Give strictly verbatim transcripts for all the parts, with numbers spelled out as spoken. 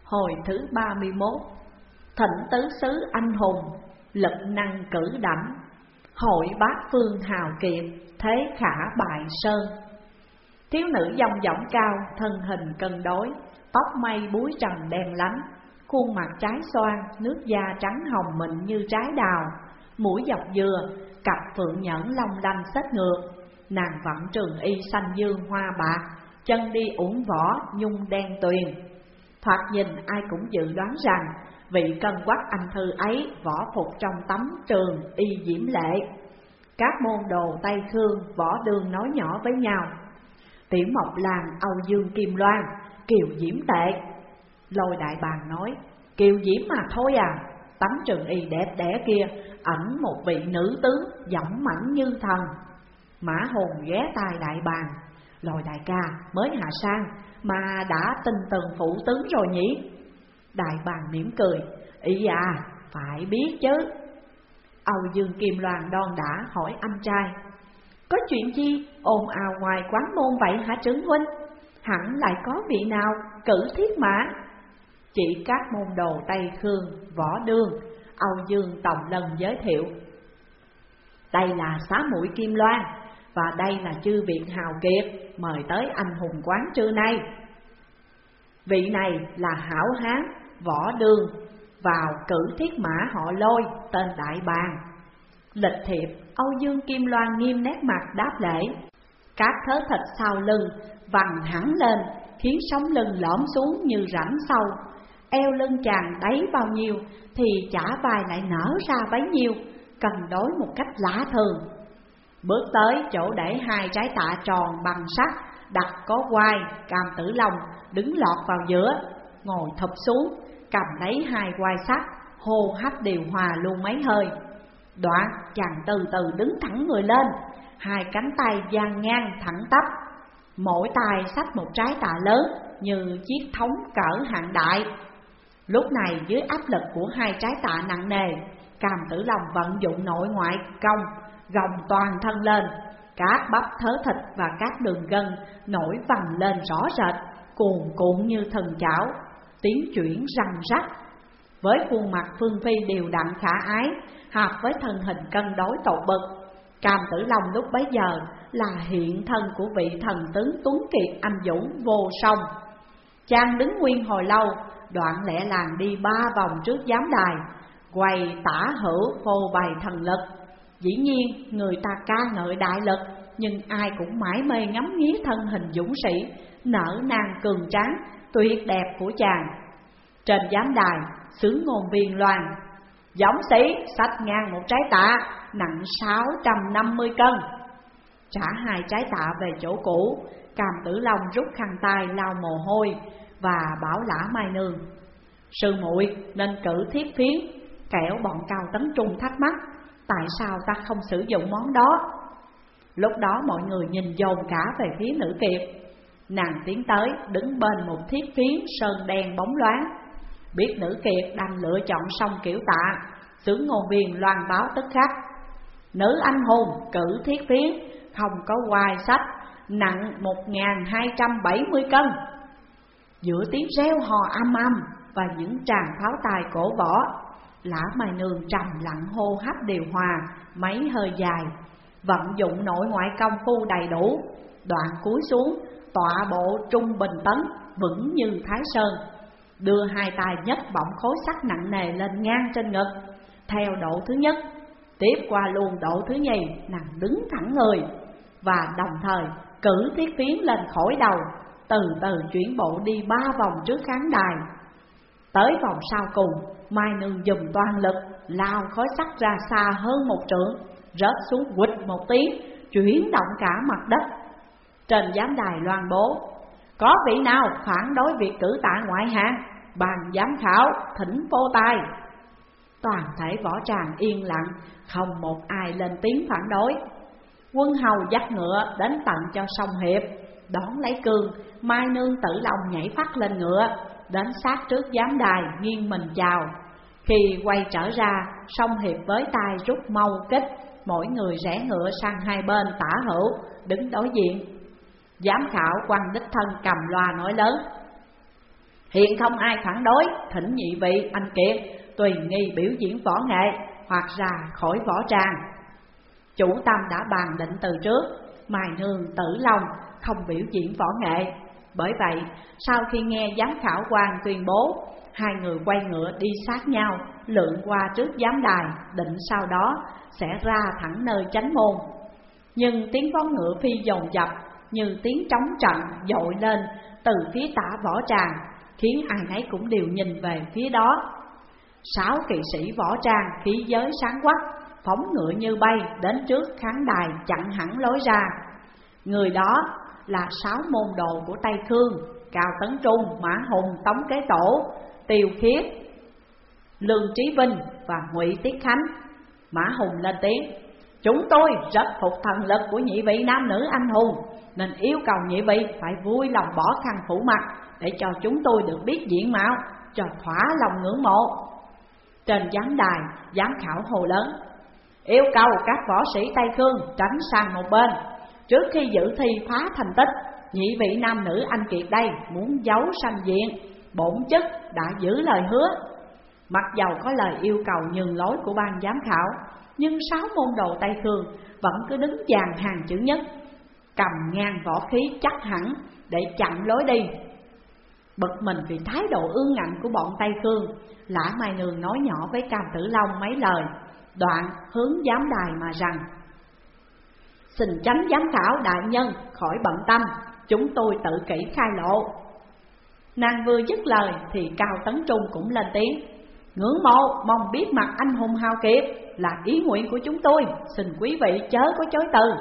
Hồi thứ ba mươi mốt. Thỉnh tứ xứ anh hùng, lực năng cử đảnh. Hội bát phương hào kiệt, thế khả bại sơn. Thiếu nữ dong dỏng cao, thân hình cân đối, tóc mây búi trần đen lánh, khuôn mặt trái xoan, nước da trắng hồng mịn như trái đào, mũi dọc dừa, cặp phượng nhẫn long lanh xếp ngược. Nàng vận trường y xanh dương hoa bạc, chân đi uổng võ nhung đen tuyền. Thoạt nhìn ai cũng dự đoán rằng vị cân quắc anh thư ấy võ phục trong tấm trường y diễm lệ. Các môn đồ Tây Khương võ đường nói nhỏ với nhau: Tiểu Mộc Lan Âu Dương Kim Loan, kiều diễm tệ. Lôi Đại Bàng nói: Kiều diễm mà thôi à, tấm trường y đẹp đẽ kia ẩn một vị nữ tướng dõng mãnh như thần. Mã Hùng ghé tai Đại Bàng: Lôi đại ca mới hạ sang mà đã tin tường phụ tướng rồi nhỉ? Đại Bàng mỉm cười: Ý à, phải biết chứ. Âu Dương Kim Loan đon đã hỏi anh trai: Có chuyện chi ồn ào ngoài quán môn vậy hả trưởng huynh? Hẳn lại có vị nào cử thiết mã? Chỉ các môn đồ Tây Khương võ đương, Âu Dương Tòng lần giới thiệu: Đây là xá muội Kim Loan, và đây là chư viện hào kiệt mời tới anh hùng quán trưa nay. Vị này là hảo hán võ đương vào cử thiết mã họ Lôi, tên Đại Bàng. Lịch thiệp Âu Dương Kim Loan nghiêm nét mặt đáp lễ. Các thớ thịt sau lưng vằn hẳn lên, khiến sống lưng lõm xuống như rãnh sâu. Eo lưng chàng đấy bao nhiêu thì chả vai lại nở ra bấy nhiêu, cân đối một cách lạ thường. Bước tới chỗ để hai trái tạ tròn bằng sắt, đặt có quai Cam Tử Long đứng lọt vào giữa, ngồi thụp xuống, cầm lấy hai quai sắt, hô hấp điều hòa luôn mấy hơi. Đoạn chàng từ từ đứng thẳng người lên, hai cánh tay dang ngang thẳng tắp, mỗi tay xách một trái tạ lớn như chiếc thống cỡ hạng đại. Lúc này dưới áp lực của hai trái tạ nặng nề, Cam Tử Long vận dụng nội ngoại công, gồng toàn thân lên. Các bắp thớ thịt và các đường gân nổi vằn lên rõ rệt, cuồn cuộn như thần chảo, tiếng chuyển răng rắc. Với khuôn mặt phương phi đều đặn khả ái, hợp với thân hình cân đối tột bực, Cam Tử Long lúc bấy giờ là hiện thân của vị thần tướng tuấn kiệt anh dũng vô song. Chàng đứng nguyên hồi lâu, đoạn lẹ làng đi ba vòng trước giám đài, quay tả hữu phô bày thần lực. Dĩ nhiên người ta ca ngợi đại lực, nhưng ai cũng mải mê ngắm nghía thân hình dũng sĩ, nở nang cường tráng, tuyệt đẹp của chàng. Trên giám đài, xướng ngôn viên loan: Dũng sĩ xách ngang một trái tạ, nặng sáu trăm năm mươi cân. Trả hai trái tạ về chỗ cũ, Cam Tử Long rút khăn tay lau mồ hôi và bảo Lã Mai Nương: Sư muội nên cử thiết phiến, kẻo bọn Cao Tấn Trung thắc mắc tại sao ta không sử dụng món đó. Lúc đó mọi người nhìn dồn cả về phía nữ kiệt. Nàng tiến tới đứng bên một thiết phiến sơn đen bóng loáng. Biết nữ kiệt đang lựa chọn xong kiểu tạ, xướng ngôn viên loan báo tức khắc: Nữ anh hùng cử thiết phiến, không có quai sách, nặng một nghìn hai trăm bảy mươi cân. Giữa tiếng reo hò âm âm và những tràng pháo tài cổ võ, Lã Mai Nương trầm lặng hô hấp điều hòa mấy hơi dài, vận dụng nội ngoại công phu đầy đủ. Đoạn cúi xuống, tọa bộ trung bình tấn, vững như Thái Sơn, đưa hai tay nhấc bổng khối sắt nặng nề lên ngang trên ngực. Theo độ thứ nhất, tiếp qua luôn độ thứ nhì, nàng đứng thẳng người và đồng thời cử thiết phiến lên khỏi đầu, từ từ chuyển bộ đi ba vòng trước khán đài. Tới vòng sau cùng, Mai Nương dùng toàn lực lao khối sắt ra xa hơn một trượng, rớt xuống quịch một tiếng, chuyển động cả mặt đất. Trên giám đài loan bố: Có vị nào phản đối việc cử tạ ngoại hạng? Ban giám khảo thỉnh vô tài. Toàn thể võ tràng yên lặng, không một ai lên tiếng phản đối. Quân hầu dắt ngựa đến tận cho song hiệp, đón lấy cương. Mai Nương Tử Long nhảy phát lên ngựa, đến sát trước giám đài nghiêng mình chào. Khi quay trở ra, song hiệp với tay rút mâu kích, mỗi người rẽ ngựa sang hai bên tả hữu, đứng đối diện. Giám khảo quan đích thân cầm loa nói lớn: Hiện không ai phản đối, thỉnh nhị vị anh Kiệt tùy nghi biểu diễn võ nghệ hoặc ra khỏi võ tràng. Chủ tâm đã bàn định từ trước, Mai Nương, Tử Long không biểu diễn võ nghệ. Bởi vậy, sau khi nghe giám khảo quan tuyên bố, hai người quay ngựa đi sát nhau, lượn qua trước giám đài, định sau đó sẽ ra thẳng nơi chánh môn. Nhưng tiếng vó ngựa phi dồn dập như tiếng trống trận dội lên từ phía tả võ tràng, khiến ai nấy cũng đều nhìn về phía đó. Sáu kỵ sĩ võ trang khí giới sáng quắc, phóng ngựa như bay đến trước khán đài chặn hẳn lối ra. Người đó là sáu môn đồ của Tây Khương: Cao Tấn Trung, Mã Hùng, Tống Kế Tổ, Tiêu Khiết, Lương Trí Vinh và Ngụy Tiết Khánh. Mã Hùng lên tiếng: chúng tôi rất phục thần lực của nhị vị nam nữ anh hùng, nên yêu cầu nhị vị phải vui lòng bỏ khăn phủ mặt để cho chúng tôi được biết diện mạo, cho thỏa lòng ngưỡng mộ. Trên giám đài, giám khảo hồ lớn: yêu cầu các võ sĩ Tây Khương tránh sang một bên. Trước khi dự thi phá thành tích, nhị vị nam nữ anh Kiệt đây muốn giấu sanh diện, bổn chức đã giữ lời hứa. Mặc dầu có lời yêu cầu nhường lối của ban giám khảo, nhưng sáu môn đồ Tây Khương vẫn cứ đứng dàn hàng chữ nhất, cầm ngang võ khí chắc hẳn để chặn lối đi. Bực mình vì thái độ ương ngạnh của bọn Tây Khương, Lã Mai Nương nói nhỏ với Cam Tử Long mấy lời, đoạn hướng giám đài mà rằng: xin tránh giám khảo đại nhân khỏi bận tâm, chúng tôi tự kỷ khai lộ. Nàng vừa dứt lời thì Cao Tấn Trung cũng lên tiếng: ngưỡng mộ mong biết mặt anh hùng hào kiệt là ý nguyện của chúng tôi, xin quý vị chớ có chối từ.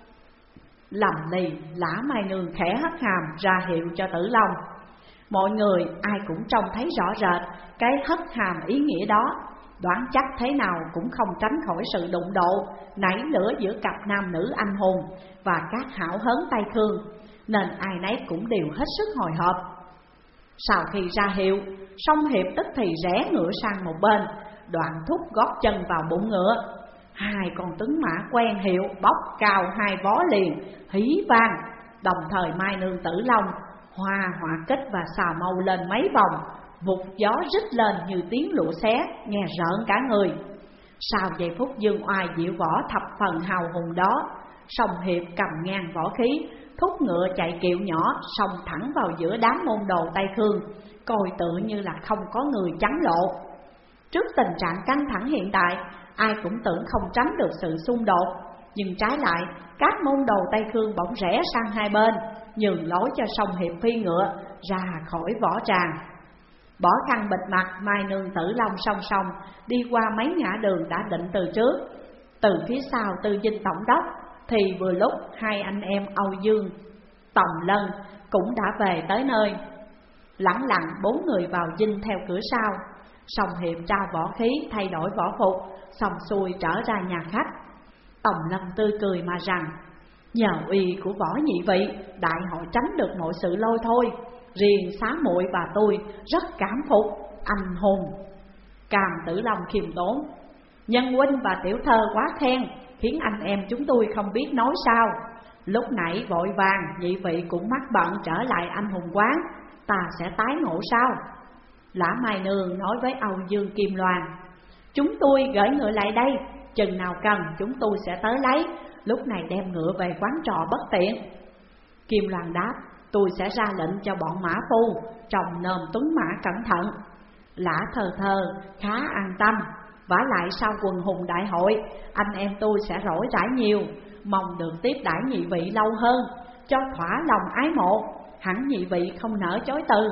Lầm lì, Lã Mai Nương khẽ hất hàm ra hiệu cho Tử Long. Mọi người ai cũng trông thấy rõ rệt cái hất hàm ý nghĩa đó, đoán chắc thế nào cũng không tránh khỏi sự đụng độ nảy lửa giữa cặp nam nữ anh hùng và các hảo hớn Tây Khương, nên ai nấy cũng đều hết sức hồi hộp. Sau khi ra hiệu, Song Hiệp tức thì rẽ ngựa sang một bên, đoạn thúc gót chân vào bụng ngựa. Hai con tuấn mã quen hiệu bốc cao hai vó liền, hí vang. Đồng thời Mai Nương, Tử Long hoa họa kích và xà mâu lên mấy vòng, vụt gió rít lên như tiếng lụa xé, nghe rợn cả người. Sau giây phút dương oai diệu võ thập phần hào hùng đó, Song Hiệp cầm ngang võ khí, thúc ngựa chạy kiệu nhỏ, xông thẳng vào giữa đám môn đồ Tây Khương, coi tựa như là không có người chắn lộ. Trước tình trạng căng thẳng hiện tại, ai cũng tưởng không tránh được sự xung đột, nhưng trái lại các môn đồ Tây Khương bỗng rẽ sang hai bên, nhường lối cho Song Hiệp phi ngựa ra khỏi võ tràng. Bỏ khăn bịt mặt, Mai Nương, Tử Long song song đi qua mấy ngã đường đã định từ trước. Từ phía sau Tư Dinh tổng đốc thì vừa lúc hai anh em Âu Dương, Tòng Lân cũng đã về tới nơi. Lẳng lặng bốn người vào dinh theo cửa sau. Song Hiệp trao võ khí, thay đổi võ phục, xong xuôi trở ra nhà khách. Tòng Lân tươi cười mà rằng: nhờ uy của võ nhị vị, đại hội tránh được mọi sự lôi thôi. Riêng xá muội và tôi rất cảm phục anh hùng. Cam Tử Long khiêm tốn: nhân huynh và tiểu thơ quá khen, khiến anh em chúng tôi không biết nói sao. Lúc nãy vội vàng, nhị vị cũng mắc bận trở lại anh hùng quán, ta sẽ tái ngộ sao? Lã Mai Nương nói với Âu Dương Kim Loan: chúng tôi gửi ngựa lại đây, chừng nào cần chúng tôi sẽ tới lấy, lúc này đem ngựa về quán trọ bất tiện. Kim Loan đáp: tôi sẽ ra lệnh cho bọn mã phu trồng nơm tuấn mã cẩn thận. Lã Thơ Thơ khá an tâm, vả lại sau quần hùng đại hội, anh em tôi sẽ rỗi rãi nhiều, mong được tiếp đãi nhị vị lâu hơn, cho thỏa lòng ái mộ, hẳn nhị vị không nỡ chối từ.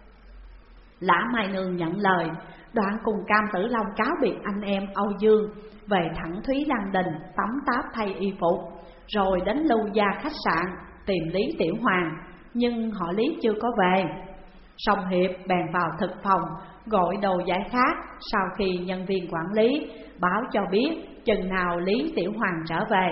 Lã Mai Nương nhận lời, đoạn cùng Cam Tử Long cáo biệt anh em Âu Dương, về thẳng Thúy Lăng Đình tắm táp thay y phục, rồi đến Lưu Gia khách sạn tìm Lý Tiểu Hoàng, nhưng họ Lý chưa có về. Song Hiệp bèn vào thực phòng gọi đồ giải khát, sau khi nhân viên quản lý báo cho biết chừng nào Lý Tiểu Hoàng trở về.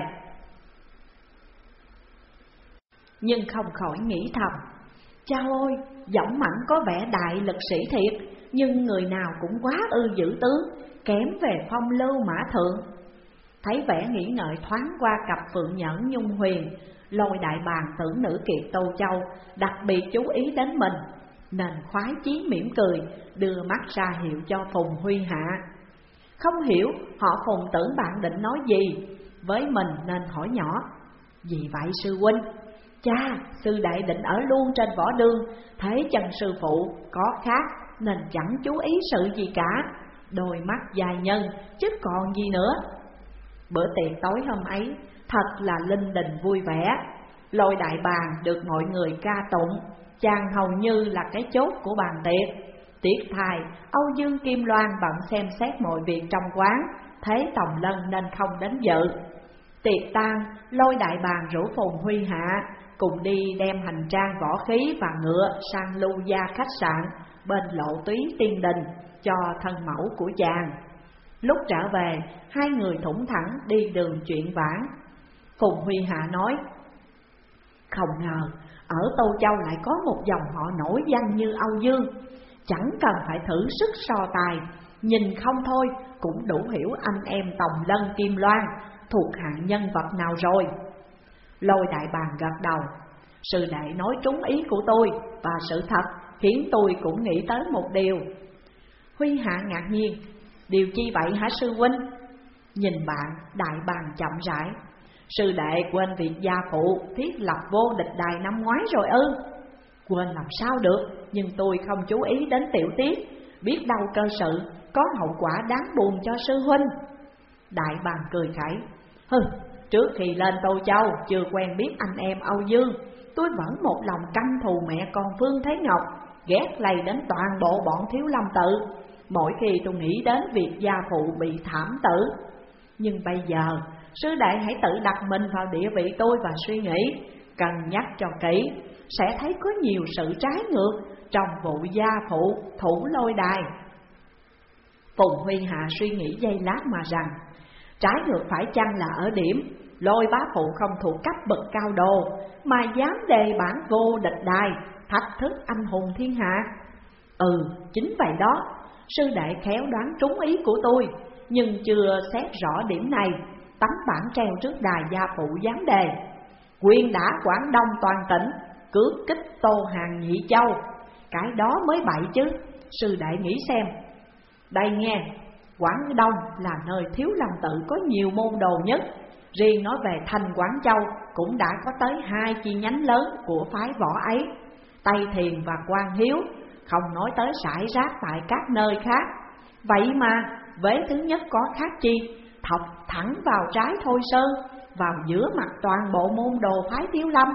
Nhưng không khỏi nghĩ thầm: chao ôi, giọng mạnh có vẻ đại lực sĩ thiệt, nhưng người nào cũng quá ư dữ tướng, kém về phong lưu mã thượng. Thấy vẻ nghĩ ngợi thoáng qua cặp Phượng Nhẫn Nhung Huyền, lôi đại bàng tưởng nữ kiệt Tô Châu đặc biệt chú ý đến mình. nên khoái chí mỉm cười, đưa mắt ra hiệu cho Phùng Huy Hạ. Không hiểu họ Phùng tưởng bạn định nói gì với mình nên hỏi nhỏ: "Vì vậy sư huynh?" "Cha, sư đệ định ở luôn trên võ đương, thấy chân sư phụ có khác nên chẳng chú ý sự gì cả." Đôi mắt dài nhân chứ còn gì nữa. Bữa tiệc tối hôm ấy thật là linh đình vui vẻ. Lôi đại bàng được mọi người ca tụng, chàng hầu như là cái chốt của bàn tiệc. Tiếc thay Âu Dương Kim Loan bận xem xét mọi việc trong quán, thấy Tòng Lân nên không đến dự. Tiệc tan, Lôi đại bàng rủ Phùng Huy Hạ cùng đi đem hành trang võ khí và ngựa sang Lưu Gia khách sạn bên Lộ Túy Tiên Đình cho thân mẫu của chàng. Lúc trở về, hai người thủng thẳng đi đường chuyện vãn. Phùng Huy Hạ nói: "Không ngờ ở Tô Châu lại có một dòng họ nổi danh như Âu Dương. Chẳng cần phải thử sức so tài, nhìn không thôi cũng đủ hiểu anh em Tòng Lân Kim Loan thuộc hạng nhân vật nào rồi." Lôi đại bàng gật đầu: "Sư đệ nói trúng ý của tôi, và sự thật khiến tôi cũng nghĩ tới một điều." Huy Hạ ngạc nhiên: "Điều chi vậy hả sư huynh?" Nhìn bạn, đại bàng chậm rãi: "Sư đệ quên việc gia phụ thiết lập vô địch đài năm ngoái rồi ư?" "Quên làm sao được, nhưng tôi không chú ý đến tiểu tiết, biết đâu cơ sự có hậu quả đáng buồn cho sư huynh." Đại bàng cười khẩy: "Hừ, trước khi lên Tô Châu chưa quen biết anh em Âu Dương, tôi vẫn một lòng căm thù mẹ con Phương Thế Ngọc, ghét lầy đến toàn bộ bọn Thiếu Lâm tự. Mỗi khi tôi nghĩ đến việc gia phụ bị thảm tử. Nhưng bây giờ sư đệ hãy tự đặt mình vào địa vị tôi và suy nghĩ, cân nhắc cho kỹ, sẽ thấy có nhiều sự trái ngược trong vụ gia phụ thủ Lôi đài." Phùng Huy Hạ suy nghĩ giây lát mà rằng, trái ngược phải chăng là ở điểm Lôi bá phụ không thuộc cấp bậc cao đồ, mà dám đề bản vô địch đài, thách thức anh hùng thiên hạ. Ừ, chính vậy đó, sư đệ khéo đoán trúng ý của tôi, nhưng chưa xét rõ điểm này. Tấm bản treo trước đài gia phụ dám đề: "Quyền đã Quảng Đông toàn tỉnh, cướp kích Tô Hàng Nhị Châu." Cái đó mới bậy chứ, sư đệ nghĩ xem. Đây nghe, Quảng Đông là nơi Thiếu Lâm tự có nhiều môn đồ nhất. Riêng nói về thành Quảng Châu cũng đã có tới hai chi nhánh lớn của phái võ ấy, Tây Thiền và Quan Hiếu, không nói tới rải rác tại các nơi khác. Vậy mà vế thứ nhất có khác chi, thọc thẳng vào trái Thôi Sơn, vào giữa mặt toàn bộ môn đồ phái Thiếu Lâm.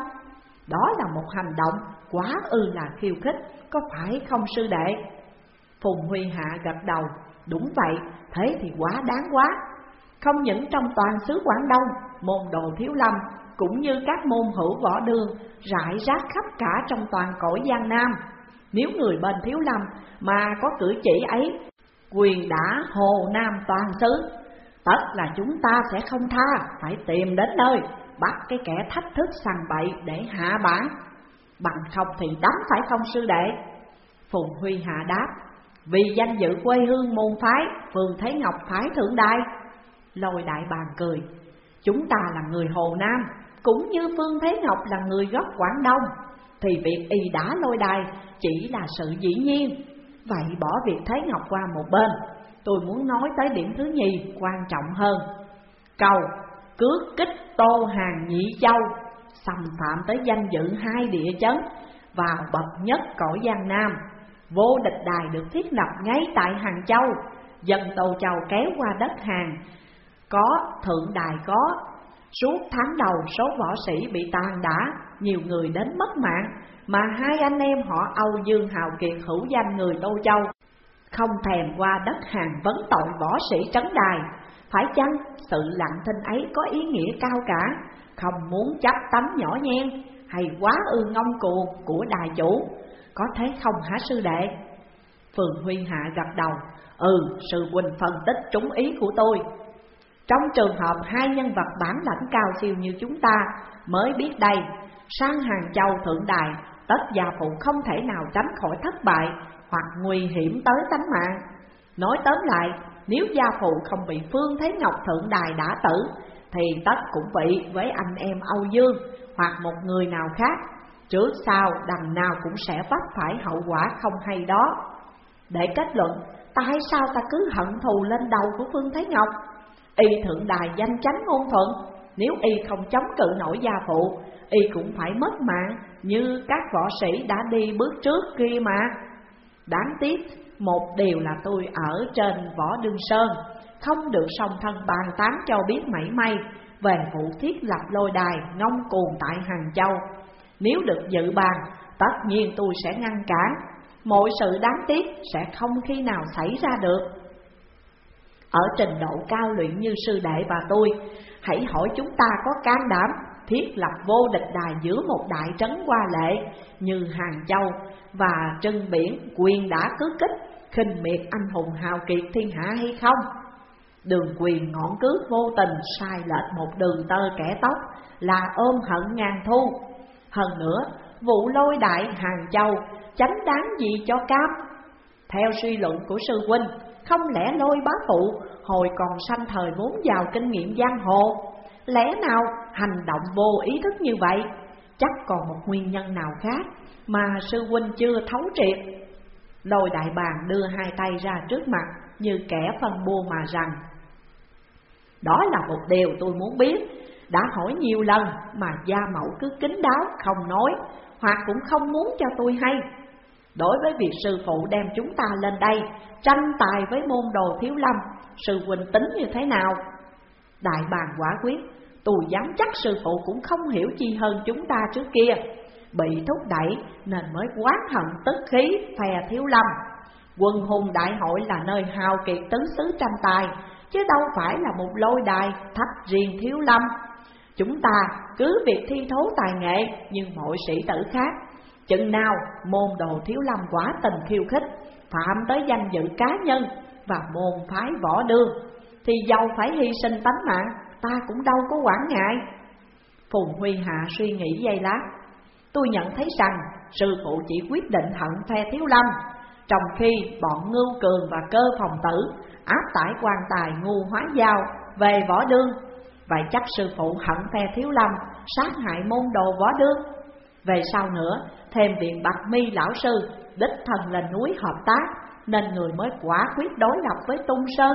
Đó là một hành động quá ư là khiêu khích, có phải không sư đệ? Phùng Huy Hạ gật đầu: "Đúng vậy, thế thì quá đáng quá. Không những trong toàn xứ Quảng Đông, môn đồ Thiếu Lâm cũng như các môn hữu võ đường rải rác khắp cả trong toàn cõi Giang Nam. Nếu người bên Thiếu Lâm mà có cử chỉ ấy, quyền đã Hồ Nam toàn xứ, tất là chúng ta sẽ không tha, phải tìm đến nơi bắt cái kẻ thách thức sằng bậy để hạ bản. Bằng không thì đắm, phải không sư đệ?" Phùng Huy Hạ đáp: "Vì danh dự quê hương môn phái, Phương Thế Ngọc phái thượng đài." Lôi đại bàng cười: "Chúng ta là người Hồ Nam, cũng như Phương Thế Ngọc là người gốc Quảng Đông, thì việc y đã Lôi đài chỉ là sự dĩ nhiên. Vậy bỏ việc Thế Ngọc qua một bên, tôi muốn nói tới điểm thứ nhì quan trọng hơn. Cầu cướp kích Tô Hàng Nhị Châu, xâm phạm tới danh dự hai địa chấn vào bậc nhất cõi Giang Nam. Vô địch đài được thiết lập ngay tại Hàng Châu, dân Tô Châu kéo qua đất Hàn có, thượng đài có. Suốt tháng đầu số võ sĩ bị tàn đả, nhiều người đến mất mạng, mà hai anh em họ Âu Dương hào kiệt hữu danh người Tô Châu không thèm qua đất Hàn vấn tội võ sĩ trấn đài. Phải chăng sự lặng thinh ấy có ý nghĩa cao cả, không muốn chấp tánh nhỏ nhen, hay quá ư ngông cuồng của đài chủ? Có thế không hả sư đệ?" Phường Huy Hạ gật đầu: "Ừ, sư huynh phân tích trúng ý của tôi. Trong trường hợp hai nhân vật bản lãnh cao siêu như chúng ta mới biết đây, sang Hàng Châu thượng đài, tất gia phụ không thể nào tránh khỏi thất bại hoặc nguy hiểm tới tánh mạng. Nói tóm lại, nếu gia phụ không bị Phương Thế Ngọc thượng đài đả tử, thì tất cũng bị với anh em Âu Dương hoặc một người nào khác. trước sau đằng nào cũng sẽ vấp phải hậu quả không hay đó. Để kết luận, tại sao ta cứ hận thù lên đầu của Phương Thế Ngọc? Y thượng đài danh chánh ngôn thuận, nếu y không chống cự nổi gia phụ, y cũng phải mất mạng như các võ sĩ đã đi bước trước kia mà. Đáng tiếc một điều là tôi ở trên Võ Đương Sơn, không được song thân bàn tán cho biết mảy may về vụ thiết lập lôi đài ngông cuồng tại Hàng Châu. Nếu được dự bàn, tất nhiên tôi sẽ ngăn cản, mọi sự đáng tiếc sẽ không khi nào xảy ra được. Ở trình độ cao luyện như sư đệ và tôi, hãy hỏi chúng ta có can đảm thiết lập vô địch đài giữa một đại trấn hoa lệ như Hàng Châu và trưng biển quyền đã cứ kích, khinh miệt anh hùng hào kiệt thiên hạ hay không? Đường Quyền ngọn cước vô tình sai lệch một đường tơ kẻ tóc là ôm hận ngàn thu. Hơn nữa, vụ lôi đại Hàng Châu chánh đáng gì cho cam? Theo suy luận của sư huynh, không lẽ lôi bá phụ hồi còn sanh thời vốn giàu kinh nghiệm giang hồ? Lẽ nào hành động vô ý thức như vậy? Chắc còn một nguyên nhân nào khác mà sư huynh chưa thấu triệt. Lôi đại bàng đưa hai tay ra trước mặt như kẻ phân bua mà rằng: đó là một điều tôi muốn biết, đã hỏi nhiều lần mà gia mẫu cứ kín đáo không nói, hoặc cũng không muốn cho tôi hay. Đối với việc sư phụ đem chúng ta lên đây tranh tài với môn đồ Thiếu Lâm, sư huynh tính như thế nào? Đại bàng quả quyết, tôi dám chắc sư phụ cũng không hiểu chi hơn chúng ta trước kia, bị thúc đẩy nên mới oán hận tức khí phe Thiếu Lâm. Quân hùng đại hội là nơi hào kiệt tứ xứ tranh tài, chứ đâu phải là một lôi đài thách riêng Thiếu Lâm. Chúng ta cứ việc thi thố tài nghệ như mọi sĩ tử khác, chừng nào môn đồ Thiếu Lâm quả tình khiêu khích, phạm tới danh dự cá nhân và môn phái Võ Đương, thì dầu phải hy sinh tánh mạng, ta cũng đâu có quản ngại. Phùng Huy Hạ suy nghĩ giây lát. Tôi nhận thấy rằng sư phụ chỉ quyết định hận phe Thiếu Lâm, trong khi bọn Ngưu Cường và Cơ Phòng Tử áp tải quan tài Ngu Hóa Giao về Võ Đương. Vậy chắc sư phụ hận phe Thiếu Lâm sát hại môn đồ Võ Đương. Về sau nữa, thêm viện Bạch Mi lão sư đích thân lên núi hợp tác, nên người mới quả quyết đối lập với Tung Sơn.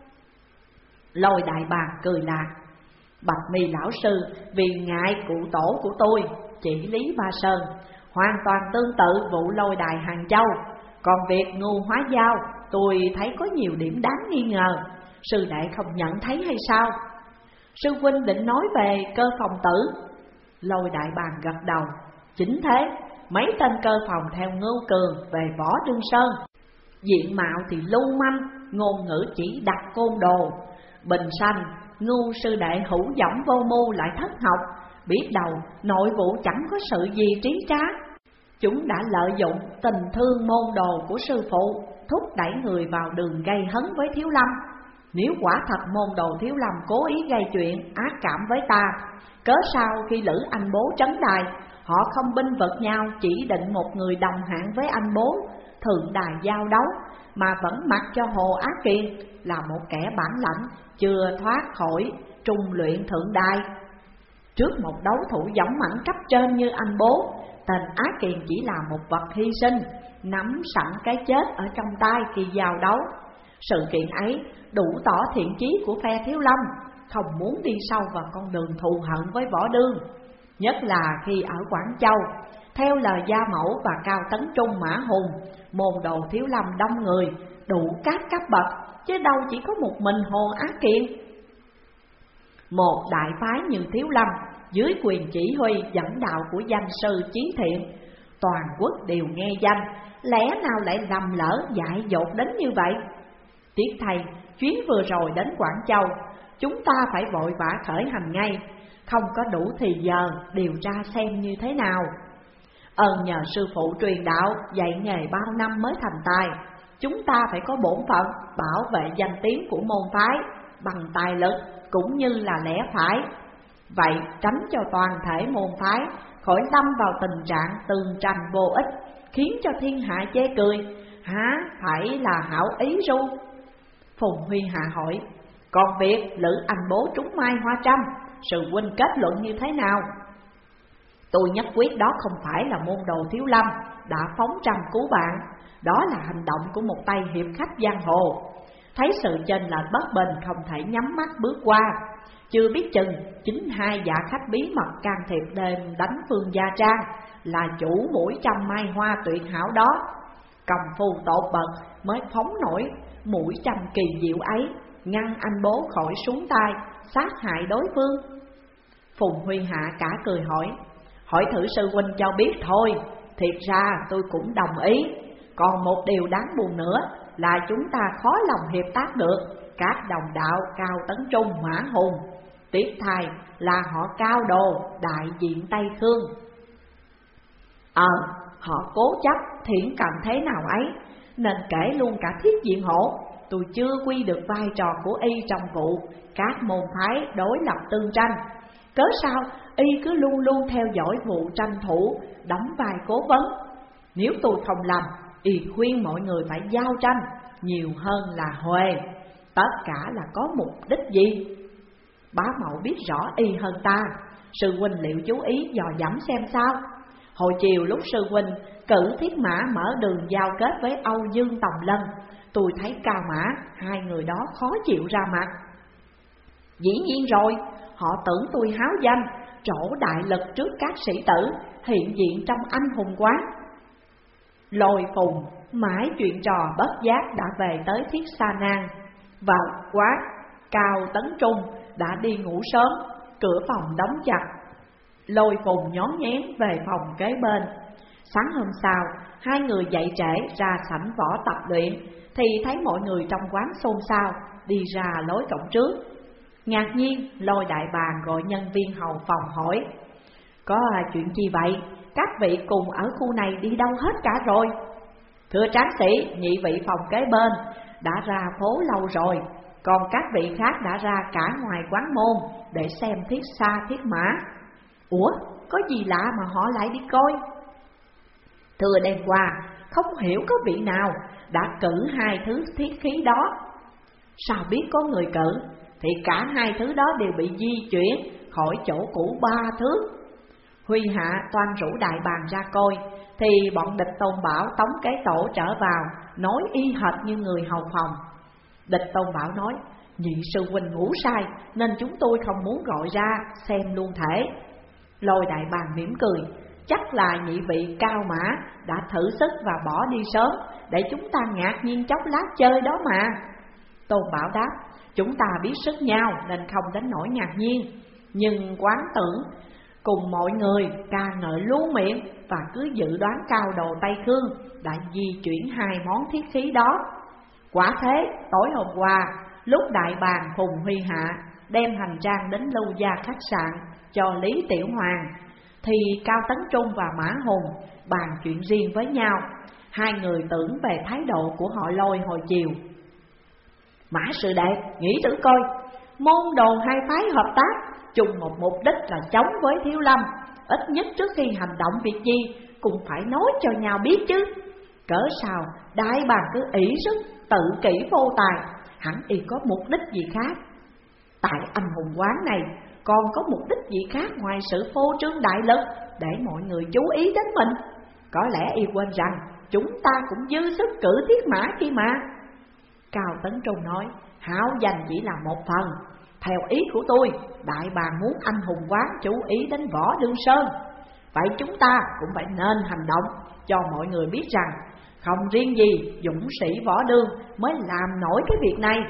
Lôi đại bàng cười lạc. Bạch Mi lão sư vì ngại cụ tổ của tôi, chỉ Lý Ba Sơn, hoàn toàn tương tự vụ lôi đài Hàng Châu. Còn việc Ngu Hóa Giao, tôi thấy có nhiều điểm đáng nghi ngờ, sư đệ không nhận thấy hay sao? Sư huynh định nói về Cơ Phòng Tử. Lôi đại bàng gật đầu. Chính thế, mấy tên cơ phòng theo Ngưu Cường về Võ Đương Sơn, diện mạo thì lưu manh, ngôn ngữ chỉ đặt côn đồ. Bình sanh, Ngưu sư đệ hữu dõng vô mưu lại thất học, biết đầu nội vụ chẳng có sự gì trí trá. Chúng đã lợi dụng tình thương môn đồ của sư phụ, thúc đẩy người vào đường gây hấn với Thiếu Lâm. Nếu quả thật môn đồ Thiếu Lâm cố ý gây chuyện ác cảm với ta, cớ sao khi Lữ Anh Bố trấn đài, họ không binh vực nhau chỉ định một người đồng hạng với anh Bố thượng đài giao đấu, mà vẫn mặc cho Hồ Á Kiên là một kẻ bản lãnh chưa thoát khỏi trung luyện thượng đài. Trước một đấu thủ giống mãnh cấp trên như anh Bố, tên Á Kiên chỉ là một vật hy sinh, nắm sẵn cái chết ở trong tay khi giao đấu. Sự kiện ấy đủ tỏ thiện chí của phe Thiếu Lâm, không muốn đi sâu vào con đường thù hận với Võ Đương. Nhất là khi ở Quảng Châu, theo lời Gia Mẫu và Cao Tấn Trung Mã Hùng, môn đồ Thiếu Lâm đông người, đủ các cấp bậc, chứ đâu chỉ có một mình Hồ Á Kiên. Một đại phái như Thiếu Lâm, dưới quyền chỉ huy dẫn đạo của danh sư Chí Thiện, toàn quốc đều nghe danh, lẽ nào lại lầm lỡ dại dột đến như vậy? Tiếc thay, chuyến vừa rồi đến Quảng Châu, chúng ta phải vội vã khởi hành ngay, không có đủ thì giờ điều tra xem như thế nào. Ơn nhờ sư phụ truyền đạo dạy nghề bao năm mới thành tài, chúng ta phải có bổn phận bảo vệ danh tiếng của môn phái bằng tài lực cũng như là lẽ phải. Vậy tránh cho toàn thể môn phái khỏi lâm vào tình trạng tường tranh vô ích, khiến cho thiên hạ chê cười, há phải là hảo ý ru? Phùng Huy Hạ hỏi, còn việc Lữ Anh Bố trúng mai hoa trăm, sư huynh kết luận như thế nào? Tôi nhất quyết đó không phải là môn đồ Thiếu Lâm đã phóng trăng cứu bạn, đó là hành động của một tay hiệp khách giang hồ. Thấy sự chênh lệch bất bình không thể nhắm mắt bước qua. Chưa biết chừng chính hai giả khách bí mật can thiệp đêm đánh Phương Gia Trang là chủ mũi trăm mai hoa tuyệt hảo đó. Công phu tột bậc mới phóng nổi mũi trăm kỳ diệu ấy, ngăn anh bố khỏi xuống tay sát hại đối phương. Phùng Huy Hạ cả cười hỏi: hỏi thử sư huynh cho biết thôi. Thiệt ra tôi cũng đồng ý. Còn một điều đáng buồn nữa là chúng ta khó lòng hiệp tác được các đồng đạo Cao Tấn Trung, Mã Hùng. Tiếc thay là họ Cao Đồ đại diện Tây Khương. Ờ, họ cố chấp thiển cận thế nào ấy, nên kể luôn cả Thiết Diện Hổ. Tôi chưa quy được vai trò của y trong vụ các môn phái đối lập tương tranh. Cớ sao y cứ luôn luôn theo dõi vụ tranh thủ, đóng vai cố vấn. Nếu tôi không làm, y khuyên mọi người phải giao tranh nhiều hơn là huề. Tất cả là có mục đích gì? Bá Mậu biết rõ y hơn ta. Sư huynh liệu chú ý dò dẫm xem sao. Hồi chiều lúc sư huynh cử Thiết Mã mở đường giao kết với Âu Dương Tòng Lân, tôi thấy Cao Mã hai người đó khó chịu ra mặt. Dĩ nhiên rồi, họ tưởng tôi háo danh, trổ đại lực trước các sĩ tử, hiện diện trong anh hùng quán. Lôi Phùng mãi chuyện trò bất giác đã về tới Thiết Sa Nan. Vào quán, Cao Tấn Trung đã đi ngủ sớm, cửa phòng đóng chặt. Lôi Phùng nhón nhén về phòng kế bên. Sáng hôm sau, hai người dậy trễ ra sảnh võ tập luyện, thì thấy mọi người trong quán xôn xao, đi ra lối cổng trước. Ngạc nhiên, Lôi đại bàng gọi nhân viên hầu phòng hỏi: có chuyện gì vậy? Các vị cùng ở khu này đi đâu hết cả rồi? Thưa tráng sĩ, nhị vị phòng kế bên đã ra phố lâu rồi, còn các vị khác đã ra cả ngoài quán môn để xem Thiết Sa Thiết Mã. Ủa, có gì lạ mà họ lại đi coi? Thưa đêm qua, không hiểu có vị nào đã cử hai thứ thiết khí đó. Sao biết có người cử? Thì cả hai thứ đó đều bị di chuyển khỏi chỗ cũ ba thước. Huy Hạ toan rủ đại bàng ra coi, thì bọn Địch Tôn Bảo tống kế tổ trở vào, nói y hệt như người hầu phòng. Địch Tôn Bảo nói: nhị sư huynh ngủ sai nên chúng tôi không muốn gọi ra xem luôn thể. Lôi đại bàng mỉm cười: chắc là nhị vị Cao Mã đã thử sức và bỏ đi sớm, để chúng ta ngạc nhiên chốc lát chơi đó mà. Tôn Bảo đáp: chúng ta biết sức nhau nên không đến nỗi ngạc nhiên, nhưng quán tưởng cùng mọi người ca ngợi luôn miệng và cứ dự đoán Cao Đồ Tây Khương đã di chuyển hai món thiết khí đó. Quả thế, tối hôm qua lúc đại bàng Phùng Huy Hạ đem hành trang đến Lưu Gia khách sạn cho Lý Tiểu Hoàng, thì Cao Tấn Trung và Mã Hùng bàn chuyện riêng với nhau. Hai người tưởng về thái độ của họ Lôi hồi chiều. Mã sư đệ, nghĩ thử coi, môn đồ hai phái hợp tác chung một mục đích là chống với Thiếu Lâm, ít nhất trước khi hành động việc gì cũng phải nói cho nhau biết chứ. Cỡ sao đại bàng cứ ỷ sức tự kỷ vô tài, hẳn y có mục đích gì khác. Tại anh hùng quán này còn có mục đích gì khác ngoài sự phô trương đại lực để mọi người chú ý đến mình. Có lẽ y quên rằng chúng ta cũng dư sức cử Thiết Mã kia mà. Cao Tấn Trung nói: hảo danh chỉ là một phần. Theo ý của tôi, đại bàng muốn anh hùng quán chú ý đến Võ Đương Sơn. Vậy chúng ta cũng phải nên hành động cho mọi người biết rằng không riêng gì dũng sĩ Võ Đương mới làm nổi cái việc này.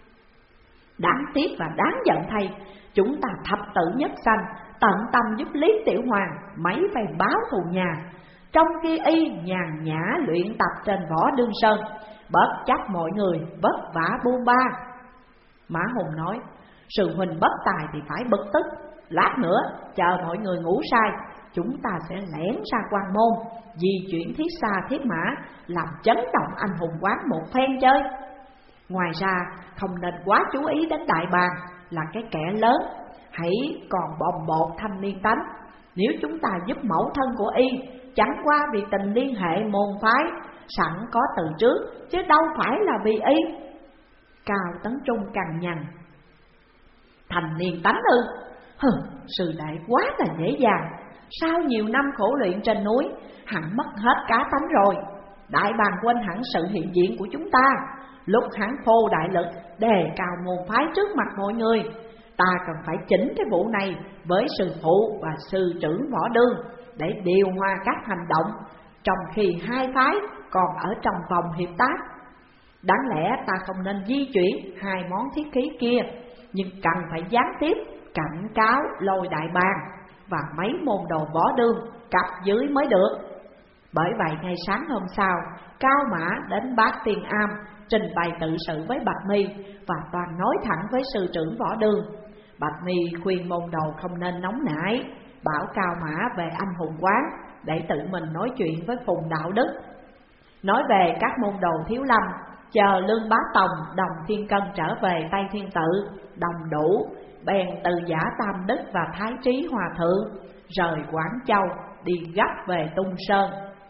Đáng tiếc và đáng giận thay, chúng ta thập tử nhất sanh tận tâm giúp Lý Tiểu Hoàng mấy phải báo thù nhà, trong khi y nhàn nhã luyện tập trên Võ Đương Sơn, bất chấp mọi người vất vả buôn ba. Mã Hùng nói: sư huynh bất tài thì phải bực tức. Lát nữa chờ mọi người ngủ say, chúng ta sẽ lẻn ra quan môn, di chuyển Thiết Sa Thiết Mã, làm chấn động anh hùng quán một phen chơi. Ngoài ra không nên quá chú ý đến đại bàng là cái kẻ lớn, hãy còn bồng bột thanh niên tánh. Nếu chúng ta giúp mẫu thân của y chẳng qua vì tình liên hệ môn phái sẵn có từ trước, chứ đâu phải là vì y. Cao Tấn Trung cằn nhằn: thành niên tánh ư? Hừ, sư đại quá là dễ dàng. sau nhiều năm khổ luyện trên núi, hẳn mất hết cá tánh rồi. Đại bàng quên hẳn sự hiện diện của chúng ta. Lúc hắn phô đại lực đề cao môn phái trước mặt mọi người, ta cần phải chỉnh cái vụ này với sư phụ và sư trưởng Võ Đương để điều hòa các hành động, trong khi hai phái còn ở trong vòng hiệp tác. Đáng lẽ ta không nên di chuyển hai món thiết khí kia, nhưng cần phải gián tiếp cảnh cáo lôi đại bàng và mấy môn đồ Võ Đương cặp dưới mới được. Bởi vậy ngày sáng hôm sau, Cao Mã đến Bát Tiên Am trình bày tự sự với Bạch Mi và toàn nói thẳng với sư trưởng Võ Đương. Bạch Mi khuyên môn đồ không nên nóng nảy, bảo Cao Mã về anh hùng quán để tự mình nói chuyện với Phùng Đạo Đức. Nói về các môn đồ Thiếu Lâm, chờ Lương Bá Tòng đồng Thiên Cân trở về Tây Thiên Tự đồng đủ, bèn từ Giả Tam Đức và Thái Trí Hòa Thượng rời Quảng Châu đi gấp về Tung Sơn.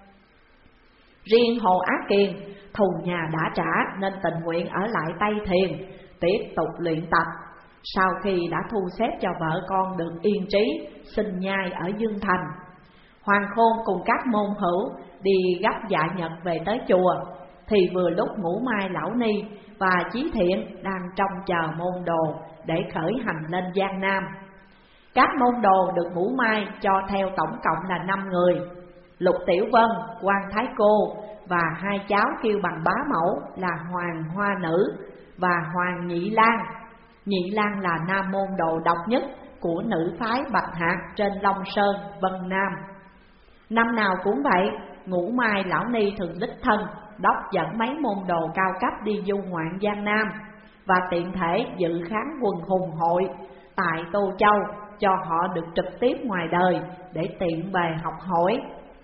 Riêng Hồ Ác Kiền thù nhà đã trả nên tình nguyện ở lại Tây Thiền tiếp tục luyện tập. Sau khi đã thu xếp cho vợ con được yên trí, sinh nhai ở Dương Thành, Hoàng Khôn cùng các môn hữu đi gấp dạ nhật về tới chùa, thì vừa lúc Ngũ Mai Lão Ni và Chí Thiện đang trông chờ môn đồ để khởi hành lên Giang Nam. Các môn đồ được Ngũ Mai cho theo tổng cộng là năm người: Lục Tiểu Vân, Quan Thái Cô và hai cháu kêu bằng bá mẫu là Hoàng Hoa Nữ và Hoàng Nhị Lan. Nhị Lan là nam môn đồ độc nhất của nữ phái Bạch Hạc trên Long Sơn, Vân Nam. Năm nào cũng vậy, Ngũ Mai Lão Ni thường đích thân đốc dẫn mấy môn đồ cao cấp đi du ngoạn Giang Nam và tiện thể dự kháng quần hùng hội tại Tô Châu cho họ được trực tiếp ngoài đời để tiện bề học hỏi.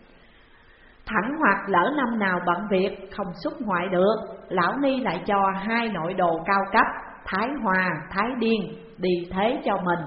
Thẳng hoặc lỡ năm nào bận việc không xuất ngoại được, Lão Ni lại cho hai nội đồ cao cấp Thái Hòa, Thái Điên đi thế cho mình.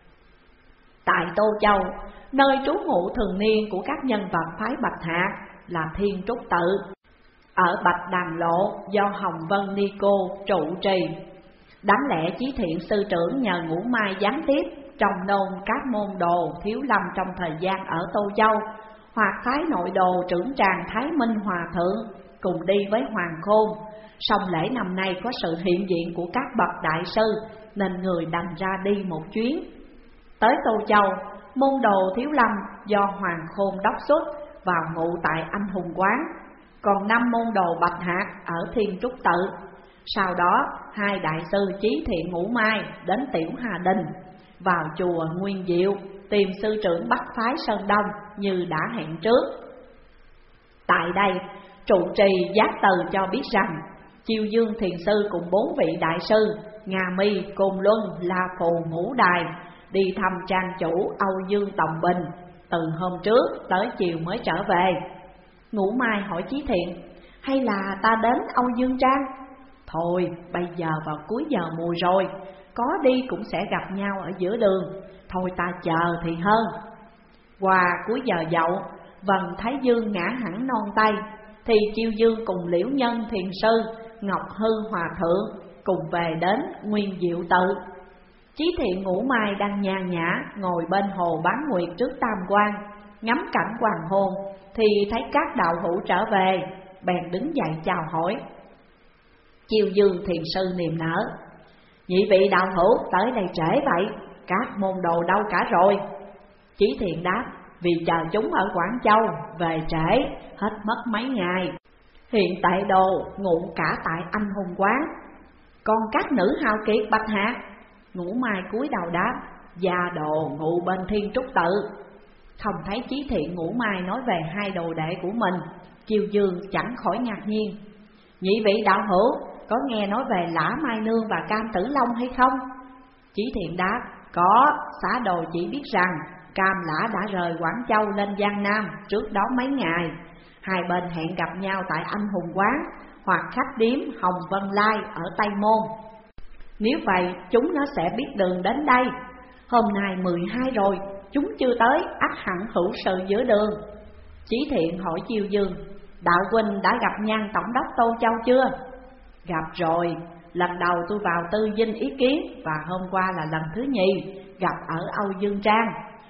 Tại Tô Châu, nơi trú ngụ thường niên của các nhân vật phái Bạch Hạc là Thiên Trúc Tự, ở Bạch Đàn Lộ do Hồng Vân Ni Cô trụ trì. Đáng lẽ Chí Thiện sư trưởng nhờ Ngũ Mai gián tiếp trong nôn các môn đồ Thiếu Lâm trong thời gian ở Tô Châu, hoặc phái nội đồ trưởng tràng Thái Minh Hòa Thượng cùng đi với Hoàng Khôn. Song lễ năm nay có sự hiện diện của các bậc đại sư nên người đành ra đi một chuyến. Tới Tô Châu, môn đồ Thiếu Lâm do Hoàng Khôn đốc xuất vào ngụ tại Anh Hùng Quán, còn năm môn đồ Bạch Hạc ở Thiên Trúc Tự. Sau đó hai đại sư Chí Thiện Ngũ Mai đến Tiểu Hà Đình, vào chùa Nguyên Diệu tìm sư trưởng Bắc phái Sơn Đông như đã hẹn trước. Tại đây, trụ trì Giác Từ cho biết rằng Chiêu Dương Thiền Sư cùng bốn vị đại sư Nga Mi, Côn Luân, La Phù, Ngũ Đài đi thăm trang chủ Âu Dương Tòng Bình từ hôm trước tới chiều mới trở về. Ngũ Mai hỏi Chí Thiện: hay là ta đến Âu Dương Trang? Thôi, bây giờ vào cuối giờ mùa rồi, có đi cũng sẽ gặp nhau ở giữa đường, thôi ta chờ thì hơn. Qua cuối giờ dậu, Vân Thái Dương ngã hẳn non tay, thì Chiêu Dương cùng Liễu Nhân Thiền Sư, Ngọc Hư Hòa Thượng cùng về đến Nguyên Diệu Tự. Chí Thiện Ngũ Mai đang nhàn nhã ngồi bên hồ bán nguyệt trước Tam Quan, ngắm cảnh hoàng hôn, thì thấy các đạo hữu trở về, bèn đứng dậy chào hỏi. Chiêu Dương Thiền Sư niềm nở: nhị vị đạo hữu tới đây trễ vậy, các môn đồ đâu cả rồi? Chí Thiện đáp: vì chờ chúng ở Quảng Châu, về trễ, hết mất mấy ngày. Hiện tại đồ ngụ cả tại Anh Hùng Quán. Còn các nữ hào kiệt Bạch Hạc? Ngũ Mai cúi đầu đáp: gia đồ ngụ bên Thiên Trúc Tự. Không thấy Chí Thiện Ngũ Mai nói về hai đồ đệ của mình, Chiêu Dương chẳng khỏi ngạc nhiên. Nhị vị đạo hữu có nghe nói về Lã Mai Nương và Cam Tử Long hay không? Chí Thiện đáp: có, xã đồ chỉ biết rằng Cam Lã đã rời Quảng Châu lên Giang Nam trước đó mấy ngày. Hai bên hẹn gặp nhau tại Anh Hùng Quán hoặc khách điếm Hồng Vân Lai ở Tây Môn. Nếu vậy chúng nó sẽ biết đường đến đây. Hôm nay mười hai rồi, chúng chưa tới, ắt hẳn hữu sự giữa đường. Chí Thiện hỏi Chiêu Dương: đạo huynh đã gặp Nhan Tổng đốc Tô Châu chưa? Gặp rồi, lần đầu tôi vào Tư Dinh ý kiến, và hôm qua là lần thứ nhì gặp ở Âu Dương Trang.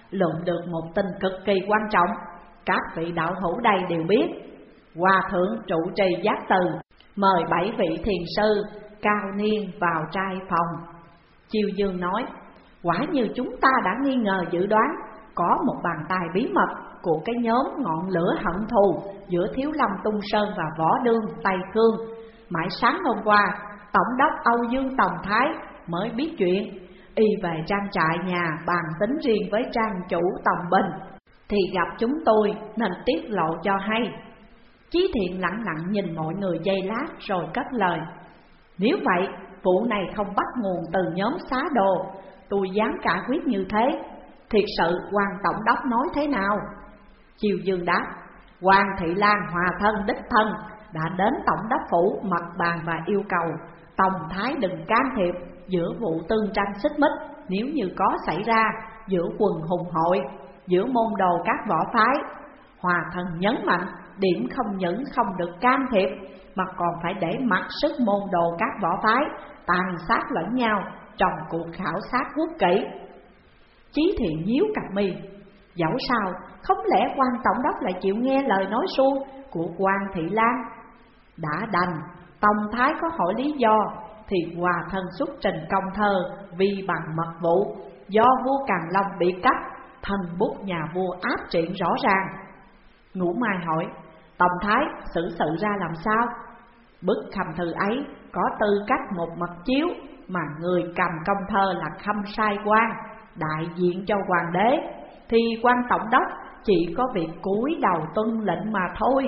lượm được một tin cực kỳ quan trọng. Các vị đạo hữu đây đều biết, Hòa thượng trụ trì giác từ mời bảy vị thiền sư cao niên vào trai phòng. Chiêu Dương nói, quả như chúng ta đã nghi ngờ dự đoán, có một bàn tay bí mật của cái nhóm ngọn lửa hận thù giữa Thiếu Lâm Tung Sơn và Võ Đương Tây Khương. Mãi sáng hôm qua, Tổng đốc Âu Dương Tòng Thái mới biết chuyện, y về trang trại nhà bàn tính riêng với trang chủ Tòng Bình, thì gặp chúng tôi nên tiết lộ cho hay. Chí Thiện lặng lặng nhìn mọi người giây lát rồi cất lời, nếu vậy vụ này không bắt nguồn từ nhóm xá đồ, tôi dám cả quyết như thế. Thiệt sự quan tổng đốc nói thế nào? Chiêu Dương đáp, Quan Thị Lan hòa thân đích thân đã đến tổng đốc phủ mật bàn và yêu cầu Tòng Thái đừng can thiệp giữa vụ tương tranh xích mích nếu như có xảy ra giữa quần hùng hội, giữa môn đồ các võ phái. Hòa thân nhấn mạnh điểm không những không được can thiệp mà còn phải để mặc sức môn đồ các võ phái tàn sát lẫn nhau trong cuộc khảo sát quốc kỹ. Chí Thiện nhíu cặp mi, dẫu sao không lẽ quan tổng đốc lại chịu nghe lời nói suông của Quan Thị Lan? Đã đành Tòng Thái có hỏi lý do thì hòa thân xuất trình công thơ vì bằng mật vụ do vua Càn Long bị cắt, thần bút nhà vua áp triển rõ ràng. Ngũ Mai hỏi, Tòng Thái xử sự ra làm sao? Bức khâm thư ấy có tư cách một mật chiếu, mà người cầm công thơ là Khâm Sai Quan, đại diện cho hoàng đế, thì quan tổng đốc chỉ có việc cúi đầu tuân lệnh mà thôi.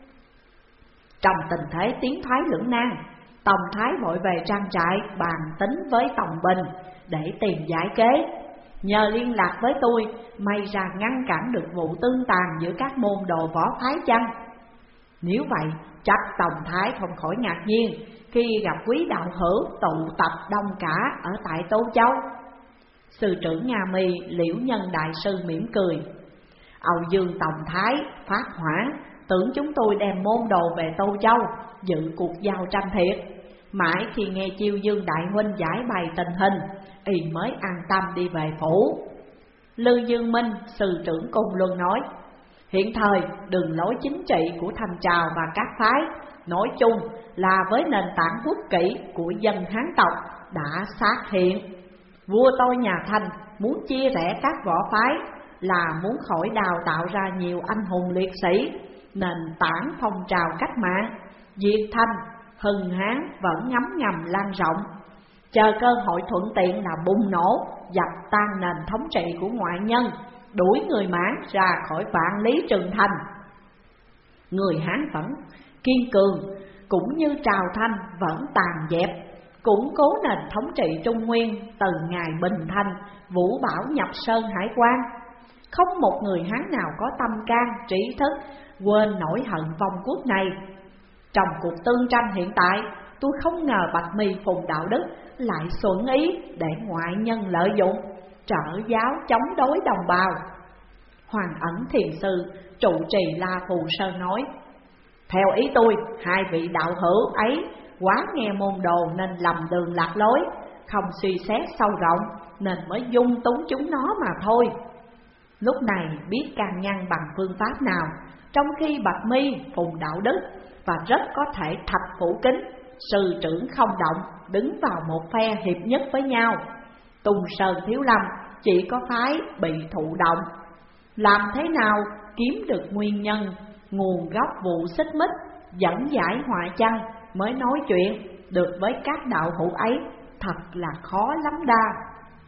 Trong tình thế tiến thoái lưỡng nan, Tòng Thái vội về trang trại bàn tính với Tòng Bình để tìm giải kế. Nhờ liên lạc với tôi, may ra ngăn cản được vụ tương tàn giữa các môn đồ võ phái chăng? Nếu vậy, chắc Tòng Thái không khỏi ngạc nhiên khi gặp quý đạo hữu tụ tập đông cả ở tại Tô Châu. Sư trưởng Nga Mi Liễu Nhân đại sư mỉm cười, Âu Dương Tòng Thái phát hỏa, tưởng chúng tôi đem môn đồ về Tô Châu dự cuộc giao tranh thiệt. Mãi khi nghe Chiêu Dương đại huynh giải bày tình hình, y mới an tâm đi về phủ. Lư Dương Minh sư trưởng Cung Luân nói, hiện thời đường lối chính trị của Thanh Trào và các phái nói chung là với nền tảng quốc kỷ của dân Hán tộc đã xác hiện. Vua tôi nhà Thanh muốn chia rẽ các võ phái là muốn khỏi đào tạo ra nhiều anh hùng liệt sĩ, nền tảng phong trào cách mạng diệt Thanh hưng Hán vẫn ngấm ngầm lan rộng, chờ cơ hội thuận tiện là bùng nổ dập tan nền thống trị của ngoại nhân, đuổi người Mãn ra khỏi vạn lý Trường Thành. Người Hán vẫn kiên cường, cũng như Trào Thanh vẫn tàn dẹp, củng cố nền thống trị Trung Nguyên từ ngày Bình Thanh, Vũ Bảo nhập Sơn Hải Quan. Không một người Hán nào có tâm can, trí thức quên nỗi hận vong quốc này. Trong cuộc tương tranh hiện tại, tôi không ngờ Bạch Mi Phùng Đạo Đức lại xuẩn ý để ngoại nhân lợi dụng, trợ giáo chống đối đồng bào. Hoàng Ẩn Thiền Sư trụ trì La Phù Sơn nói, theo ý tôi, hai vị đạo hữu ấy quá nghe môn đồ nên lầm đường lạc lối, không suy xét sâu rộng nên mới dung túng chúng nó mà thôi. Lúc này biết can ngăn bằng phương pháp nào, trong khi Bạch Mi Phùng Đạo Đức và rất có thể Thạch Phủ Kính sư trưởng không động đứng vào một phe hiệp nhất với nhau. Tung Sơn Thiếu Lâm chỉ có phái bị thụ động. Làm thế nào kiếm được nguyên nhân, nguồn gốc vụ xích mích, dẫn giải họa chăng mới nói chuyện được với các đạo hữu ấy, thật là khó lắm đa.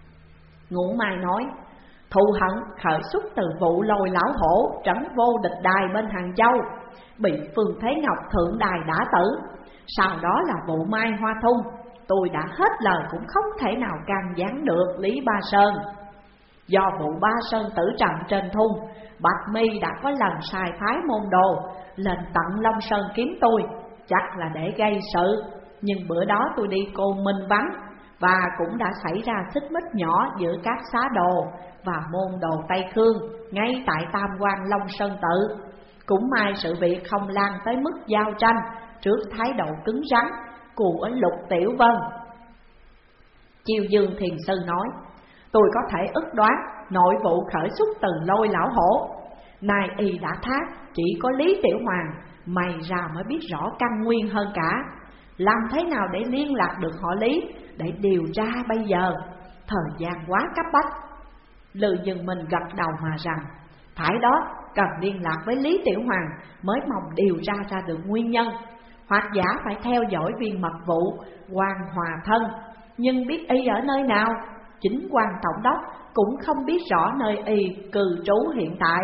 Ngũ Mai nói, thù hận khởi xuất từ vụ lôi lão hổ trấn vô địch đài bên Hàng Châu, bị Phương Thế Ngọc thượng đài đã tử. Sau đó là vụ Mai Hoa Thung, tôi đã hết lời cũng không thể nào can gián được Lý Ba Sơn. Do vụ Ba Sơn tử trận trên thung, Bạch Mi đã có lần sai phái môn đồ lên tận Long Sơn kiếm tôi, chắc là để gây sự. Nhưng bữa đó tôi đi Côn Minh vắng, và cũng đã xảy ra xích mích nhỏ giữa các xá đồ và môn đồ Tây Khương ngay tại Tam Quan Long Sơn tự. Cũng may sự việc không lan tới mức giao tranh trước thái độ cứng rắn của Lục Tiểu Vân. Chiêu Dương Thiền Sư nói, Tôi có thể ức đoán nội vụ khởi xuất từ Lôi lão hổ. Nay y đã thác, chỉ có Lý Tiểu Hoàng mày ra mới biết rõ căn nguyên hơn cả. Làm thế nào để liên lạc được họ Lý để điều tra bây giờ? Thời gian quá cấp bách. Lư Dương Minh gật đầu mà rằng, phải đó, cần liên lạc với Lý Tiểu Hoàng mới mong điều tra ra được nguyên nhân. Hoặc giả phải theo dõi viên mật vụ Quan Hòa Thân, nhưng biết y ở nơi nào, chính quan tổng đốc cũng không biết rõ nơi y cư trú hiện tại.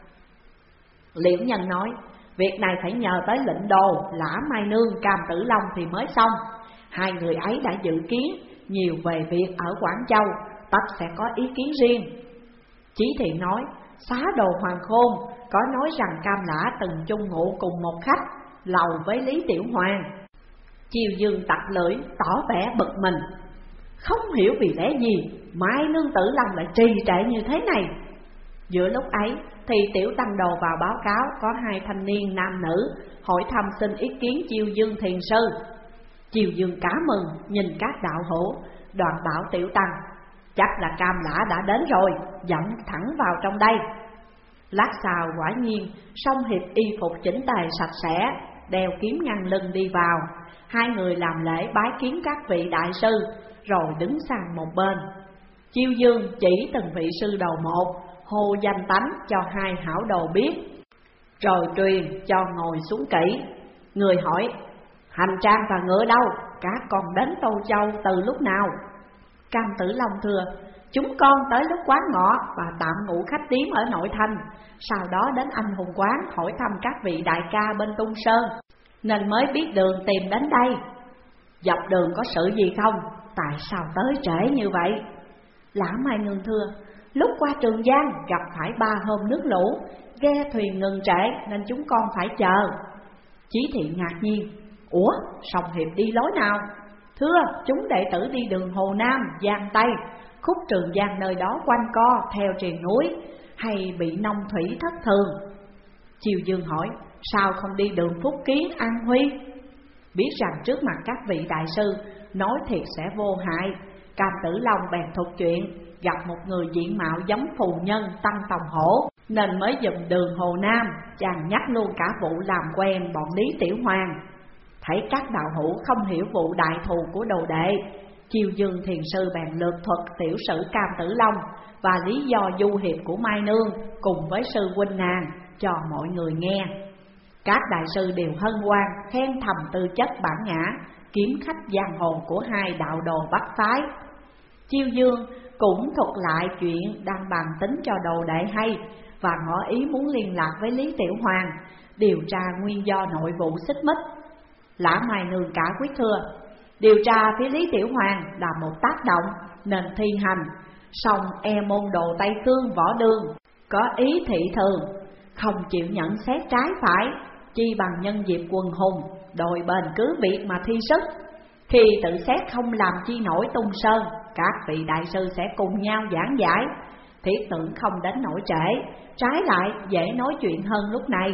Liễu Nhân nói, việc này phải nhờ tới lệnh đồ Lã Mai Nương, Cam Tử Long thì mới xong. Hai người ấy đã dự kiến nhiều về việc ở Quảng Châu, tất sẽ có ý kiến riêng. Chí Thiện nói, Xá Đồ Hoàng Khôn có nói rằng Cam Lã từng chung ngụ cùng một khách lầu với Lý Tiểu Hoàng. Chiêu Dương tặc lưỡi tỏ vẻ bực mình, không hiểu vì lẽ gì Mai Nương Tử Long lại trì trệ như thế này. Giữa lúc ấy thì Tiểu Tăng Đồ vào báo cáo có hai thanh niên nam nữ hỏi thăm xin ý kiến Chiêu Dương thiền sư. Chiêu Dương cá mừng nhìn các đạo hữu, đoàn bảo Tiểu Tăng, chắc là Cam Lã đã đến rồi, dẫn thẳng vào trong đây. Lát sau quả nhiên Song Hiệp y phục chỉnh tề sạch sẽ, đeo kiếm ngăn lưng đi vào. Hai người làm lễ bái kiến các vị đại sư, rồi đứng sang một bên. Chiêu Dương chỉ từng vị sư đầu một, hô danh tánh cho hai hảo đồ biết, rồi truyền cho ngồi xuống kỹ. Người hỏi, hành trang và ngựa đâu? Các con đến Tô Châu từ lúc nào? Cam Tử Long thưa, chúng con tới lúc quán ngọ và tạm ngủ khách điếm ở nội thành, sau đó đến Anh Hùng Quán hỏi thăm các vị đại ca bên Tung Sơn, nên mới biết đường tìm đến đây. Dọc đường có sự gì không? Tại sao tới trễ như vậy? Lã Mai Nương thưa, lúc qua Trường Giang gặp phải ba hôm nước lũ, ghe thuyền ngừng trễ nên chúng con phải chờ. Chí Thiện ngạc nhiên, ủa, Song Hiệp đi lối nào? Thưa, chúng đệ tử đi đường Hồ Nam, Giang Tây, khúc Trường Giang nơi đó quanh co theo triền núi, hay bị nông thủy thất thường. Chiêu Dương hỏi, sao không đi đường Phúc Kiến, An Huy? Biết rằng trước mặt các vị đại sư nói thiệt sẽ vô hại, Cam Tử Long bèn thuật chuyện gặp một người diện mạo giống phù nhân Tăng Tòng Hổ, nên mới dùm đường Hồ Nam, chàng nhắc luôn cả vụ làm quen bọn Lý Tiểu Hoàng. Thấy các đạo hữu không hiểu vụ đại thù của đồ đệ, Chiêu Dương thiền sư bèn lược thuật tiểu sử Cam Tử Long và lý do du hiệp của Mai Nương cùng với sư huynh nàng cho mọi người nghe. Các đại sư đều hân hoan khen thầm tư chất bản ngã, kiếm khách giang hồ của hai đạo đồ Bắc phái. Chiêu Dương cũng thuật lại chuyện đang bàn tính cho đồ đệ hay, và ngỏ ý muốn liên lạc với Lý Tiểu Hoàng, điều tra nguyên do nội vụ xích mích. Lã Mai Nương cả quyết thưa, điều tra phía Lý Tiểu Hoàng là một tác động nên thi hành, song e môn đồ Tây Cương Võ Đương có ý thị thường, không chịu nhận xét trái phải, chi bằng nhân dịp quần hùng đòi bền cứ việc mà thi sức. Khi tự xét không làm chi nổi Tung Sơn, các vị đại sư sẽ cùng nhau giảng giải, thiết tưởng không đến nổi trễ, trái lại dễ nói chuyện hơn lúc này.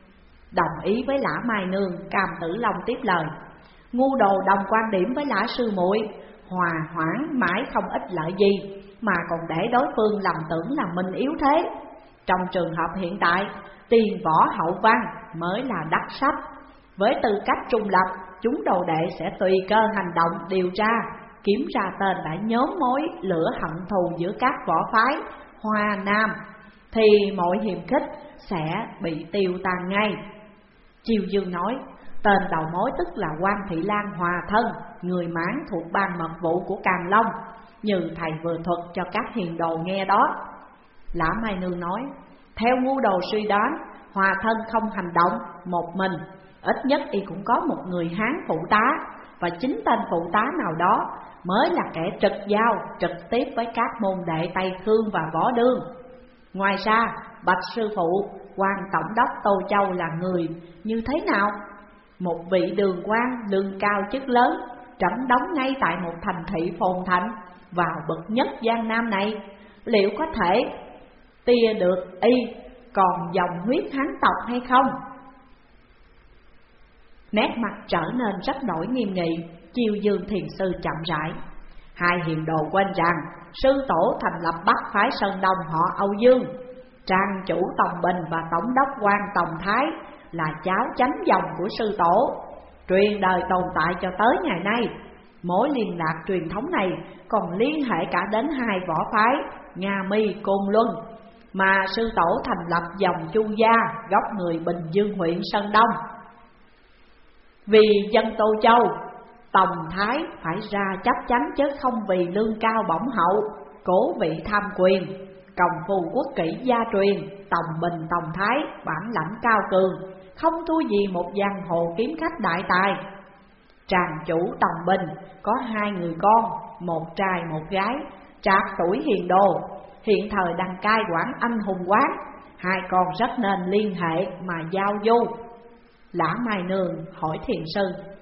Đồng ý với Lã Mai Nương, Cam Tử Long tiếp lời, ngu đồ đồng quan điểm với Lã sư muội, hòa hoãn mãi không ích lợi gì, mà còn để đối phương lầm tưởng là mình yếu thế. Trong trường hợp hiện tại, tiền võ hậu văn mới là đắc sách. Với tư cách trung lập, chúng đồ đệ sẽ tùy cơ hành động điều tra, kiếm ra tên đã nhóm mối lửa hận thù giữa các võ phái Hoa Nam, thì mọi hiềm khích sẽ bị tiêu tan ngay. Chiêu Dương nói, tên đầu mối tức là Quan Thị Lan Hòa Thân, người Mãn thuộc ban mật vụ của Càn Long, như thầy vừa thuật cho các hiền đồ nghe đó. Lã Mai Nương nói, theo ngu đồ suy đoán, Hòa Thân không hành động một mình, ít nhất y cũng có một người Hán phụ tá, và chính tên phụ tá nào đó mới là kẻ trực giao trực tiếp với các môn đệ Tây Khương và Võ Đương. Ngoài ra, bạch sư phụ, quan tổng đốc Tô Châu là người như thế nào? Một vị đường quan lương cao chức lớn, trẫm đóng ngay tại một thành thị phồn thạnh vào bậc nhất Giang Nam này, liệu có thể tia được y còn dòng huyết Hán tộc hay không? Nét mặt trở nên rất đổi nghiêm nghị. Chiêu Dương thiền sư chậm rãi, Hai hiền đồ quên rằng sư tổ thành lập Bắc phái Sơn Đông họ Âu Dương, trang chủ Tòng Bình và tổng đốc quan Tòng Thái là cháu chánh dòng của sư tổ, truyền đời tồn tại cho tới ngày nay. Mối liên lạc truyền thống này còn liên hệ cả đến hai võ phái Nga Mi Côn Luân mà sư tổ thành lập dòng Chu gia, gốc người Bình Dương huyện Sơn Đông. Vì dân Tô Châu, Tòng Thái phải ra chấp chánh chứ không vì lương cao bổng hậu, cố vị tham quyền. Còng phù quốc kỷ gia truyền, Tòng Bình Tòng Thái bản lãnh cao cường, không thua gì một giang hồ kiếm khách đại tài. Tràng chủ Tòng Bình có hai người con, một trai một gái, trạc tuổi hiền đồ, hiện thời đang cai quản anh hùng quán. Hai con rất nên liên hệ mà giao du. Lã Mai Nương hỏi thiền sư: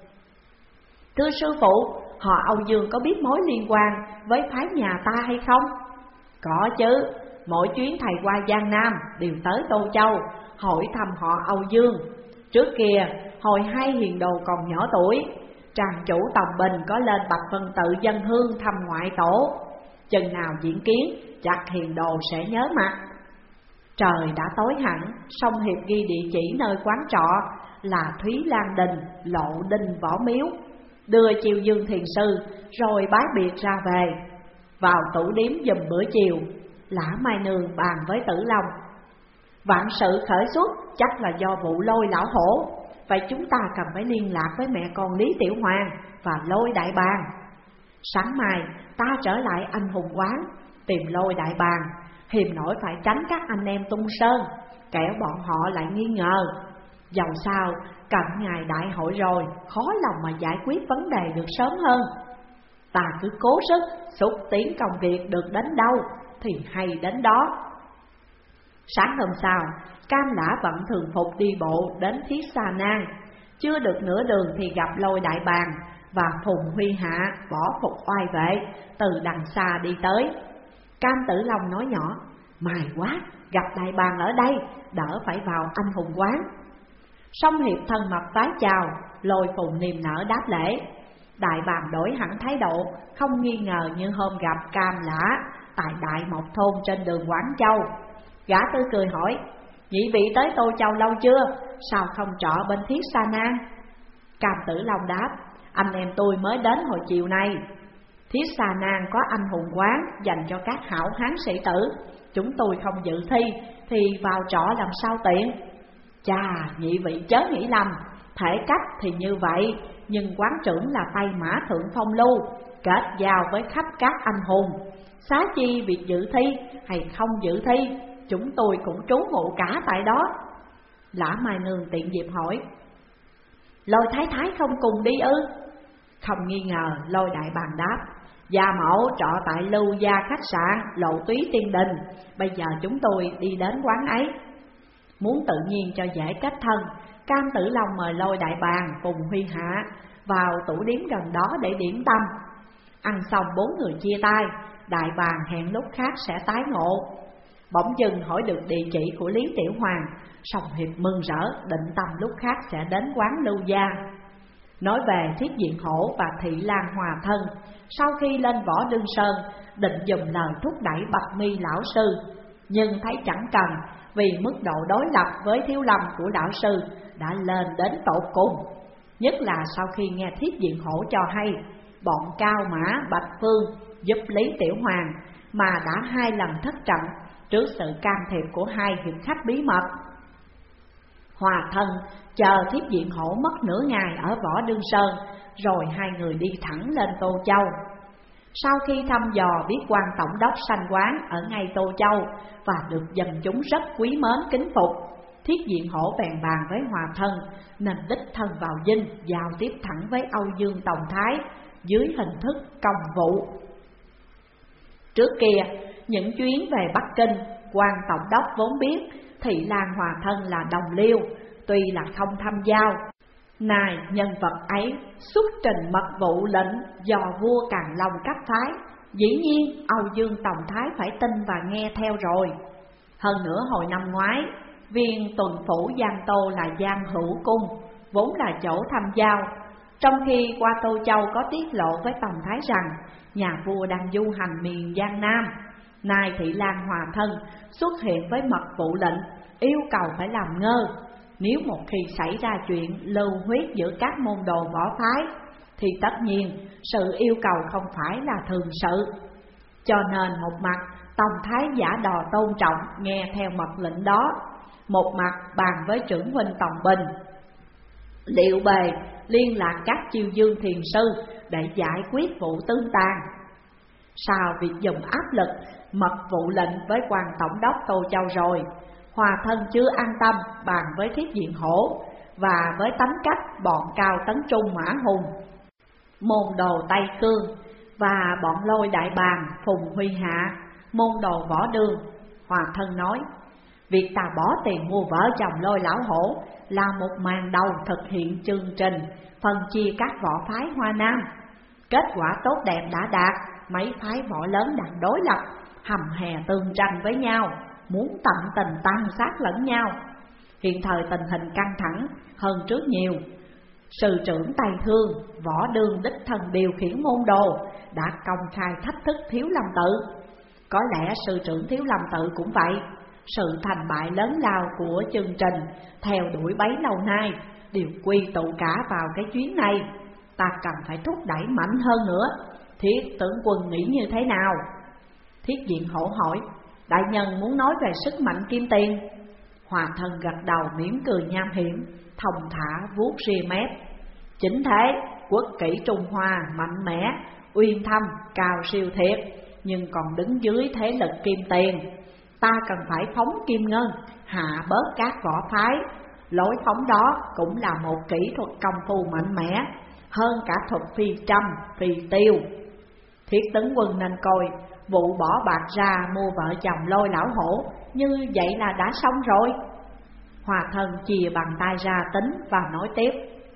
thưa sư phụ, họ Âu Dương có biết mối liên quan với phái nhà ta hay không? Có chứ, mỗi chuyến thầy qua Giang Nam đều tới Tô Châu hỏi thăm họ Âu Dương. Trước kia, hồi hai hiền đồ còn nhỏ tuổi, tràng chủ Tòng Bình có lên Bạch Vân Tự dân hương thăm ngoại tổ. Chừng nào diễn kiến, chắc hiền đồ sẽ nhớ mặt. Trời đã tối hẳn, song Hiệp ghi địa chỉ nơi quán trọ là Thúy Lan Đình, Lộ Đinh Võ Miếu, đưa Chiêu Dương thiền sư rồi bái biệt ra về. Vào tủ điếm giùm bữa chiều, Lã Mai Nương bàn với Tử Long: vạn sự khởi xuất chắc là do vụ Lôi lão hổ, vậy chúng ta cần phải liên lạc với mẹ con Lý Tiểu Hoàng và Lôi đại bàng. Sáng mai ta trở lại anh hùng quán tìm Lôi đại bàng, hiềm nổi phải tránh các anh em Tung Sơn, kẻo bọn họ lại nghi ngờ. Dầu sao cận ngày đại hội rồi, khó lòng mà giải quyết vấn đề được sớm hơn. Ta cứ cố sức xúc tiến công việc được đến đâu thì hay đến đó. Sáng hôm sau, Cam Lã vận thường phục đi bộ đến Thiết Sa Nang. Chưa được nửa đường thì gặp Lôi đại bàng và Phùng Huy Hạ võ phục oai vệ từ đằng xa đi tới. Cam Tử Long nói nhỏ: may quá, gặp đại bàng ở đây, đỡ phải vào anh hùng quán. Song Hiệp thân mật vái chào, Lôi Phùng niềm nở đáp lễ. Đại bàng đổi hẳn thái độ, không nghi ngờ như hôm gặp Cam Lã tại Đại Mộc Thôn trên đường Quảng Châu. Gã tươi cười hỏi: nhị vị tới Tô Châu lâu chưa, sao không trọ bên Thiết Sa Nang? Cam Tử Long đáp: anh em tôi mới đến hồi chiều nay. Thiết Sa Nang có anh hùng quán dành cho các hảo hán sĩ tử, chúng tôi không dự thi thì vào trọ làm sao tiện. Chà, nhị vị chớ nghĩ lầm, thể cách thì như vậy, nhưng quán trưởng là Tây Mã Thượng Phong Lưu, kết giao với khắp các anh hùng. Xá chi việc dự thi hay không dự thi, chúng tôi cũng trú ngụ cả tại đó. Lã Mai Nương tiện dịp hỏi: Lôi thái thái không cùng đi ư? Không nghi ngờ, Lôi đại bàng đáp: gia mẫu trọ tại Lưu Gia khách sạn Lộ Túy Tiên Đình, bây giờ chúng tôi đi đến quán ấy. Muốn tự nhiên cho dễ kết thân, Cam Tử Long mời Lôi đại bàng cùng Huy Hạ vào tủ điếm gần đó để điểm tâm. Ăn xong bốn người chia tay, đại bàng hẹn lúc khác sẽ tái ngộ. Bỗng dưng hỏi được địa chỉ của Lý Tiểu Hoàng, Song Hiệp mừng rỡ định tâm lúc khác sẽ đến quán Lưu Gia. Nói về Thiết Diện Hổ và Thị Lan Hòa thân, sau khi lên Võ Đương Sơn định dùng lời thúc đẩy Bạch Mi lão sư, nhưng thấy chẳng cần, vì mức độ đối lập với Thiếu Lâm của lão sư đã lên đến tột cùng. Nhất là sau khi nghe Thiết Diện Hổ cho hay bọn Cao Mã Bạch Phương giúp Lý Tiểu Hoàng mà đã hai lần thất trận trước sự can thiệp của hai hiệp khách bí mật. Hòa thân chờ Thiết Diện Hổ mất nửa ngày ở Võ Đương Sơn, rồi hai người đi thẳng lên Tô Châu. Sau khi thăm dò biết quan tổng đốc sanh quán ở ngay Tô Châu và được dân chúng rất quý mến kính phục, Thiết Diện Hổ bèn bàn với Hòa thân nên đích thân vào dinh giao tiếp thẳng với Âu Dương Tòng Thái dưới hình thức công vụ. Trước kia, những chuyến về Bắc Kinh, quan tổng đốc vốn biết Thị Lan Hòa thân là đồng liêu, tuy là không thăm giao. Này nhân vật ấy xuất trình mật vụ lệnh do vua Càn Long cấp phái, dĩ nhiên Âu Dương Tòng Thái phải tin và nghe theo rồi. Hơn nữa hồi năm ngoái, viên tuần phủ Giang Tô là Giang Hữu Cung, vốn là chỗ thăm giao, Trong khi qua Tô Châu có tiết lộ với Tòng Thái rằng nhà vua đang du hành miền Giang Nam, nay Thị Lan Hòa Thân xuất hiện với mật vụ lệnh yêu cầu phải làm ngơ. Nếu một khi xảy ra chuyện lưu huyết giữa các môn đồ võ phái thì tất nhiên sự yêu cầu không phải là thường sự. Cho nên một mặt Tòng Thái giả đò tôn trọng nghe theo mật lệnh đó, một mặt bàn với trưởng huynh Tòng Bình liệu bề liên lạc các chiêu dương thiền sư để giải quyết vụ tương tàn. Sau việc dùng áp lực mật vụ lệnh với quan tổng đốc Tô Châu rồi, Hòa Thân chưa an tâm bàn với Thiết Diện Hổ và với tánh cách bọn Cao Tấn Trung Mã Hùng, môn đồ Tây Cương và bọn Lôi Đại Bàng Phùng Huy Hạ, môn đồ Võ Đường. Hòa Thân nói, việc ta bỏ tiền mua vợ chồng Lôi Lão Hổ là một màn đầu thực hiện chương trình phân chia các võ phái Hoa Nam. Kết quả tốt đẹp đã đạt, mấy phái võ lớn đang đối lập, hầm hè tương tranh với nhau, muốn tận tình tàn sát lẫn nhau. Hiện thời tình hình căng thẳng hơn trước nhiều. Sư trưởng Tây Thương, Võ Đương đích thân điều khiển môn đồ đã công khai thách thức Thiếu Lâm Tự. Có lẽ sư trưởng Thiếu Lâm Tự cũng vậy. Sự thành bại lớn lao của chương trình theo đuổi bấy lâu nay đều quy tụ cả vào cái chuyến này. Ta cần phải thúc đẩy mạnh hơn nữa. Thiết tướng quân nghĩ như thế nào? Thiết Diện Hổ hỏi, đại nhân muốn nói về sức mạnh kim tiền? Hòa Thân gật đầu mỉm cười nham hiểm, thông thả vuốt ria mép. Chính thế, quốc kỷ Trung Hoa mạnh mẽ, uyên thâm, cao siêu thiệt, nhưng còn đứng dưới thế lực kim tiền. Ta cần phải phóng kim ngân, hạ bớt các võ phái. Lối phóng đó cũng là một kỹ thuật công phu mạnh mẽ, hơn cả thuật phi trăm, phi tiêu. Thiết tướng quân nên coi vụ bỏ bạc ra mua vợ chồng Lôi Lão Hổ như vậy là đã xong rồi. Hòa Thân chìa bàn tay ra tính và nói tiếp,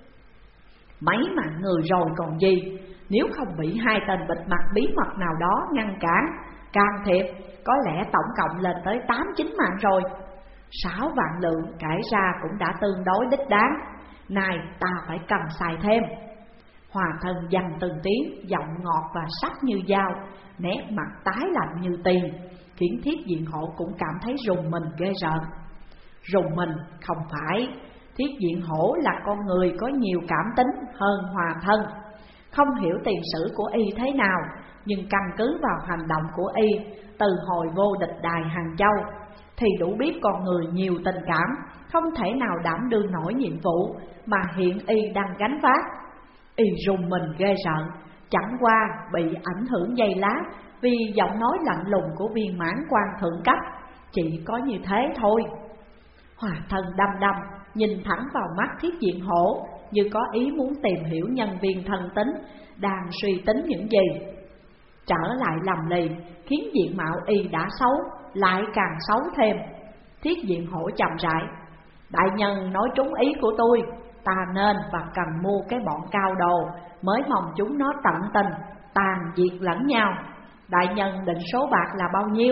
mấy mạng người rồi còn gì, nếu không bị hai tên bịt mặt bí mật nào đó ngăn cản, can thiệp, có lẽ tổng cộng lên tới tám chín mạng rồi. Sáu vạn lượng kể ra cũng đã tương đối đích đáng, này ta phải cần xài thêm. Hòa Thân dằn từng tiếng, giọng ngọt và sắc như dao, nét mặt tái lạnh như tiền, khiến Thiết Diện Hổ cũng cảm thấy rùng mình ghê rợn. Rùng mình không phải, Thiết Diện Hổ là con người có nhiều cảm tính hơn Hòa Thân. Không hiểu tiền sử của y thế nào, nhưng căn cứ vào hành động của y từ hồi vô địch đài Hàng Châu thì đủ biết con người nhiều tình cảm, không thể nào đảm đương nổi nhiệm vụ mà hiện y đang gánh vác. Y rùng mình ghê rợn, chẳng qua bị ảnh hưởng giây lát vì giọng nói lạnh lùng của viên mãn quan thượng cấp, chỉ có như thế thôi. Hòa Thân đăm đăm nhìn thẳng vào mắt Thiết Diện Hổ, như có ý muốn tìm hiểu nhân viên thân tính đang suy tính những gì. Trở lại lầm lì khiến diện mạo y đã xấu lại càng xấu thêm. Thiết Diện Hổ chậm rãi, đại nhân nói trúng ý của tôi, ta nên và cần mua cái bọn cao đồ mới mong chúng nó tận tình tàn diệt lẫn nhau. Đại nhân định số bạc là bao nhiêu?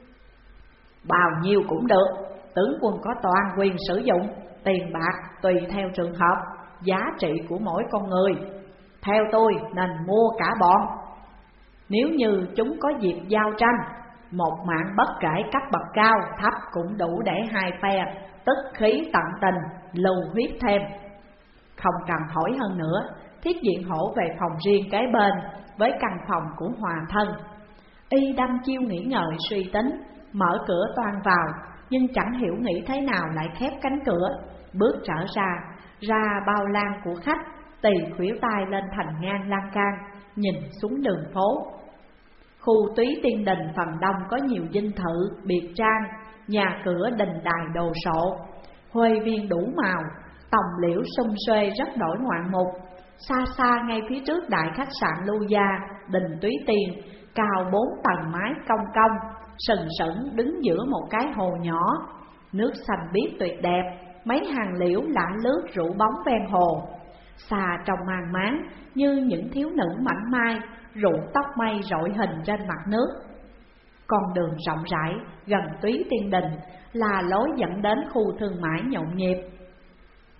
Bao nhiêu cũng được, tướng quân có toàn quyền sử dụng. Tiền bạc tùy theo trường hợp, giá trị của mỗi con người. Theo tôi nên mua cả bọn. Nếu như chúng có dịp giao tranh, một mạng bất kể cấp bậc cao thấp cũng đủ để hai phe tức khí tận tình lưu huyết thêm. Không cần hỏi hơn nữa, Thiết Diện Hổ về phòng riêng kế bên với căn phòng của Hòa Thân. Y đăm chiêu nghĩ ngợi suy tính, mở cửa toan vào, nhưng chẳng hiểu nghĩ thế nào lại khép cánh cửa, bước trở ra, ra bao lan của khách, tì khuỷu tay lên thành ngang lan can, nhìn xuống đường phố. Khu Túy Tiên Đình phần đông có nhiều dinh thự, biệt trang, nhà cửa đình đài đồ sộ, huê viên đủ màu, tòng liễu sum xuê rất đổi ngoạn mục. Xa xa ngay phía trước đại khách sạn Lưu Gia, đình Túy Tiên, cao bốn tầng mái cong cong, sừng sững đứng giữa một cái hồ nhỏ, nước xanh biếc tuyệt đẹp, mấy hàng liễu lả lướt rủ bóng ven hồ. Xa trong màn máng như những thiếu nữ mảnh mai, rủ tóc mây rọi hình trên mặt nước. Con đường rộng rãi gần Túy Tiên Đình là lối dẫn đến khu thương mại nhộn nhịp.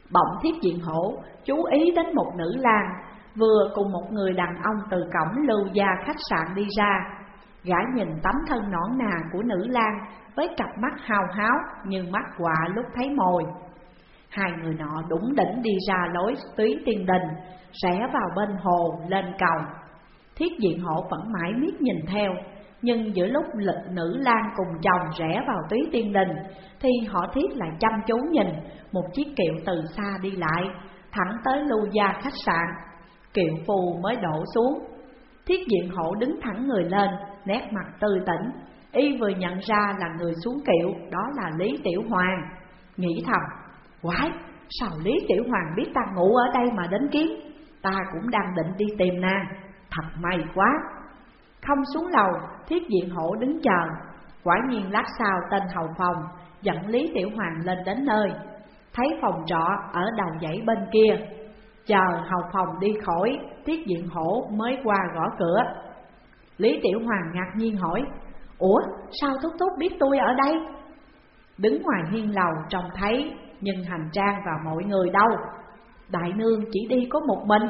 Bỗng Thiết Diện Hổ chú ý đến một nữ lang vừa cùng một người đàn ông từ cổng Lưu Gia khách sạn đi ra. Gã nhìn tấm thân nõn nà của nữ lang với cặp mắt hào háo như mắt quạ lúc thấy mồi. Hai người nọ đủng đỉnh đi ra lối Túy Tiên Đình, rẽ vào bên hồ lên cầu. Thiết Diện Hổ vẫn mãi miết nhìn theo, nhưng giữa lúc lịch nữ lang cùng chồng rẽ vào Túy Tiên Đình thì họ Thiết lại chăm chú nhìn một chiếc kiệu từ xa đi lại, thẳng tới Lưu Gia khách sạn. Kiệu phù mới đổ xuống, Thiết Diện Hổ đứng thẳng người lên, nét mặt tươi tỉnh. Y vừa nhận ra là người xuống kiệu đó là Lý Tiểu Hoàng, nghĩ thầm: quái, sao Lý Tiểu Hoàng biết ta ngủ ở đây mà đến kiếm? Ta cũng đang định đi tìm nàng, thật may quá. Không xuống lầu, Thiết Diện Hổ đứng chờ. Quả nhiên lát sau tên hầu phòng dẫn Lý Tiểu Hoàng lên đến nơi, thấy phòng trọ ở đầu dãy bên kia. Chờ hầu phòng đi khỏi, Thiết Diện Hổ mới qua gõ cửa. Lý Tiểu Hoàng ngạc nhiên hỏi: ủa, sao thúc thúc biết tôi ở đây? Đứng ngoài hiên lầu trông thấy, nhưng hành trang và mọi người đâu? Đại nương chỉ đi có một mình.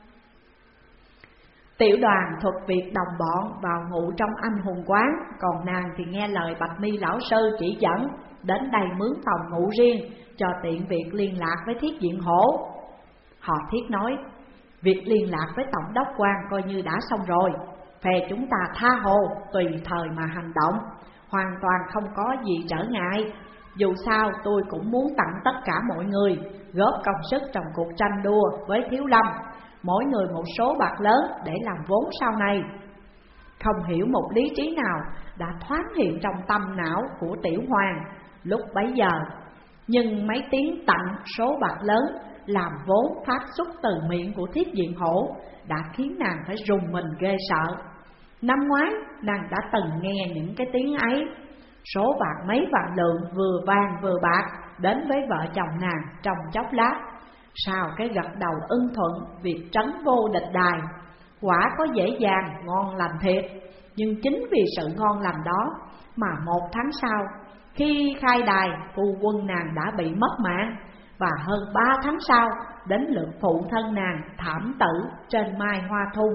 Tiểu đoàn thuật việc đồng bọn vào ngủ trong anh hùng quán, còn nàng thì nghe lời Bạch Mi lão sư chỉ dẫn đến đây mướn phòng ngủ riêng, cho tiện việc liên lạc với Thiết Diện Hổ. Họ Thiết nói: việc liên lạc với tổng đốc quan coi như đã xong rồi, phe chúng ta tha hồ tùy thời mà hành động, hoàn toàn không có gì trở ngại. Dù sao tôi cũng muốn tặng tất cả mọi người góp công sức trong cuộc tranh đua với Thiếu Lâm, mỗi người một số bạc lớn để làm vốn sau này. Không hiểu một lý trí nào đã thoáng hiện trong tâm não của Tiểu Hoàng lúc bấy giờ, nhưng mấy tiếng tặng số bạc lớn làm vốn phát xuất từ miệng của Thiết Diện Hổ đã khiến nàng phải rùng mình ghê sợ. Năm ngoái nàng đã từng nghe những cái tiếng ấy, số bạc mấy vạn lượng vừa vàng vừa bạc đến với vợ chồng nàng trong chốc lát. Sao cái gật đầu ưng thuận việc trấn vô địch đài, quả có dễ dàng ngon lành thiệt. Nhưng chính vì sự ngon lành đó mà một tháng sau, khi khai đài, phu quân nàng đã bị mất mạng, và hơn ba tháng sau đến lượt phụ thân nàng thảm tử trên Mai Hoa Thung.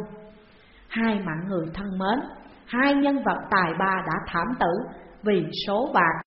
Hai mạng người thân mến, hai nhân vật tài ba đã thảm tử vì số bạc,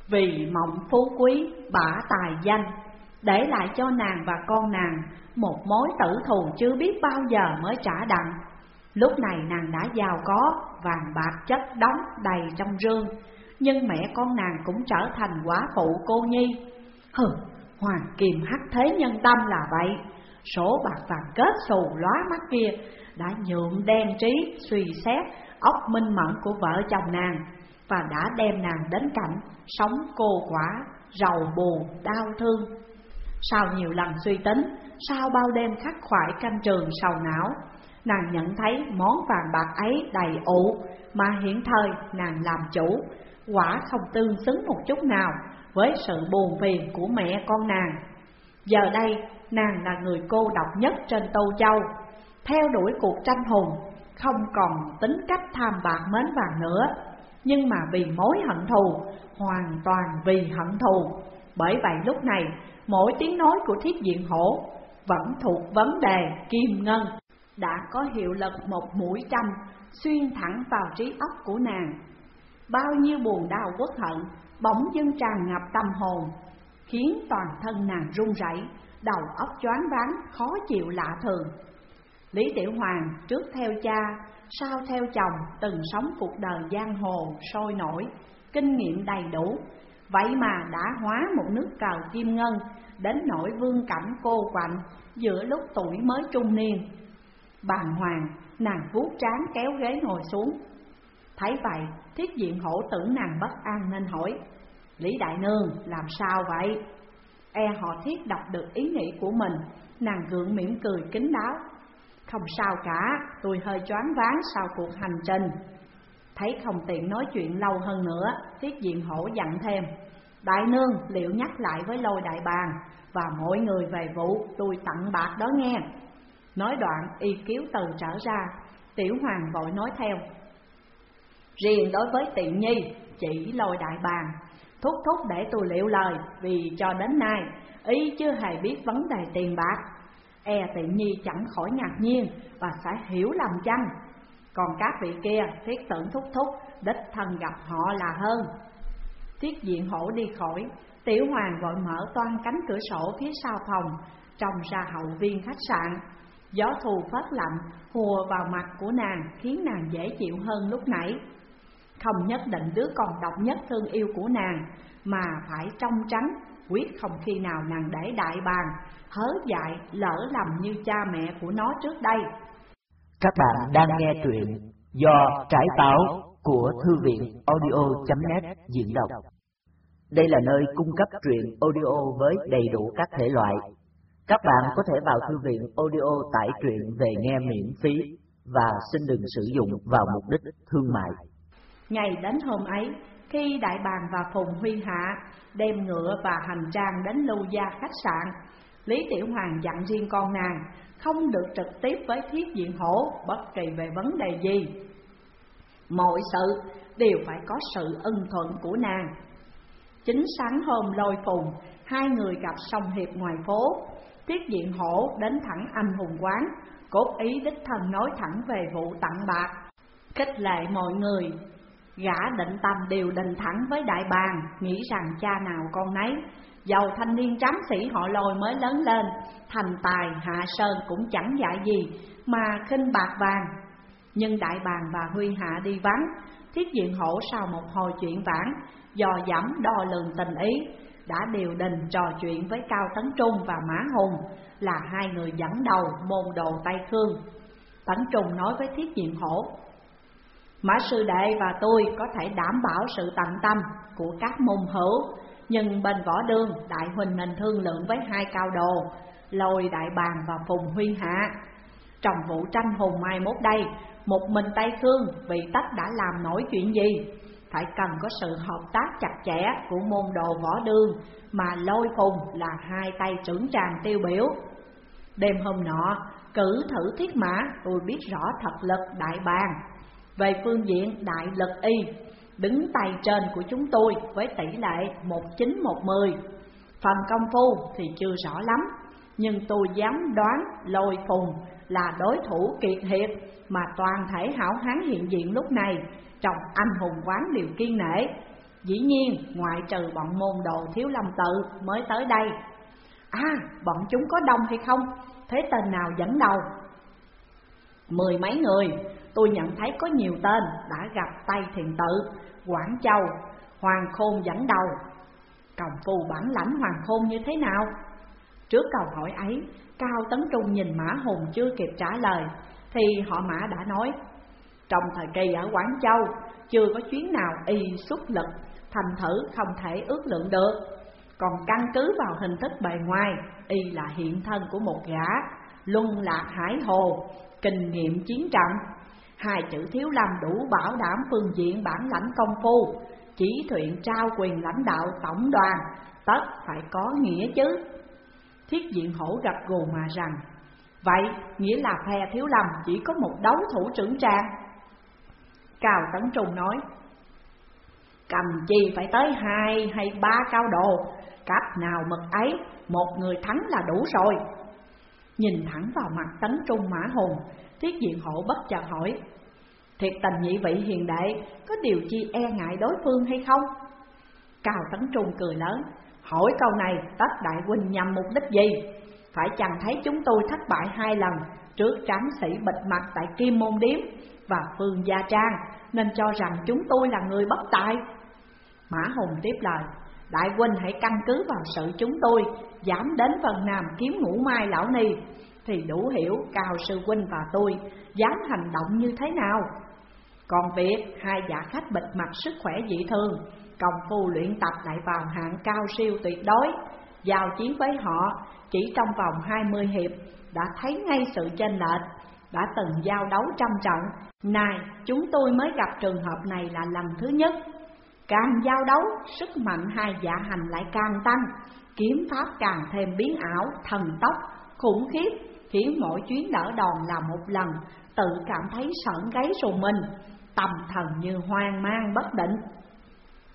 vì mộng phú quý bả tài danh, để lại cho nàng và con nàng một mối tử thù chưa biết bao giờ mới trả đặng. Lúc này nàng đã giàu có, vàng bạc chất đống đầy trong rương, nhưng mẹ con nàng cũng trở thành quả phụ cô nhi. Hừ, hoàng kim hắc thế nhân tâm là vậy. Số bạc vàng kết xù lóa mắt kia đã nhuộm đen trí suy xét óc minh mẫn của vợ chồng nàng, và đã đem nàng đến cảnh sống cô quả, rầu buồn, đau thương. Sau nhiều lần suy tính, sau bao đêm khắc khoải canh trường sầu não, nàng nhận thấy món vàng bạc ấy đầy ụ, mà hiện thời nàng làm chủ, quả không tương xứng một chút nào với sự buồn phiền của mẹ con nàng. Giờ đây nàng là người cô độc nhất trên Tô Châu, theo đuổi cuộc tranh hùng, không còn tính cách tham bạc mến vàng nữa, nhưng mà vì mối hận thù, hoàn toàn vì hận thù. Bởi vậy lúc này mỗi tiếng nói của Thiết Diện Hổ vẫn thuộc vấn đề kim ngân, đã có hiệu lực một mũi châm xuyên thẳng vào trí óc của nàng. Bao nhiêu buồn đau uất hận bỗng dưng tràn ngập tâm hồn, khiến toàn thân nàng run rẩy, đầu óc choáng váng, khó chịu lạ thường. Lý Tiểu Hoàng trước theo cha, sau theo chồng, từng sống cuộc đời giang hồ sôi nổi, kinh nghiệm đầy đủ, vậy mà đã hóa một nước cờ kim ngân đến nỗi vương cảnh cô quạnh giữa lúc tuổi mới trung niên. Bàng hoàng, nàng vuốt trán kéo ghế ngồi xuống. Thấy vậy, Thiết Diện Hổ tưởng nàng bất an nên hỏi: Lý đại nương, làm sao vậy? E họ Thiết đọc được ý nghĩ của mình, nàng gượng mỉm cười kín đáo: Không sao cả, tôi hơi choáng váng sau cuộc hành trình. Thấy không tiện nói chuyện lâu hơn nữa, Thiết Diện Hổ dặn thêm: Đại nương liệu nhắc lại với Lôi đại bàng và mọi người về vụ tôi tặng bạc đó nghe. Nói đoạn y kiếu từ trở ra. Tiểu Hoàng vội nói theo: Riêng đối với Tiện Nhi, chỉ Lôi đại bàng, thúc thúc để tôi liệu lời, vì cho đến nay y chưa hề biết vấn đề tiền bạc. E Tiện Nhi chẳng khỏi ngạc nhiên và sẽ hiểu lầm chăng. Còn các vị kia, Thiết Tưởng thúc thúc đích thân gặp họ là hơn. Thiết Diện Hổ đi khỏi, Tiểu Hoàng vội mở toang cánh cửa sổ phía sau phòng, trông ra hậu viên khách sạn. Gió thu phớt lạnh hùa vào mặt của nàng, khiến nàng dễ chịu hơn lúc nãy. Không nhất định đứa con độc nhất thương yêu của nàng mà phải trong trắng, quyết không khi nào nàng để đại bàng hớ dại lỡ lầm như cha mẹ của nó trước đây. Các bạn đang nghe truyện do Trái Táo của Thư viện audio chấm net diễn đọc. Đây là nơi cung cấp truyện audio với đầy đủ các thể loại. Các bạn có thể vào thư viện audio tải truyện về nghe miễn phí và xin đừng sử dụng vào mục đích thương mại. Ngày đến hôm ấy, khi Đại Bàng và Phùng Huy Hạ đem ngựa và hành trang đến Lưu Gia khách sạn, Lý Tiểu Hoàng dặn riêng con nàng không được trực tiếp với Thiết Diện Hổ bất kỳ về vấn đề gì. Mọi sự đều phải có sự ưng thuận của nàng. Chính sáng hôm Lôi Phùng, hai người gặp Song Hiệp ngoài phố. Thiết Diện Hổ đến thẳng Anh Hùng quán, cốt ý đích thân nói thẳng về vụ tặng bạc, khích lệ mọi người. Gã định tâm đều định thẳng với Đại Bàng, nghĩ rằng cha nào con nấy. Dầu thanh niên tráng sĩ họ Lôi mới lớn lên, thành tài hạ sơn cũng chẳng dạy gì mà khinh bạc vàng. Nhưng Đại Bàng và Huy Hạ đi vắng, Thiết Diện Hổ sau một hồi chuyện vãn, dò dẫm đo lường tình ý, đã điều đình trò chuyện với Cao Tấn Trung và Mã Hùng, là hai người dẫn đầu môn đồ Tây Khương. Tấn Trung nói với Thiết Diện Hổ: Mã sư đệ và tôi có thể đảm bảo sự tận tâm của các môn hữu, nhưng bên Võ Đương, đại huynh nên thương lượng với hai cao đồ Lôi, Đại Bàng và Phùng Huy Hạ. Trong vụ tranh hùng mai mốt đây, một mình Tây Khương vì tất đã làm nổi chuyện gì, phải cần có sự hợp tác chặt chẽ của môn đồ Võ Đương, mà Lôi Phùng là hai tay trưởng tràng tiêu biểu. Đêm hôm nọ, cử thử thiết mã, tôi biết rõ thật lực Đại Bàng. Về phương diện đại lực y, đứng tay trên của chúng tôi với tỷ lệ một chín một mười. Phần công phu thì chưa rõ lắm, nhưng tôi dám đoán Lôi Phùng là đối thủ kiệt hiệp mà toàn thể hảo hán hiện diện lúc này trong Anh Hùng quán đều kiên nể. Dĩ nhiên ngoại trừ bọn môn đồ Thiếu Lâm Tự mới tới đây. À, bọn chúng có đông hay không? Thế tên nào dẫn đầu? Mười mấy người, tôi nhận thấy có nhiều tên đã gặp Tây Thiền Tự, Quảng Châu, Hoàng Khôn dẫn đầu. Công phu bản lãnh Hoàng Khôn như thế nào? Trước câu hỏi ấy, Cao Tấn Trung nhìn Mã Hùng chưa kịp trả lời, thì họ Mã đã nói: Trong thời kỳ ở Quảng Châu, chưa có chuyến nào y xuất lực, thành thử không thể ước lượng được. Còn căn cứ vào hình thức bề ngoài, y là hiện thân của một gã luân lạc hải hồ, kinh nghiệm chiến trận. Hai chữ Thiếu Lâm đủ bảo đảm phương diện bản lãnh công phu, chỉ thuyện trao quyền lãnh đạo tổng đoàn, tất phải có nghĩa chứ. Thiết Diện Hổ gật gù mà rằng: Vậy nghĩa là phe Thiếu Lâm chỉ có một đấu thủ trưởng tràng? Cao Tấn Trung nói: Cầm chi phải tới hai hay ba cao đồ, cách nào mực ấy, một người thắng là đủ rồi. Nhìn thẳng vào mặt Tấn Trung Mã Hùng, Thiết Diện Hổ bất chợt hỏi: Thiệt tình nhị vị hiền đệ có điều chi e ngại đối phương hay không? Cao Tấn Trung cười lớn: Hỏi câu này tất đại huynh nhằm mục đích gì? Phải chẳng thấy chúng tôi thất bại hai lần trước tráng sĩ bịt mặt tại Kim Môn Điếm và Phương Gia Trang, nên cho rằng chúng tôi là người bất tài. Mã Hùng tiếp lời: Đại huynh hãy căn cứ vào sự chúng tôi dám đến Vân Nam kiếm Ngũ Mai Lão Ni, thì đủ hiểu Cao sư huynh và tôi dám hành động như thế nào. Còn việc hai giả khách bịt mặt sức khỏe dị thường, công phu luyện tập lại vào hạng cao siêu tuyệt đối, giao chiến với họ chỉ trong vòng hai mươi hiệp đã thấy ngay sự chênh lệch. Đã từng giao đấu trăm trận, nay chúng tôi mới gặp trường hợp này là lần thứ nhất. Càng giao đấu, sức mạnh hai dạ hành lại càng tăng, kiếm pháp càng thêm biến ảo, thần tốc, khủng khiếp, khiến mỗi chuyến đỡ đòn là một lần, tự cảm thấy sởn gáy rùng mình, tâm thần như hoang mang bất định.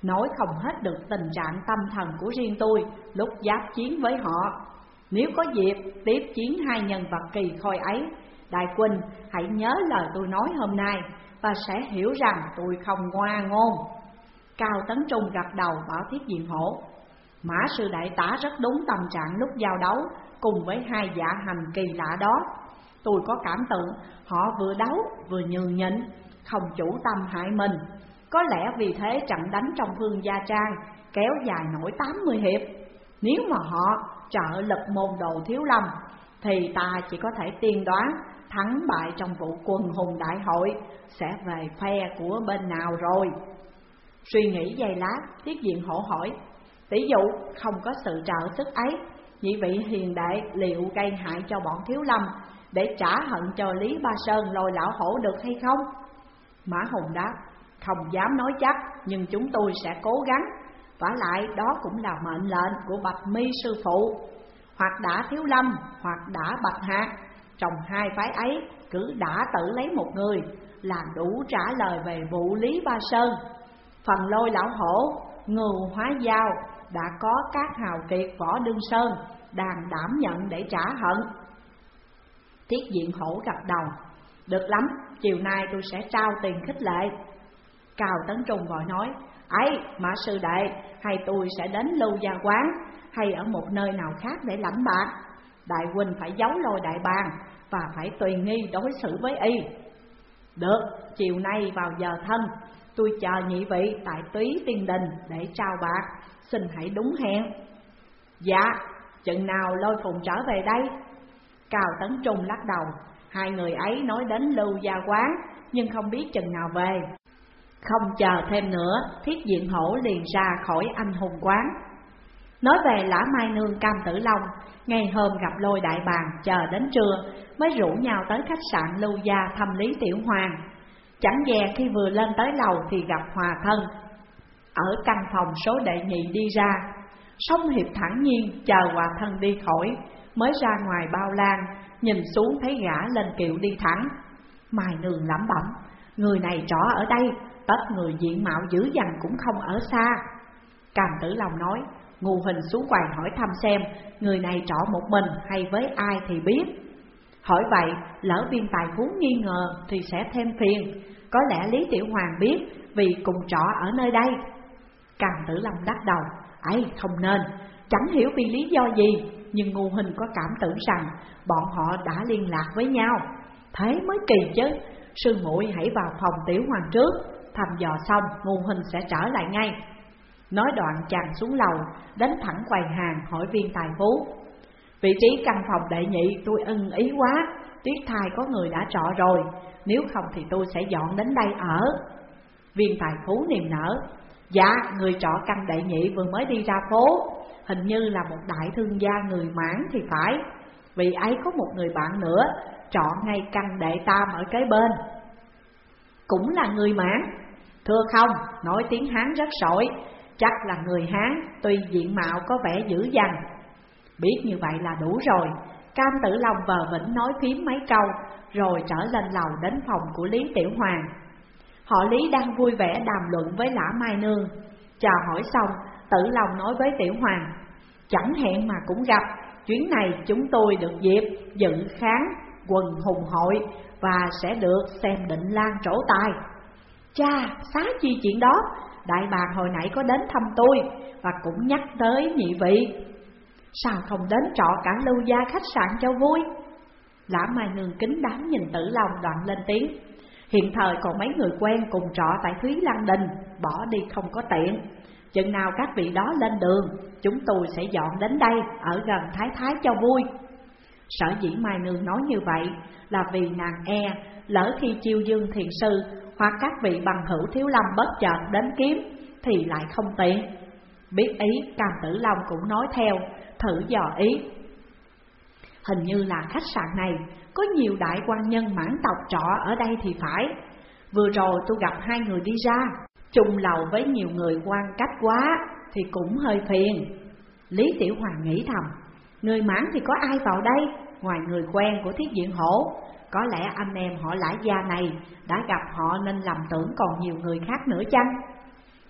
nói không hết được tình trạng tâm thần của riêng tôi lúc giáp chiến với họ. Nếu có dịp tiếp chiến hai nhân vật kỳ khôi ấy, Đại Huynh hãy nhớ lời tôi nói hôm nay và sẽ hiểu rằng tôi không ngoa ngôn. Cao Tấn Trung gật đầu bảo Thiết Diện Hổ: Mã sư đại tá rất đúng tâm trạng lúc giao đấu cùng với hai dạ hành kỳ lạ đó. Tôi có cảm tưởng họ vừa đấu vừa nhường nhịn, không chủ tâm hại mình. Có lẽ vì thế trận đánh trong Vương Gia Trang kéo dài nổi tám mươi hiệp. Nếu mà họ trợ lực môn đồ Thiếu Lâm thì ta chỉ có thể tiên đoán thắng bại trong vụ quần hùng đại hội sẽ về phe của bên nào rồi. Suy nghĩ giây lát, Thiết Diện Hổ hỏi: Tỷ dụ không có sự trợ sức ấy, nhị vị hiền đệ liệu gây hại cho bọn Thiếu Lâm để trả hận cho Lý Ba Sơn lôi lão hổ được hay không? Mã Hùng đáp: Không dám nói chắc, nhưng chúng tôi sẽ cố gắng. Vả lại đó cũng là mệnh lệnh của Bạch Mi sư phụ. Hoặc đã Thiếu Lâm, hoặc đã Bạch Hạc, trong hai phái ấy cứ đã tự lấy một người là đủ trả lời về vụ Lý Ba Sơn. Phần lôi lão hổ, Ngưu Hóa Giao đã có các hào kiệt Võ Đương Sơn đang đảm nhận để trả hận. Thiết Diện Hổ gật đầu: Được lắm, chiều nay tôi sẽ trao tiền khích lệ. Cao Tấn Trung vội nói: Ấy, Mã sư đệ, hay tôi sẽ đến Lưu Gia Quán hay ở một nơi nào khác để lãnh bạc? Đại huynh phải giấu lôi đại bàng và phải tùy nghi đối xử với y. Được, chiều nay vào giờ thân, tôi chờ nhị vị tại Túy Tiên Đình để trao bạc, xin hãy đúng hẹn. Dạ, chừng nào Lôi Phụng trở về đây? Cao Tấn Trung lắc đầu: Hai người ấy nói đến Lưu Gia Quán, nhưng không biết chừng nào về. Không chờ thêm nữa, Thiết Diện Hổ liền ra khỏi Anh Hùng Quán. Nói về Lã Mai Nương Cam Tử Long, ngày hôm gặp Lôi đại bàng chờ đến trưa mới rủ nhau tới khách sạn Lưu Gia thăm Lý Tiểu Hoàng. Chẳng dè khi vừa lên tới lầu thì gặp Hòa Thân ở căn phòng số đệ nhị đi ra. Song Hiệp thản nhiên chờ Hòa Thân đi khỏi, mới ra ngoài bao lan, nhìn xuống thấy gã lên kiệu đi thẳng. Mai Nương lẩm bẩm: Người này trọ ở đây, tất người diện mạo dữ dằn cũng không ở xa. Cam Tử Long nói: Ngô Hình xuống quầy hỏi thăm xem người này trọ một mình hay với ai thì biết. Hỏi vậy lỡ Viên Tài Phú nghi ngờ thì sẽ thêm phiền. Có lẽ Lý Tiểu Hoàng biết vì cùng trọ ở nơi đây. Cam Tử Long lắc đầu: ấy không nên, chẳng hiểu vì lý do gì, nhưng Ngô Hình có cảm tưởng rằng bọn họ đã liên lạc với nhau. Thế mới kỳ chứ. Sư muội hãy vào phòng Tiểu Hoàng trước, thăm dò xong Ngô Hình sẽ trở lại ngay. Nói đoạn chàng xuống lầu, đến thẳng quầy hàng hỏi Viên Tài Phú: Vị trí căn phòng đệ nhị tôi ưng ý quá, Tuyết Thai có người đã trọ rồi, nếu không thì tôi sẽ dọn đến đây ở. Viên Tài Phú niềm nở: Dạ, người trọ căn đệ nhị vừa mới đi ra phố, hình như là một đại thương gia người Mãn thì phải. Vị ấy có một người bạn nữa trọ ngay căn đệ tam ở kế bên, cũng là người Mãn. Thưa không, nói tiếng Hán rất sỏi, chắc là người Hán, tuy diện mạo có vẻ dữ dằn. Biết như vậy là đủ rồi. Cam Tử Long vờ vĩnh nói phím mấy câu, rồi trở lên lầu đến phòng của Lý Tiểu Hoàng. Họ Lý đang vui vẻ đàm luận với Lã Mai Nương. Chào hỏi xong, Tử Long nói với Tiểu Hoàng: Chẳng hẹn mà cũng gặp, chuyến này chúng tôi được dịp dự khán quần hùng hội và sẽ được xem Định Lan trổ tài. Cha, xá chi chuyện đó, đại bàng hồi nãy có đến thăm tôi và cũng nhắc tới nhị vị. Sao không đến trọ cả Lưu Gia khách sạn cho vui? Lã Mai Nương kính đáo nhìn Tử Long đoạn lên tiếng: Hiện thời còn mấy người quen cùng trọ tại Thúy Lăng Đình, bỏ đi không có tiện. Chừng nào các vị đó lên đường, chúng tôi sẽ dọn đến đây ở gần Thái Thái cho vui. Sở dĩ Mai Nương nói như vậy là vì nàng e lỡ khi Chiêu Dương Thiền Sư hoặc các vị bằng hữu Thiếu Lâm bất chợt đến kiếm thì lại không tiện. Biết ý, Cam Tử Long cũng nói theo, thử dò ý: Hình như là khách sạn này có nhiều đại quan nhân Mãn tộc trọ ở đây thì phải. Vừa rồi tôi gặp hai người đi ra, chung lầu với nhiều người quan cách quá thì cũng hơi phiền. Lý Tiểu Hoàng nghĩ thầm: Người Mãn thì có ai vào đây ngoài người quen của Thiết Diện Hổ? Có lẽ anh em họ Lã Gia này đã gặp họ nên lầm tưởng còn nhiều người khác nữa chăng?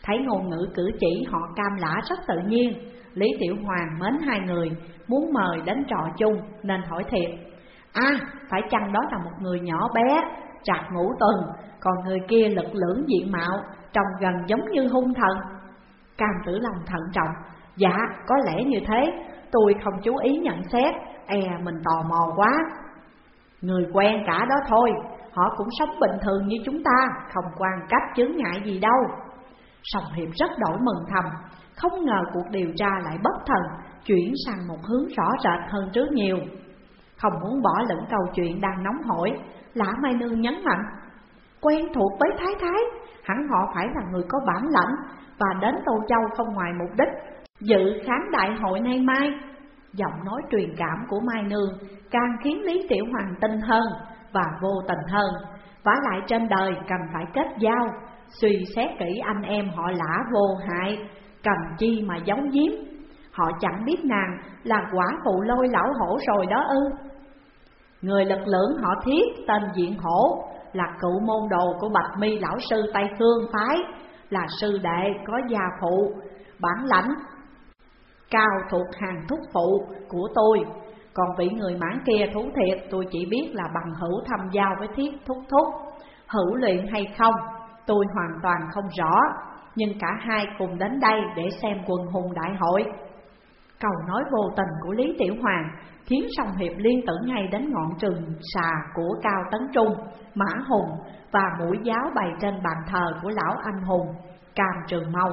Thấy ngôn ngữ cử chỉ họ Cam Lã rất tự nhiên, Lý Tiểu Hoàng mến hai người, muốn mời đến trò chung nên hỏi thiệt: À, phải chăng đó là một người nhỏ bé, trạc ngũ tuần, còn người kia lực lưỡng diện mạo, trông gần giống như hung thần? Cam Tử Long thận trọng: Dạ, có lẽ như thế, tôi không chú ý nhận xét, e mình tò mò quá. Người quen cả đó thôi, họ cũng sống bình thường như chúng ta, không quan cách chướng ngại gì đâu. Song Hiệp rất đổi mừng thầm, không ngờ cuộc điều tra lại bất thần, chuyển sang một hướng rõ rệt hơn trước nhiều. Không muốn bỏ lửng câu chuyện đang nóng hổi, Lã Mai Nương nhấn mạnh: Quen thuộc với Thái Thái, hẳn họ phải là người có bản lãnh, và đến Tô Châu không ngoài mục đích dự khán đại hội nay mai. Giọng nói truyền cảm của Mai Nương càng khiến Lý Tiểu Hoàng tin hơn và vô tình hơn. Vả lại trên đời cần phải kết giao, suy xét kỹ anh em họ Lã vô hại, cần chi mà giấu giếm. Họ chẳng biết nàng là quả phụ Lôi lão hổ rồi đó ư? Người lực lưỡng họ Thiết tên Diện Hổ, là cựu môn đồ của Bạch Mi lão sư Tây Khương phái, là sư đệ có gia phụ, bản lãnh cao thuộc hàng thúc phụ của tôi. Còn vị người mãn kia thú thiệt, tôi chỉ biết là bằng hữu thăm giao với Thiết thúc thúc, hữu luyện hay không tôi hoàn toàn không rõ, nhưng cả hai cùng đến đây để xem quần hùng đại hội. Câu nói vô tình của Lý Tiểu Hoàng khiến Song Hiệp liên tưởng ngay đến ngọn trường xà của Cao Tấn Trung, Mã Hùng và mũi giáo bày trên bàn thờ của lão anh hùng Cam Trường Mâu.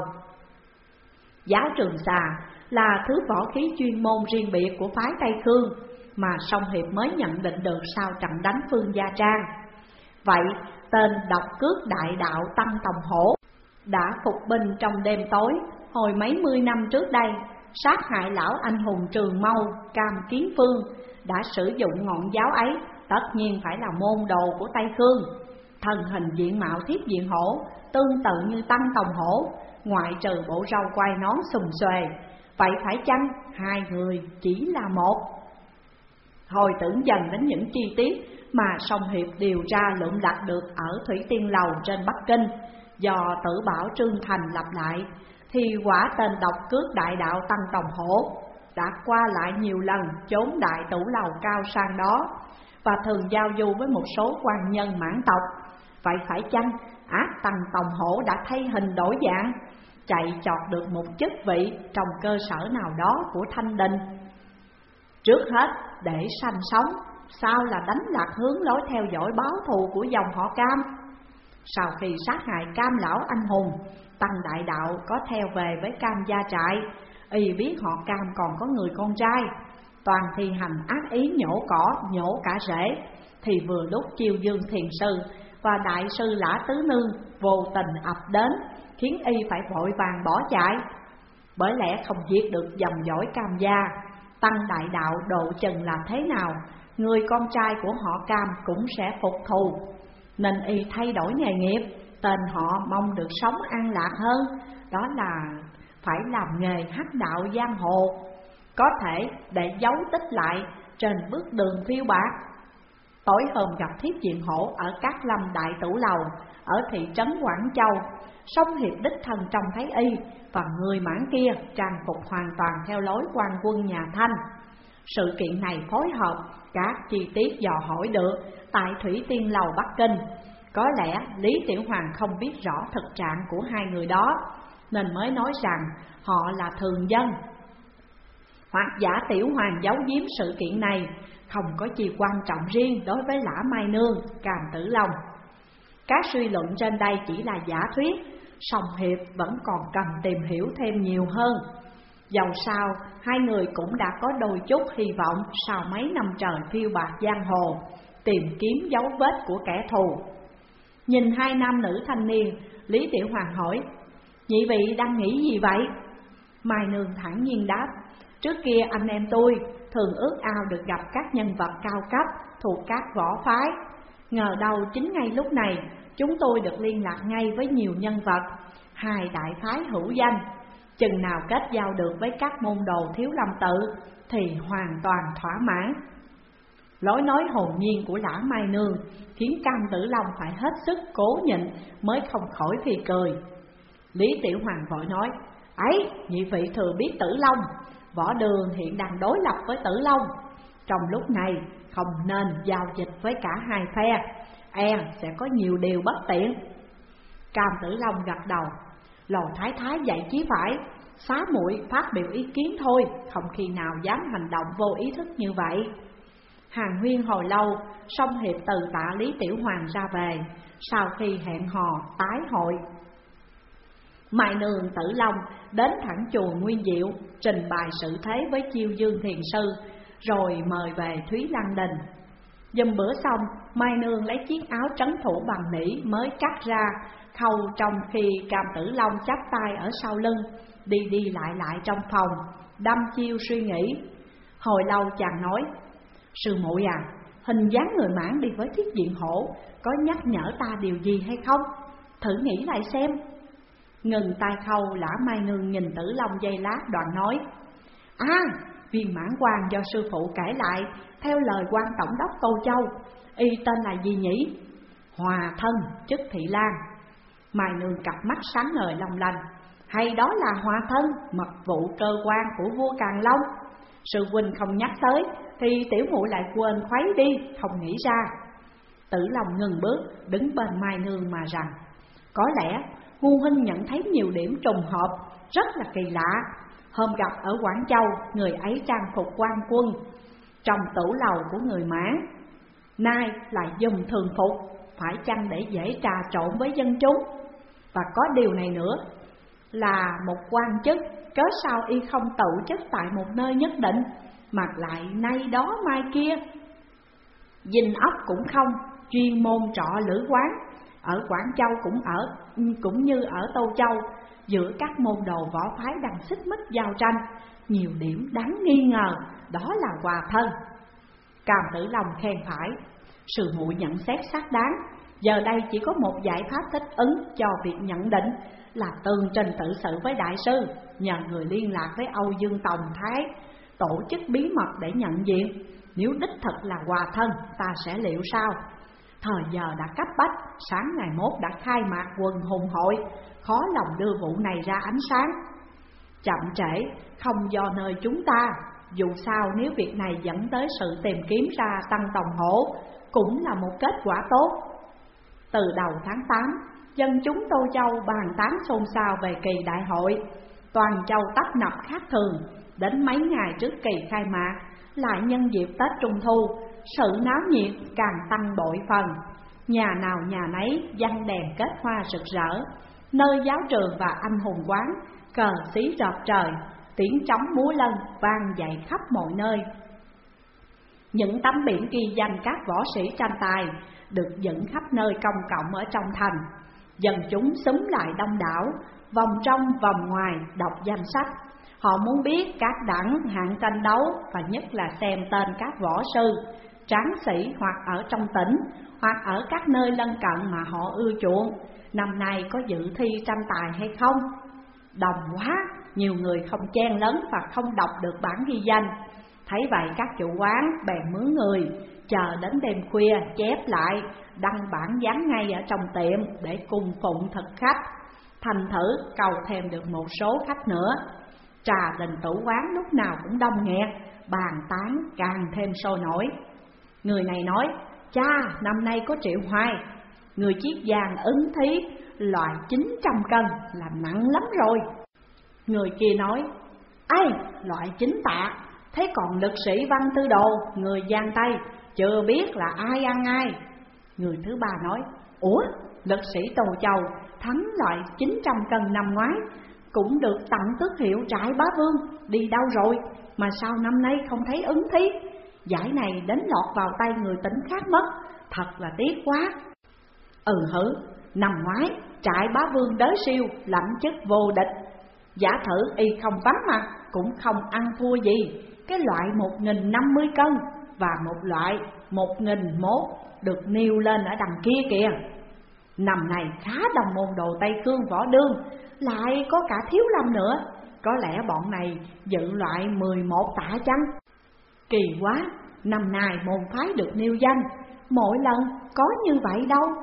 Giáo trường xà là thứ võ khí chuyên môn riêng biệt của phái Tây Khương mà Song Hiệp mới nhận định được sau trận đánh Phương Gia Trang. Vậy tên độc cước đại đạo Tăng Tòng Hổ đã phục binh trong đêm tối hồi mấy mươi năm trước đây, sát hại lão anh hùng Trường Mâu Cam Kiến Phương, đã sử dụng ngọn giáo ấy tất nhiên phải là môn đồ của Tây Khương. Thân hình diện mạo Thiết Diện Hổ tương tự như Tăng Tòng Hổ, ngoại trừ bộ râu quai nón xùm xuề. Vậy phải chăng hai người chỉ là một? Hồi tưởng dần đến những chi tiết mà Song Hiệp điều tra lượm lặt được ở Thủy Tiên Lầu trên Bắc Kinh, do Tử Bảo Trương Thành lặp lại, thì quả tên độc cước đại đạo Tăng Tòng Hổ đã qua lại nhiều lần chốn đại tủ lầu cao sang đó, và thường giao du với một số quan nhân mãn tộc. Vậy phải chăng ác Tăng Tòng Hổ đã thay hình đổi dạng, chạy chọt được một chức vị trong cơ sở nào đó của Thanh Đình? Trước hết để sanh sống, sau là đánh lạc hướng lối theo dõi báo thù của dòng họ Cam. Sau khi sát hại Cam lão anh hùng, Tăng đại đạo có theo về với Cam gia trại, y biết họ Cam còn có người con trai, toàn thi hành ác ý nhổ cỏ nhổ cả rễ, thì vừa lúc Chiêu Dương Thiền Sư và đại sư Lã Tứ Nương vô tình ập đến, khiến y phải vội vàng bỏ chạy. Bởi lẽ không giết được dòng dõi Cam gia, Tăng đại đạo độ chừng là thế nào, người con trai của họ Cam cũng sẽ phục thù, nên y thay đổi nghề nghiệp, tên họ mong được sống an lạc hơn, đó là phải làm nghề hắc đạo giang hồ, có thể để dấu tích lại trên bước đường phiêu bạt. Tối hôm gặp Thiết Diện Hổ ở Cát Lâm Đại Tủ Lầu ở thị trấn Quảng Châu, Song Hiệp đích thân trông thấy y và người mãn kia trang phục hoàn toàn theo lối quan quân nhà Thanh. Sự kiện này phối hợp các chi tiết dò hỏi được tại Thủy Tiên Lầu Bắc Kinh. Có lẽ Lý Tiểu Hoàng không biết rõ thực trạng của hai người đó, nên mới nói rằng họ là thường dân. Hoặc giả Tiểu Hoàng giấu giếm sự kiện này, không có gì quan trọng riêng đối với Lã Mai Nương, Cam Tử Long. Các suy luận trên đây chỉ là giả thuyết, Song Hiệp vẫn còn cần tìm hiểu thêm nhiều hơn. Dầu sao, hai người cũng đã có đôi chút hy vọng sau mấy năm trời phiêu bạt giang hồ, tìm kiếm dấu vết của kẻ thù. Nhìn hai nam nữ thanh niên, Lý Tiểu Hoàng hỏi: Nhị vị đang nghĩ gì vậy? Mai Nương thản nhiên đáp: Trước kia anh em tôi thường ước ao được gặp các nhân vật cao cấp thuộc các võ phái. Ngờ đâu chính ngay lúc này chúng tôi được liên lạc ngay với nhiều nhân vật, hai đại phái hữu danh. Chừng nào kết giao được với các môn đồ Thiếu Lâm Tự thì hoàn toàn thỏa mãn. Lối nói hồn nhiên của Lã Mai Nương khiến Cam Tử Long phải hết sức cố nhịn mới không khỏi phì cười. Lý Tiểu Hoàng vội nói: ấy, nhị vị thừa biết Tử Long, Võ Đường hiện đang đối lập với Tử Long. Trong lúc này không nên giao dịch với cả hai phe, e sẽ có nhiều điều bất tiện. Cam Tử Long gật đầu: Lô Thái Thái dạy chí phải, xá muội phát biểu ý kiến thôi, không khi nào dám hành động vô ý thức như vậy. Hàn huyên hồi lâu, Song Hiệp từ tạ Lý Tiểu Hoàng ra về, sau khi hẹn hò tái hội. Mai Nương Tử Long đến thẳng chùa Nguyên Diệu, trình bày sự thế với Chiêu Dương Thiền Sư, rồi mời về Thúy Lăng Đình. Dùm bữa xong, Mai Nương lấy chiếc áo trấn thủ bằng nỉ mới cắt ra, khâu trong khi Cam Tử Long chắp tay ở sau lưng, đi đi lại lại trong phòng, đăm chiêu suy nghĩ. Hồi lâu chàng nói: Sư muội à, hình dáng người mãn đi với Thiết Diện Hổ có nhắc nhở ta điều gì hay không? Thử nghĩ lại xem. Ngừng tay khâu, Lã Mai Nương nhìn Tử Long giây lát đoạn nói: À, viên mãn quan do sư phụ kể lại, theo lời quan tổng đốc Tô Châu, y tên là gì nhỉ? Hòa Thân chức Thị Lan. Mai Nương cặp mắt sáng ngời long lanh: hay đó là Hòa Thân, mật vụ cơ quan của vua Càn Long. Sư huynh không nhắc tới thì tiểu muội lại quên khuấy đi, không nghĩ ra. Tử Long ngừng bước, đứng bên Mai Nương mà rằng: có lẽ Ngu huynh nhận thấy nhiều điểm trùng hợp, rất là kỳ lạ. Hôm gặp ở Quảng Châu, người ấy trang phục quan quân, trong tửu lầu của người Mãn, nay lại dùng thường phục, phải chăng để dễ trà trộn với dân chúng? Và có điều này nữa, là một quan chức, cớ sao y không tự chức tại một nơi nhất định, mà lại nay đó mai kia? Dinh ốc cũng không, chuyên môn trọ lữ quán. Ở Quảng Châu cũng ở cũng như ở Tô Châu, giữa các môn đồ võ phái đang xích mích giao tranh, nhiều điểm đáng nghi ngờ, đó là Hòa Thân. Cam Tử Long khen phải: sư muội nhận xét xác đáng. Giờ đây chỉ có một giải pháp thích ứng cho việc nhận định, là tường trình tự sự với đại sư, nhờ người liên lạc với Âu Dương Tòng Thái, tổ chức bí mật để nhận diện. Nếu đích thực là Hòa Thân, ta sẽ liệu sao? Thời giờ đã cấp bách, sáng ngày mốt đã khai mạc quần hùng hội, khó lòng đưa vụ này ra ánh sáng. Chậm trễ không do nơi chúng ta, dù sao nếu việc này dẫn tới sự tìm kiếm ra Tăng Tòng Hổ, cũng là một kết quả tốt. Từ đầu tháng tám, dân chúng Tô Châu bàn tán xôn xao về kỳ đại hội. Toàn châu tấp nập khác thường, đến mấy ngày trước kỳ khai mạc, lại nhân dịp Tết Trung Thu, sự náo nhiệt càng tăng bội phần. Nhà nào nhà nấy giăng đèn kết hoa rực rỡ, nơi giáo trường và anh hùng quán, cờ xí rợp trời, tiếng trống múa lân vang dậy khắp mọi nơi. Những tấm biển ghi danh các võ sĩ tranh tài được dựng khắp nơi công cộng ở trong thành. Dân chúng xúm lại đông đảo, vòng trong vòng ngoài đọc danh sách. Họ muốn biết các đẳng hạng tranh đấu, và nhất là xem tên các võ sư, tráng sĩ hoặc ở trong tỉnh, hoặc ở các nơi lân cận mà họ ưa chuộng, năm nay có dự thi tranh tài hay không. Đồng quá, nhiều người không chen lấn và không đọc được bản ghi danh. Thấy vậy các chủ quán bèn mướn người, chờ đến đêm khuya chép lại, đăng bản dán ngay ở trong tiệm để cung phụng thực khách. Thành thử cầu thêm được một số khách nữa. Trà đình tử quán lúc nào cũng đông nghẹt, bàn tán càng thêm sôi nổi. Người này nói: cha, năm nay có Triệu Hoài, người chiết vàng ứng thí, loại chín trăm cân là nặng lắm rồi. Người kia nói: ai, loại chín tạ, thế còn lực sĩ Văn Tư Đồ, người Giang Tây, chưa biết là ai ăn ai. Người thứ ba nói: ủa, lực sĩ Tô Châu thắng loại chín trăm cân năm ngoái, cũng được tặng tước hiệu Trại Bá Vương, đi đâu rồi mà sao năm nay không thấy ứng thí? Giải này đến lọt vào tay người tỉnh khác mất, thật là tiếc quá. Ừ hử, năm ngoái Trại Bá Vương đới siêu, lãnh chức vô địch. Giả thử y không vắng mặt, cũng không ăn thua gì. Cái loại một nghìn năm mươi cân và một loại một nghìn mốt được nêu lên ở đằng kia kìa. Năm này khá đồng môn đồ Tây Cương Võ Đương, lại có cả Thiếu Lâm nữa. Có lẽ bọn này dự loại mười một tạ chăng? Kỳ quá, năm nay môn phái được nêu danh, mỗi lần có như vậy đâu.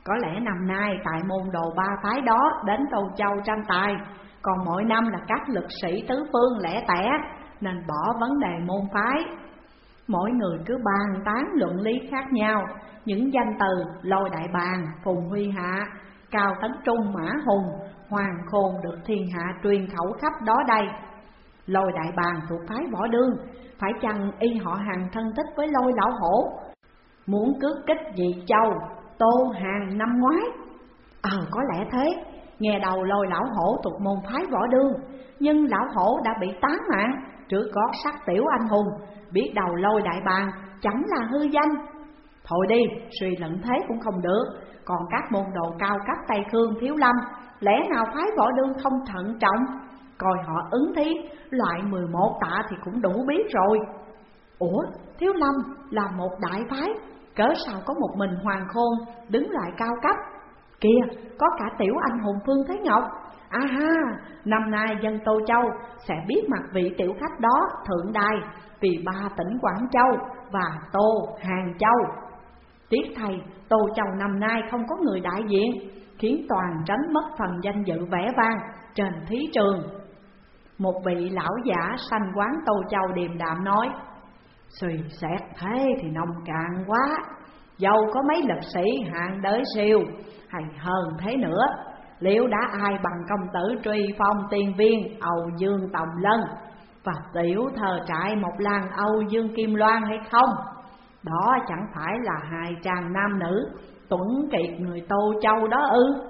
Có lẽ năm nay tại môn đồ ba phái đó đến Tô Châu tranh tài, còn mỗi năm là các lực sĩ tứ phương lẻ tẻ, nên bỏ vấn đề môn phái. Mỗi người cứ bàn tán luận lý khác nhau, những danh từ Lôi Đại Bàng, Phùng Huy Hạ, Cao Tấn Trung, Mã Hùng, Hoàng Khôn được thiên hạ truyền khẩu khắp đó đây. Lôi Đại Bàng thuộc phái Võ Đương, phải chăng y họ hàng thân tích với Lôi Lão Hổ, muốn cướp kích Dị Châu, Tô Hàng năm ngoái? Ờ có lẽ thế. Nghe đầu Lôi Lão Hổ thuộc môn phái Võ Đương, nhưng Lão Hổ đã bị tán mạng trước gót sắt tiểu anh hùng, biết đầu Lôi Đại Bàng chẳng là hư danh. Thôi đi, suy luận thế cũng không được. Còn các môn đồ cao cấp Tây Khương Thiếu Lâm, lẽ nào phái Võ Đương không thận trọng? Coi họ ứng thí loại mười một tạ thì cũng đủ biết rồi. Ủa, Thiếu Lâm là một đại phái, cớ sao có một mình Hoàng Khôn đứng loại cao cấp? Kìa, có cả tiểu anh hùng Phương Thế Ngọc. À ha, năm nay dân Tô Châu sẽ biết mặt vị tiểu khách đó thượng đài vì ba tỉnh Quảng Châu và Tô Hàng Châu. Tiếc thầy, Tô Châu năm nay không có người đại diện, khiến toàn trấn mất phần danh dự vẻ vang trên thí trường. Một vị lão giả sanh quán Tô Châu điềm đạm nói: suy xét thế thì nông cạn quá. Dẫu có mấy lực sĩ hạng đới siêu hay hơn thế nữa, liệu đã ai bằng công tử Truy Phong Tiên Viên Âu Dương Tòng Lân và tiểu thờ trại Mộc Lan Âu Dương Kim Loan hay không? Đó chẳng phải là hai chàng nam nữ tuấn kiệt người Tô Châu đó ư?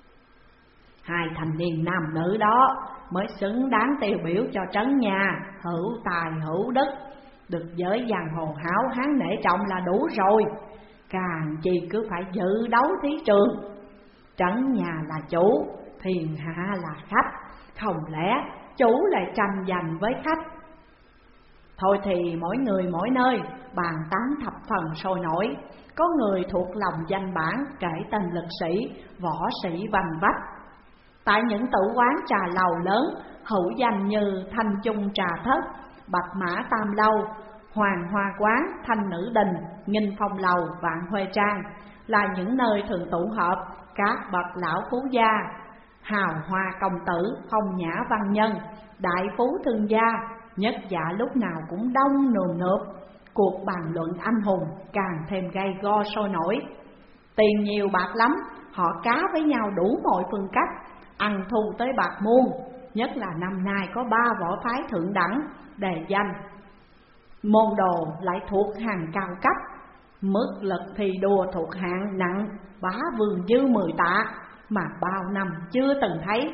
Hai thành niên nam nữ đó mới xứng đáng tiêu biểu cho trấn nhà hữu tài hữu đức, được giới giang hồ hảo hán nể trọng là đủ rồi. Càng chi cứ phải dự đấu thí trường. Trấn nhà là chủ, thiên hạ là khách, không lẽ chủ lại tranh giành với khách? Thôi thì mỗi người mỗi nơi bàn tán thập phần sôi nổi. Có người thuộc lòng danh bản kể tên lực sĩ, võ sĩ vành vách. Tại những tử quán trà lầu lớn hữu danh như Thanh Trung Trà Thất, Bạch Mã Tam Lâu, Hoàng Hoa Quán, Thanh Nữ Đình, Nghinh Phong Lầu, Vạn Huê Trang là những nơi thường tụ họp các bậc lão phú gia, hào hoa công tử, phong nhã văn nhân, đại phú thương gia. Nhất dạ lúc nào cũng đông nườm nượp, cuộc bàn luận anh hùng càng thêm gay go sôi nổi. Tiền nhiều bạc lắm, họ cá với nhau đủ mọi phương cách, ăn thu tới bạc muôn. Nhất là năm nay có ba võ phái thượng đẳng đề danh, môn đồ lại thuộc hàng cao cấp, mức lực thi đua thuộc hạng nặng bá vương dư mười tạ mà bao năm chưa từng thấy.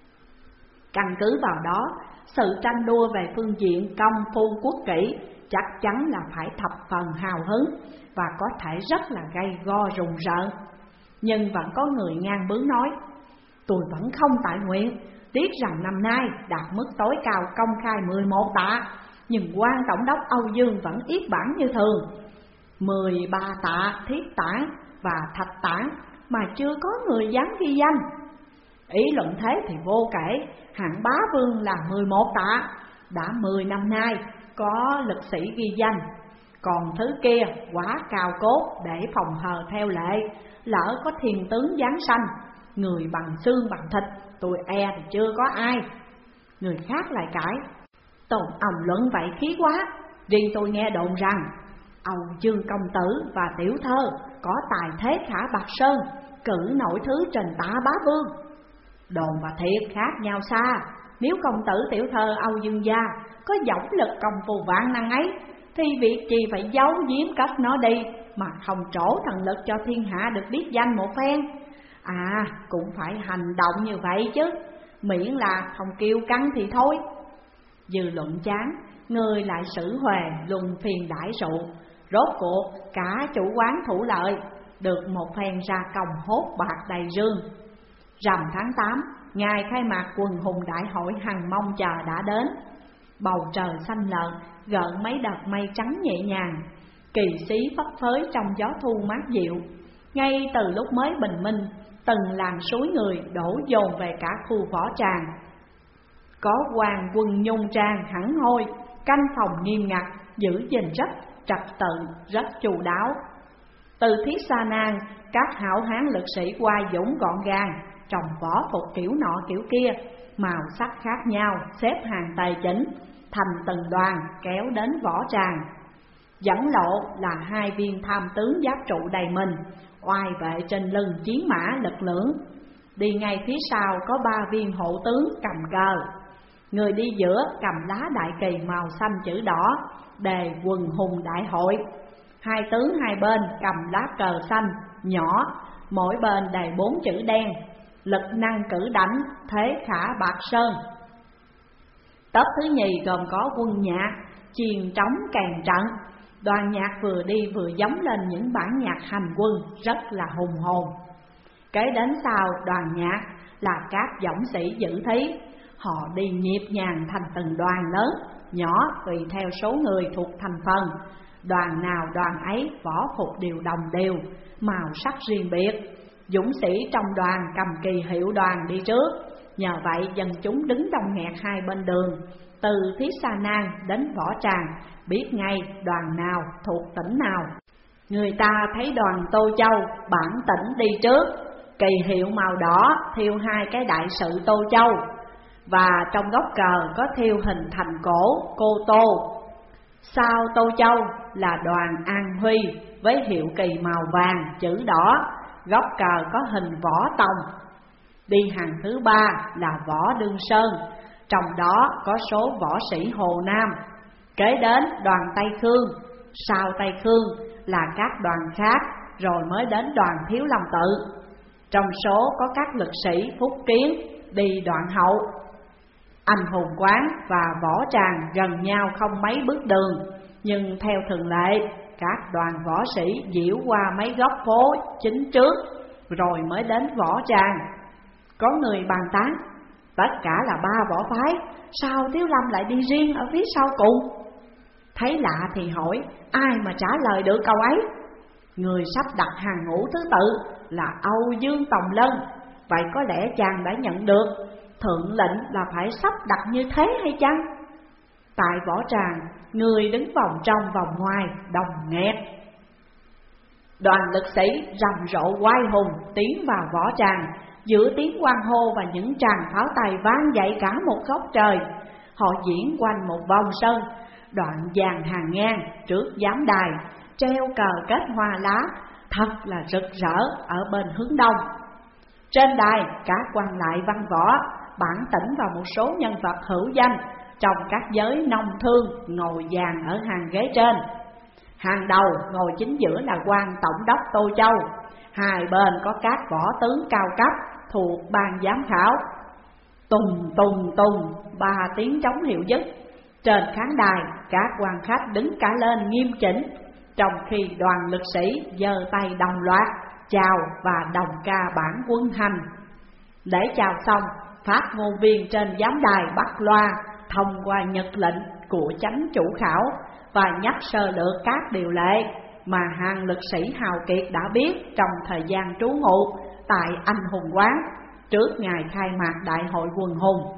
Căn cứ vào đó, sự tranh đua về phương diện công phu quốc kỹ chắc chắn là phải thập phần hào hứng và có thể rất là gay go rùng rợn. Nhưng vẫn có người ngang bướng nói: tôi vẫn không tại nguyện, tiếc rằng năm nay đạt mức tối cao công khai mười một tạ, nhưng quan tổng đốc Âu Dương vẫn yết bản như thường, mười ba tạ thiết tản và thạch tản mà chưa có người dám ghi danh. Ý luận thế thì vô kể, hạng bá vương là mười một tạ, đã mười năm nay có lực sĩ ghi danh. Còn thứ kia quá cao cốt để phòng hờ theo lệ, lỡ có thiên tướng giáng sanh, người bằng xương bằng thịt, tôi e thì chưa có ai. Người khác lại cãi: tồn ầm luận vậy khí quá, riêng tôi nghe đồn rằng Âu Dương công tử và tiểu thơ có tài thế khả Bạc Sơn, cử nổi thứ trình tạ bá vương. Đồn và thiệt khác nhau xa. Nếu công tử tiểu thơ Âu Dương gia có dõng lực công phu vạn năng ấy, thì việc gì phải giấu giếm cất nó đi mà không trổ thần lực cho thiên hạ được biết danh một phen. À, cũng phải hành động như vậy chứ, miễn là không kiêu căng thì thôi. Dư luận chán, người lại xử huề luân phiền đãi rượu. Rốt cuộc cả chủ quán thủ lợi được một phen ra công hốt bạc đầy rương. Rằm tháng tám, ngày khai mạc quần hùng đại hội hằng mong chờ đã đến. Bầu trời xanh lợn, gợn mấy đợt mây trắng nhẹ nhàng, kỳ xí phấp phới trong gió thu mát dịu. Ngay từ lúc mới bình minh, từng làn suối người đổ dồn về cả khu võ tràng. Có quan quân nhung trang hẳn hoi, canh phòng nghiêm ngặt, giữ gìn rất trật tự, rất chu đáo. Từ Thiết Sa Nan, các hảo hán lực sĩ qua dũng gọn gàng, trồng võ phục kiểu nọ kiểu kia, màu sắc khác nhau, xếp hàng tề chỉnh, thành từng đoàn kéo đến võ tràng. Dẫn lộ là hai viên tham tướng giáp trụ đầy mình, oai vệ trên lưng chiến mã lực lưỡng. Đi ngay phía sau có ba viên hộ tướng cầm cờ. Người đi giữa cầm lá đại kỳ màu xanh chữ đỏ, đề quần hùng đại hội. Hai tướng hai bên cầm lá cờ xanh nhỏ, mỗi bên đề bốn chữ đen, lực năng cử đảnh, thế khả bạc sơn. Tốp thứ nhì gồm có quân nhạc, chiền trống kèn trận. Đoàn nhạc vừa đi vừa giống lên những bản nhạc hành quân rất là hùng hồn. Kế đến sau đoàn nhạc là các dũng sĩ dự thí. Họ đi nhịp nhàng thành từng đoàn lớn, nhỏ tùy theo số người thuộc thành phần. Đoàn nào đoàn ấy võ phục đều đồng đều, màu sắc riêng biệt. Dũng sĩ trong đoàn cầm kỳ hiệu đoàn đi trước. Nhờ vậy dân chúng đứng đông nghẹt hai bên đường, từ Thiết Sa Nan đến võ tràng, biết ngay đoàn nào thuộc tỉnh nào. Người ta thấy đoàn Tô Châu bản tỉnh đi trước, kỳ hiệu màu đỏ thiêu hai cái đại sự Tô Châu, và trong góc cờ có thiêu hình thành cổ Cô Tô. Sau Tô Châu là đoàn An Huy với hiệu kỳ màu vàng chữ đỏ, góc cờ có hình võ tòng. Đi hàng thứ ba là võ Đương Sơn, trong đó có số võ sĩ Hồ Nam. Kế đến đoàn Tây Khương, sau Tây Khương là các đoàn khác, rồi mới đến đoàn Thiếu Lâm Tự. Trong số có các lực sĩ Phúc Kiến đi đoạn hậu. Anh hùng quán và võ tràng gần nhau không mấy bước đường, nhưng theo thường lệ các đoàn võ sĩ diễu qua mấy góc phố chính trước, rồi mới đến võ tràng. Có người bàn tán, tất cả là ba võ phái, sao Thiếu Lâm lại đi riêng ở phía sau cùng? Thấy lạ thì hỏi, ai mà trả lời được câu ấy? Người sắp đặt hàng ngũ thứ tự là Âu Dương Tòng Lân. Vậy có lẽ chàng đã nhận được thượng lệnh là phải sắp đặt như thế hay chăng? Tại võ tràng, người đứng vòng trong vòng ngoài đồng nghẹt. Đoàn lực sĩ rầm rộ oai hùng tiến vào võ tràng, giữa tiếng hoan hô và những tràng pháo tay vang dậy cả một góc trời. Họ diễn quanh một vòng sân, đoạn dàn hàng ngang trước giám đài, treo cờ kết hoa lá, thật là rực rỡ ở bên hướng đông. Trên đài, các quan lại văn võ, bản tỉnh và một số nhân vật hữu danh trong các giới nông thương ngồi dàn ở hàng ghế trên. Hàng đầu ngồi chính giữa là quan tổng đốc Tô Châu, hai bên có các võ tướng cao cấp thuộc ban giám khảo. Tùng tùng tùng, ba tiếng trống hiệu dứt. Trên khán đài, các quan khách đứng cả lên nghiêm chỉnh, trong khi đoàn lực sĩ giơ tay đồng loạt chào và đồng ca bản quân hành. Để chào xong, phát ngôn viên trên giám đài bắt loa thông qua nhật lệnh của chánh chủ khảo và nhắc sơ lược các điều lệ mà hàng lực sĩ hào kiệt đã biết trong thời gian trú ngụ tại Anh Hùng Quán trước ngày khai mạc đại hội quần hùng.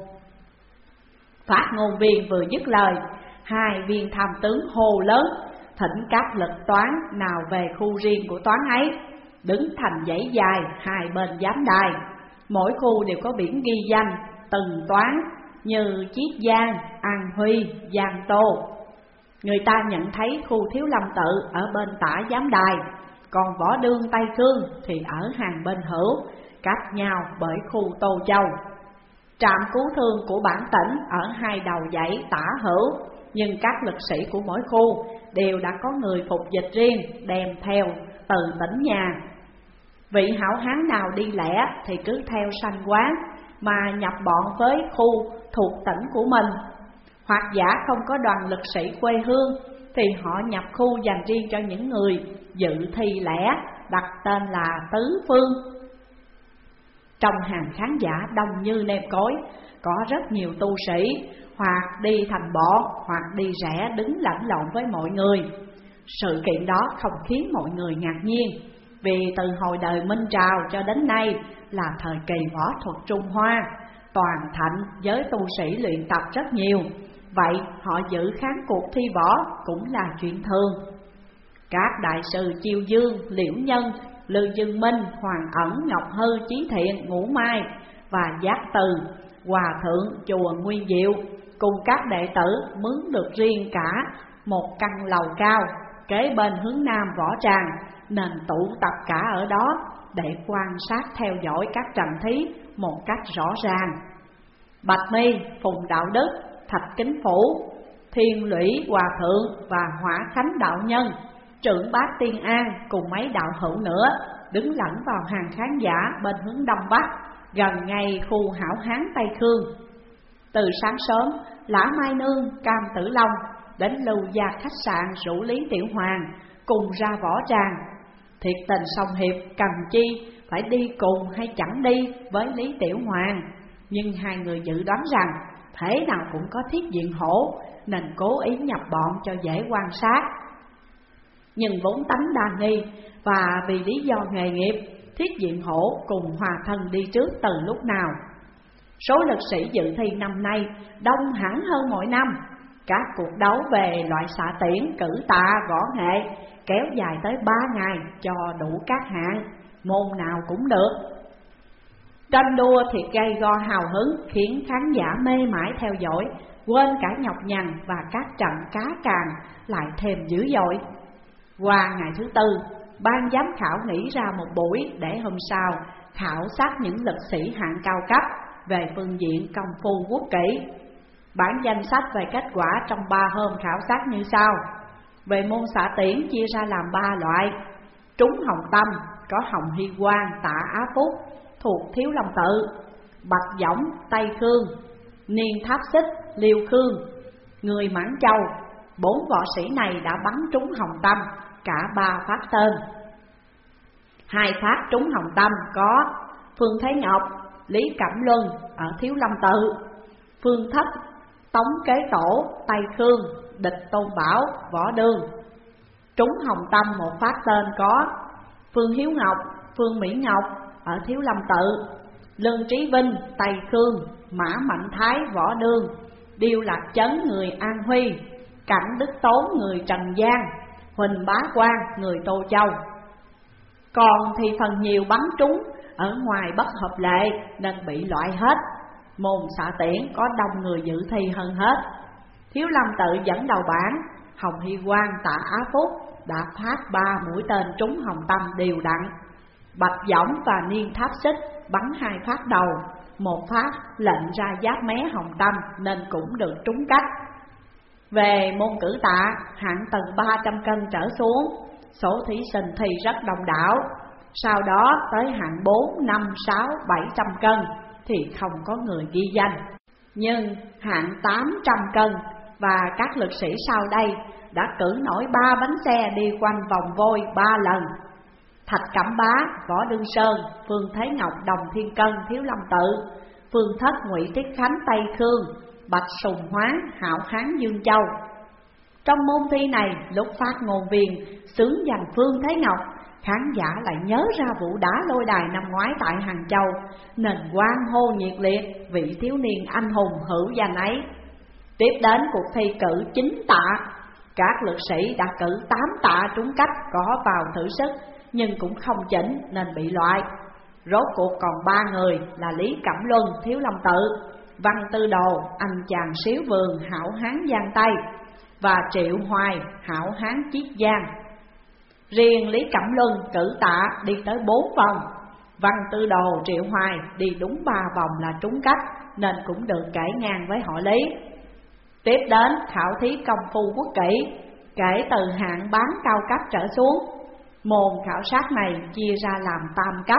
Phát ngôn viên vừa dứt lời, hai viên tham tướng hô lớn thỉnh các lực toán nào về khu riêng của toán ấy, đứng thành dãy dài hai bên giám đài. Mỗi khu đều có biển ghi danh từng toán như Chiết Giang, An Huy, Giang Tô. Người ta nhận thấy khu Thiếu Lâm Tự ở bên tả giám đài, còn Võ Đương Tây Khương thì ở hàng bên hữu, cách nhau bởi khu Tô Châu. Trạm cứu thương của bản tỉnh ở hai đầu dãy tả hữu, nhưng các lực sĩ của mỗi khu đều đã có người phục dịch riêng đem theo từ tỉnh nhà. Vị hảo hán nào đi lẻ thì cứ theo sanh quán mà nhập bọn với khu thuộc tỉnh của mình, hoặc giả không có đoàn lực sĩ quê hương thì họ nhập khu dành riêng cho những người dự thi lẻ, đặt tên là tứ phương. Trong hàng khán giả đông như nêm cối, có rất nhiều tu sĩ, hoặc đi thành bọn, hoặc đi rẽ đứng lẫn lộn với mọi người. Sự kiện đó không khiến mọi người ngạc nhiên, vì từ hồi đời Minh Trào cho đến nay là thời kỳ võ thuật Trung Hoa, toàn thạnh giới tu sĩ luyện tập rất nhiều, vậy họ giữ kháng cuộc thi võ cũng là chuyện thường. Các đại sư Chiêu Dương, Liễu Nhân, Lư Dương Minh, Hoàng Ẩn, Ngọc Hư, Chí Thiện, Ngũ Mai và Giác Từ, Hòa Thượng chùa Nguyên Diệu cùng các đệ tử mướn được riêng cả một căn lầu cao kế bên hướng nam võ tràng, nên tụ tập cả ở đó để quan sát theo dõi các trận thí một cách rõ ràng. Bạch Mi, Phùng Đạo Đức, Thạch Kính Phủ, Thiên Lũy Hòa Thượng và Hỏa Khánh Đạo Nhân, Trưởng Bát Tiên An cùng mấy đạo hữu nữa đứng lẫn vào hàng khán giả bên hướng đông bắc, gần ngay khu hảo hán Tây Khương. Từ sáng sớm, Lã Mai Nương, Cam Tử Long đến Lưu Gia khách sạn rủ Lý Tiểu Hoàng cùng ra võ tràng. Thiệt tình song hiệp cần chi phải đi cùng hay chẳng đi với Lý Tiểu Hoàng, nhưng hai người dự đoán rằng thế nào cũng có Thiết Diện Hổ nên cố ý nhập bọn cho dễ quan sát. Nhưng vốn tánh đa nghi và vì lý do nghề nghiệp, Thiết Diện Hổ cùng Hòa Thân đi trước từ lúc nào. Số lực sĩ dự thi năm nay đông hẳn hơn mọi năm. Các cuộc đấu về loại xạ tiễn, cử tạ, võ nghệ kéo dài tới ba ngày cho đủ các hạng, môn nào cũng được. Tranh đua thiệt gây go hào hứng khiến khán giả mê mải theo dõi, quên cả nhọc nhằn và các trận cá càng lại thêm dữ dội. Qua ngày thứ tư, ban giám khảo nghĩ ra một buổi để hôm sau khảo sát những lực sĩ hạng cao cấp về phương diện công phu quốc kỹ. Bản danh sách về kết quả trong ba hôm khảo sát như sau. Về môn xạ tiễn chia ra làm ba loại: trúng hồng tâm có Hồng Hy Quang, Tạ Á Phúc thuộc Thiếu Long Tự, Bạch Võng, Tây Khương, Niên Tháp Xích, Liêu Khương, người Mãn Châu. Bốn võ sĩ này đã bắn trúng hồng tâm cả ba phát tên. Hai phát trúng hồng tâm có Phương Thế Ngọc, Lý Cẩm Luân ở Thiếu Lâm Tự, Phương Thất, Tống Kế Tổ, Tây Khương, Địch Tôn Bảo, Võ Đương. Trúng hồng tâm một phát tên có Phương Hiếu Ngọc, Phương Mỹ Ngọc ở Thiếu Lâm Tự, Lương Trí Vinh, Tây Khương, Mã Mạnh Thái, Võ Đương, Điêu Lạc Chấn người An Huy, Cảnh Đức Tốn người Trần Giang, Huỳnh Bá Quang người Tô Châu. Còn thì phần nhiều bắn trúng ở ngoài bất hợp lệ nên bị loại hết. Môn xạ tiễn có đông người dự thi hơn hết. Thiếu Lâm Tự dẫn đầu bảng, Hồng Hy Quang, Tạ Á Phúc đã phát ba mũi tên trúng hồng tâm đều đặn. Bạch Võng và Niên Tháp Xích bắn hai phát đầu, một phát lệnh ra giáp mé hồng tâm nên cũng được trúng cách. Về môn cử tạ, hạng từ ba trăm cân trở xuống, số thí sinh thi rất đông đảo. Sau đó tới hạng bốn, năm, sáu, bảy trăm cân thì không có người ghi danh. Nhưng hạng tám trăm cân và các lực sĩ sau đây đã cử nổi ba bánh xe đi quanh vòng vôi ba lần. Thạch Cẩm Bá, Võ Đương Sơn, Phương Thế Ngọc, Đồng Thiên Cân, Thiếu Lâm Tự, Phương Thất, Ngụy Tiết Khánh, Tây Khương, Bạch Sùng Hoáng, Hạo Hán, Dương Châu. Trong môn thi này, lúc phát ngôn viên xướng giành Phương Thế Ngọc, khán giả lại nhớ ra vụ đá lôi đài năm ngoái tại Hàng Châu nên hoan hô nhiệt liệt vị thiếu niên anh hùng hữu danh ấy. Tiếp đến cuộc thi cử chín tạ, các lực sĩ đã cử tám tạ trúng cách có vào thử sức nhưng cũng không chỉnh nên bị loại. Rốt cuộc còn ba người là Lý Cẩm Luân, Thiếu Lâm Tự, Văn Tư Đồ, Anh Chàng Xíu Vườn, Hảo Hán Giang Tây và Triệu Hoài, Hảo Hán Chiết Giang. Riêng Lý Cẩm Luân cử tạ đi tới bốn vòng, Văn Tư Đồ, Triệu Hoài đi đúng ba vòng là trúng cách nên cũng được kể ngang với họ Lý. Tiếp đến khảo thí công phu quốc kỹ, kể từ hạng bán cao cấp trở xuống. Môn khảo sát này chia ra làm tam cấp.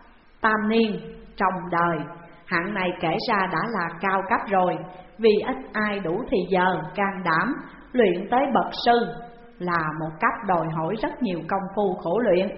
Tam niên trong đời, hạng này kể ra đã là cao cấp rồi, vì ít ai đủ thì giờ can đảm luyện tới bậc sư, là một cấp đòi hỏi rất nhiều công phu khổ luyện.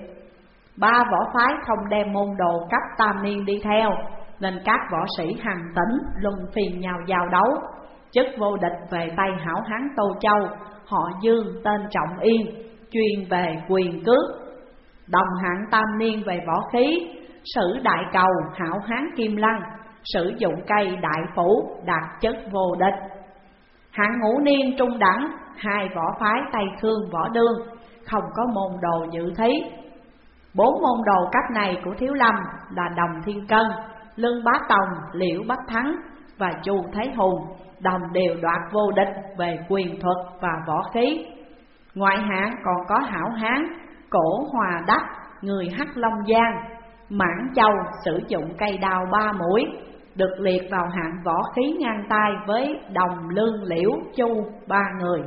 Ba võ phái không đem môn đồ cấp tam niên đi theo, nên các võ sĩ hàng tỉnh luân phiên nhau giao đấu. Chức vô địch về tay Hảo Hán Tô Châu, họ Dương tên Trọng Yên, chuyên về quyền cước. Đồng hạng tam niên về võ khí, Sử Đại Cầu, Hảo Hán Kim Lăng sử dụng cây đại phủ đạt chức vô địch. Hạng ngũ niên trung đẳng, hai võ phái Tây Khương Võ Đương, không có môn đồ dự thí. Bốn môn đồ cấp này của Thiếu Lâm là Đồng Thiên Cân, Lương Bá Tòng, Liễu Bách Thắng và Chu Thế Hùng, đồng đều đoạt vô địch về quyền thuật và võ khí. Ngoại hạng còn có Hảo Hán, Cổ Hòa Đắc, người Hắc Long Giang, Mãn Châu sử dụng cây đao ba mũi, được liệt vào hạng võ khí ngang tay với Đồng, Lương, Liễu, Chu ba người.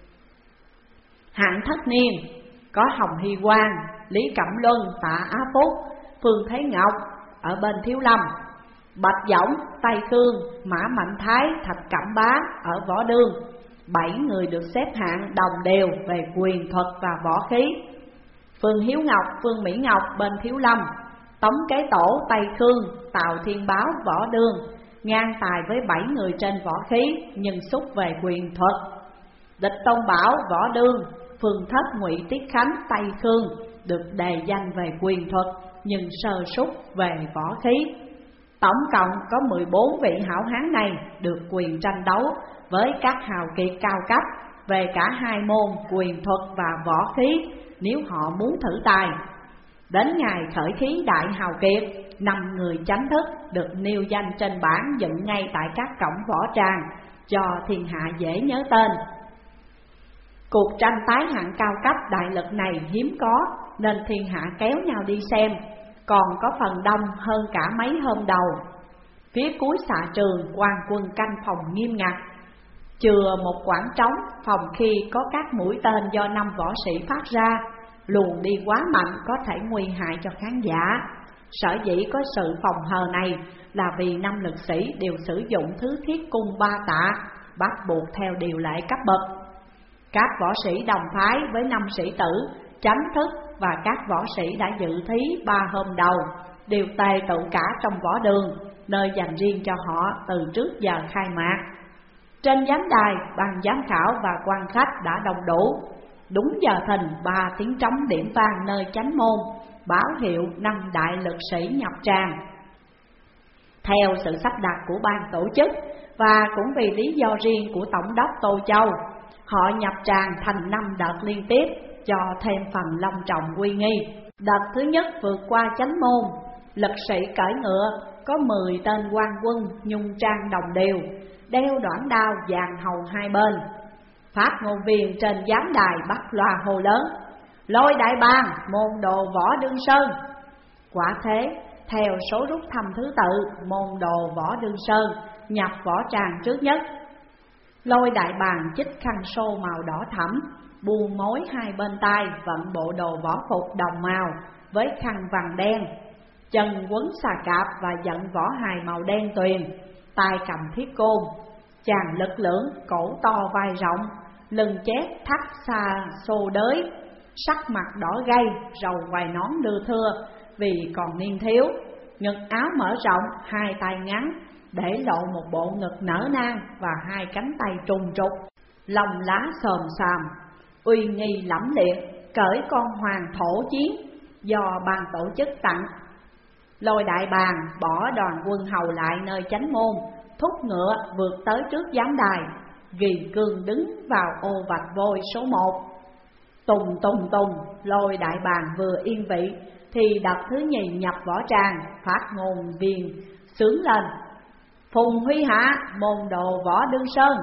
Hạng thất niên có Hồng Hy Quang, Lý Cẩm Luân, Tạ Á Phúc, Phương Thế Ngọc ở bên Thiếu Lâm, Bạch Dõng, Tây Khương, Mã Mạnh Thái, Thạch Cẩm Bá ở Võ Đương. Bảy người được xếp hạng đồng đều về quyền thuật và võ khí. Phương Hiếu Ngọc, Phương Mỹ Ngọc bên Thiếu Lâm, Tống Kế Tổ Tây Khương, Tào Thiên Báo Võ Đương, ngang tài với bảy người trên võ khí nhưng xúc về quyền thuật. Địch Tôn Bảo Võ Đương, Phương Thất Ngụy Tiết Khánh Tây Khương, được đề danh về quyền thuật nhưng sơ sút về võ khí. Tổng cộng có mười bốn vị hảo hán này được quyền tranh đấu với các hào kiệt cao cấp về cả hai môn quyền thuật và võ khí nếu họ muốn thử tài. Đến ngày khởi khí đại hào kiệt, năm người chánh thức được nêu danh trên bảng dựng ngay tại các cổng võ tràng cho thiên hạ dễ nhớ tên. Cuộc tranh tái hạng cao cấp đại lực này hiếm có nên thiên hạ kéo nhau đi xem, còn có phần đông hơn cả mấy hôm đầu. Phía cuối xạ trường, quan quân canh phòng nghiêm ngặt, chừa một quảng trống phòng khi có các mũi tên do năm võ sĩ phát ra, luồn đi quá mạnh có thể nguy hại cho khán giả. Sở dĩ có sự phòng hờ này là vì năm lực sĩ đều sử dụng thứ thiết cung ba tạ, bắt buộc theo điều lệ cấp bậc. Các võ sĩ đồng phái với năm sĩ tử, chánh thức và các võ sĩ đã dự thí ba hôm đầu đều tề tụ cả trong võ đường, nơi dành riêng cho họ từ trước giờ khai mạc. Trên giám đài, ban giám khảo và quan khách đã đông đủ. Đúng giờ thìn, ba tiếng trống điểm vang nơi chánh môn, báo hiệu năm đại lực sĩ nhập tràng. Theo sự sắp đặt của ban tổ chức và cũng vì lý do riêng của Tổng đốc Tô Châu, họ nhập tràng thành năm đợt liên tiếp cho thêm phần long trọng uy nghi. Đợt thứ nhất vượt qua chánh môn, lực sĩ cởi ngựa, có mười tên quan quân nhung trang đồng đều, đeo đoạn đao dàn hầu hai bên. Phát ngôn viên trên giám đài bắt loa hô lớn: "Lôi đại bàng, môn đồ Võ Đương Sơn." Quả thế, theo số rút thăm thứ tự, môn đồ Võ Đương Sơn nhập võ tràng trước nhất. Lôi đại bàng chích khăn xô màu đỏ thẫm, buông mối hai bên tai, vận bộ đồ võ phục đồng màu với khăn vàng đen, chân quấn xà cạp và dẫn võ hài màu đen tuyền, tay cầm thiết côn. Chàng lực lưỡng, cổ to vai rộng, lưng chét thắt xa xô đới, sắc mặt đỏ gay, râu quai nón đưa thưa vì còn niên thiếu, ngực áo mở rộng, hai tay ngắn để lộ một bộ ngực nở nang và hai cánh tay trùng trục, lông lá xồm xàm, uy nghi lẫm liệt, cởi con hoàng thổ chiến do ban tổ chức tặng. Lôi đại bàng bỏ đoàn quân hầu lại nơi chánh môn, thúc ngựa vượt tới trước giám đài, ghi cương đứng vào ô vạch vôi số một. Tùng tùng tùng, lôi đại bàng vừa yên vị thì đợt thứ nhì nhập võ tràng, phát ngôn viên sướng lên: "Phùng Huy Hạ, môn đồ Võ Đương Sơn."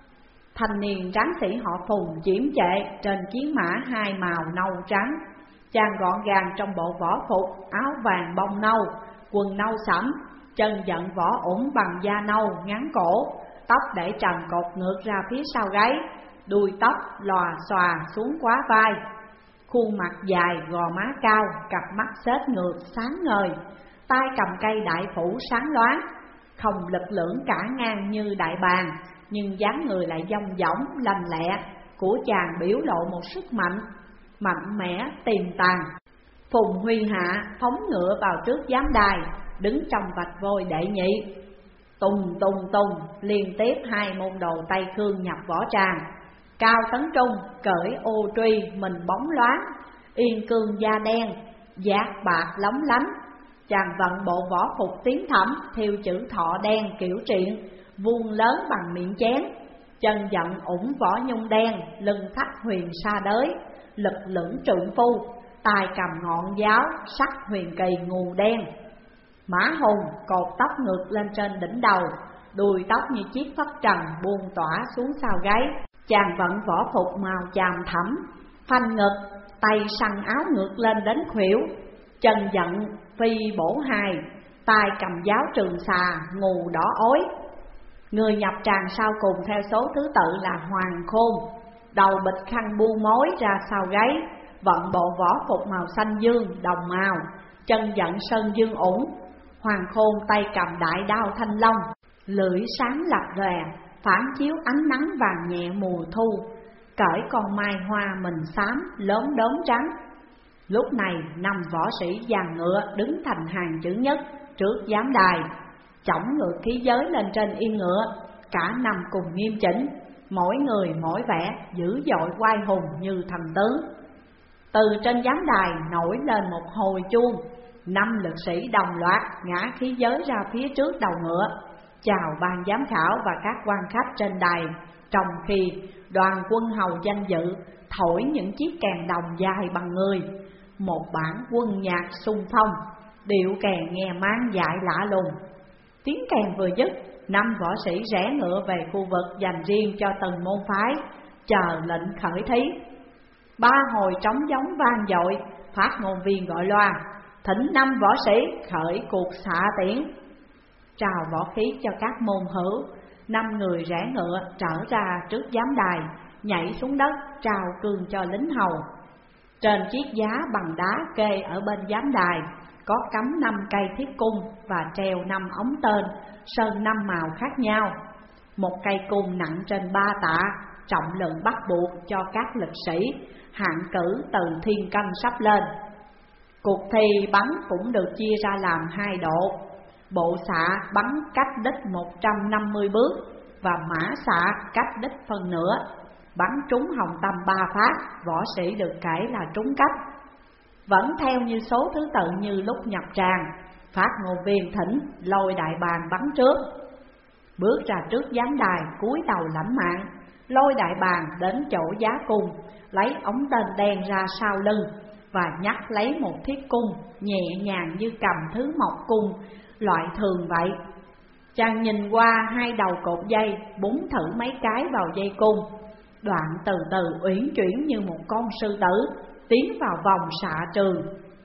Thanh niên tráng sĩ họ Phùng chiếm trệ trên chiến mã hai màu nâu trắng. Chàng gọn gàng trong bộ võ phục, áo vàng bông nâu, quần nâu sẫm, chân giận võ ủng bằng da nâu ngắn cổ, tóc để trần cột ngược ra phía sau gáy, đuôi tóc lòa xòa xuống quá vai. Khuôn mặt dài, gò má cao, cặp mắt xếp ngược sáng ngời, tay cầm cây đại phủ sáng loáng. Không lực lưỡng cả ngang như đại bàng, nhưng dáng người lại dong dỏng, lành lẹ, của chàng biểu lộ một sức mạnh, mạnh mẽ, tiềm tàng. Phùng Huy Hạ phóng ngựa vào trước giám đài, đứng trong vạch vôi đệ nhị. Tùng tùng tùng, liên tiếp hai môn đồ Tây Khương nhập võ tràng. Cao Tấn Trung cởi ô truy, mình bóng loáng, Yên Cương da đen, giác bạc lóng lánh. Chàng vận bộ võ phục tím thẫm, theo chữ thọ đen kiểu triện, vuông lớn bằng miệng chén. chân giận ủng võ nhung đen, lưng thắt huyền sa đới, lực lưỡng trượng phu, tay cầm ngọn giáo, sắc huyền kỳ ngù đen. Mã hùng cột tóc ngược lên trên đỉnh đầu, đuôi tóc như chiếc phất trần buông tỏa xuống sau gáy. Chàng vận võ phục màu chàm thẫm, phanh ngực, tay săn áo ngược lên đến khuỷu. Chân giận phi bổ hài, tay cầm giáo trường xà ngù đỏ ối. Người nhập tràng sau cùng theo số thứ tự là Hoàng Khôn, đầu bịch khăn bu mối ra sau gáy, vận bộ võ phục màu xanh dương đồng màu, chân giận sơn dương ủng. Hoàng Khôn tay cầm đại đao thanh long, lưỡi sáng lập lòe, phản chiếu ánh nắng vàng nhẹ mùa thu, cởi con mai hoa mình xám lốm đốm trắng. Lúc này năm võ sĩ dàn ngựa đứng thành hàng chữ nhất trước giám đài, chổng ngược khí giới lên trên yên ngựa, cả năm cùng nghiêm chỉnh, mỗi người mỗi vẻ dữ dội oai hùng như thần tướng. Từ trên giám đài nổi lên một hồi chuông, năm lực sĩ đồng loạt ngã khí giới ra phía trước đầu ngựa, chào ban giám khảo và các quan khách trên đài, trong khi đoàn quân hầu danh dự thổi những chiếc kèn đồng dài bằng người, một bản quân nhạc xung phong, điệu kèn nghe mang dại lạ lùng. Tiếng kèn vừa dứt, năm võ sĩ rẽ ngựa về khu vực dành riêng cho từng môn phái, chờ lệnh khởi thí. Ba hồi trống giống vang dội, phát ngôn viên gọi loa, thỉnh năm võ sĩ khởi cuộc xạ tiễn. Trào võ khí cho các môn hữu, năm người rẽ ngựa trở ra trước giám đài, nhảy xuống đất trao cương cho lính hầu. Trên chiếc giá bằng đá kê ở bên giám đài có cắm năm cây thiết cung và treo năm ống tên sơn năm màu khác nhau. Một cây cung nặng trên ba tạ, trọng lượng bắt buộc cho các lực sĩ hạng cử từ thiên canh sắp lên. Cuộc thi bắn cũng được chia ra làm hai độ, bộ xạ bắn cách đích một trăm năm mươi bước và mã xạ cách đích phân nửa. Bắn trúng hồng tâm ba phát, võ sĩ được kể là trúng cách. Vẫn theo như số thứ tự như lúc nhập tràng, phát ngôn viên thỉnh lôi đại bàng bắn trước. Bước ra trước giám đài cúi đầu lãnh mạng, lôi đại bàng đến chỗ giá cung, lấy ống tên đen ra sau lưng và nhắc lấy một thiết cung nhẹ nhàng như cầm thứ mộc cung loại thường vậy. Chàng nhìn qua hai đầu cột dây, búng thử mấy cái vào dây cung, đoạn từ từ uyển chuyển như một con sư tử tiến vào vòng xạ trường.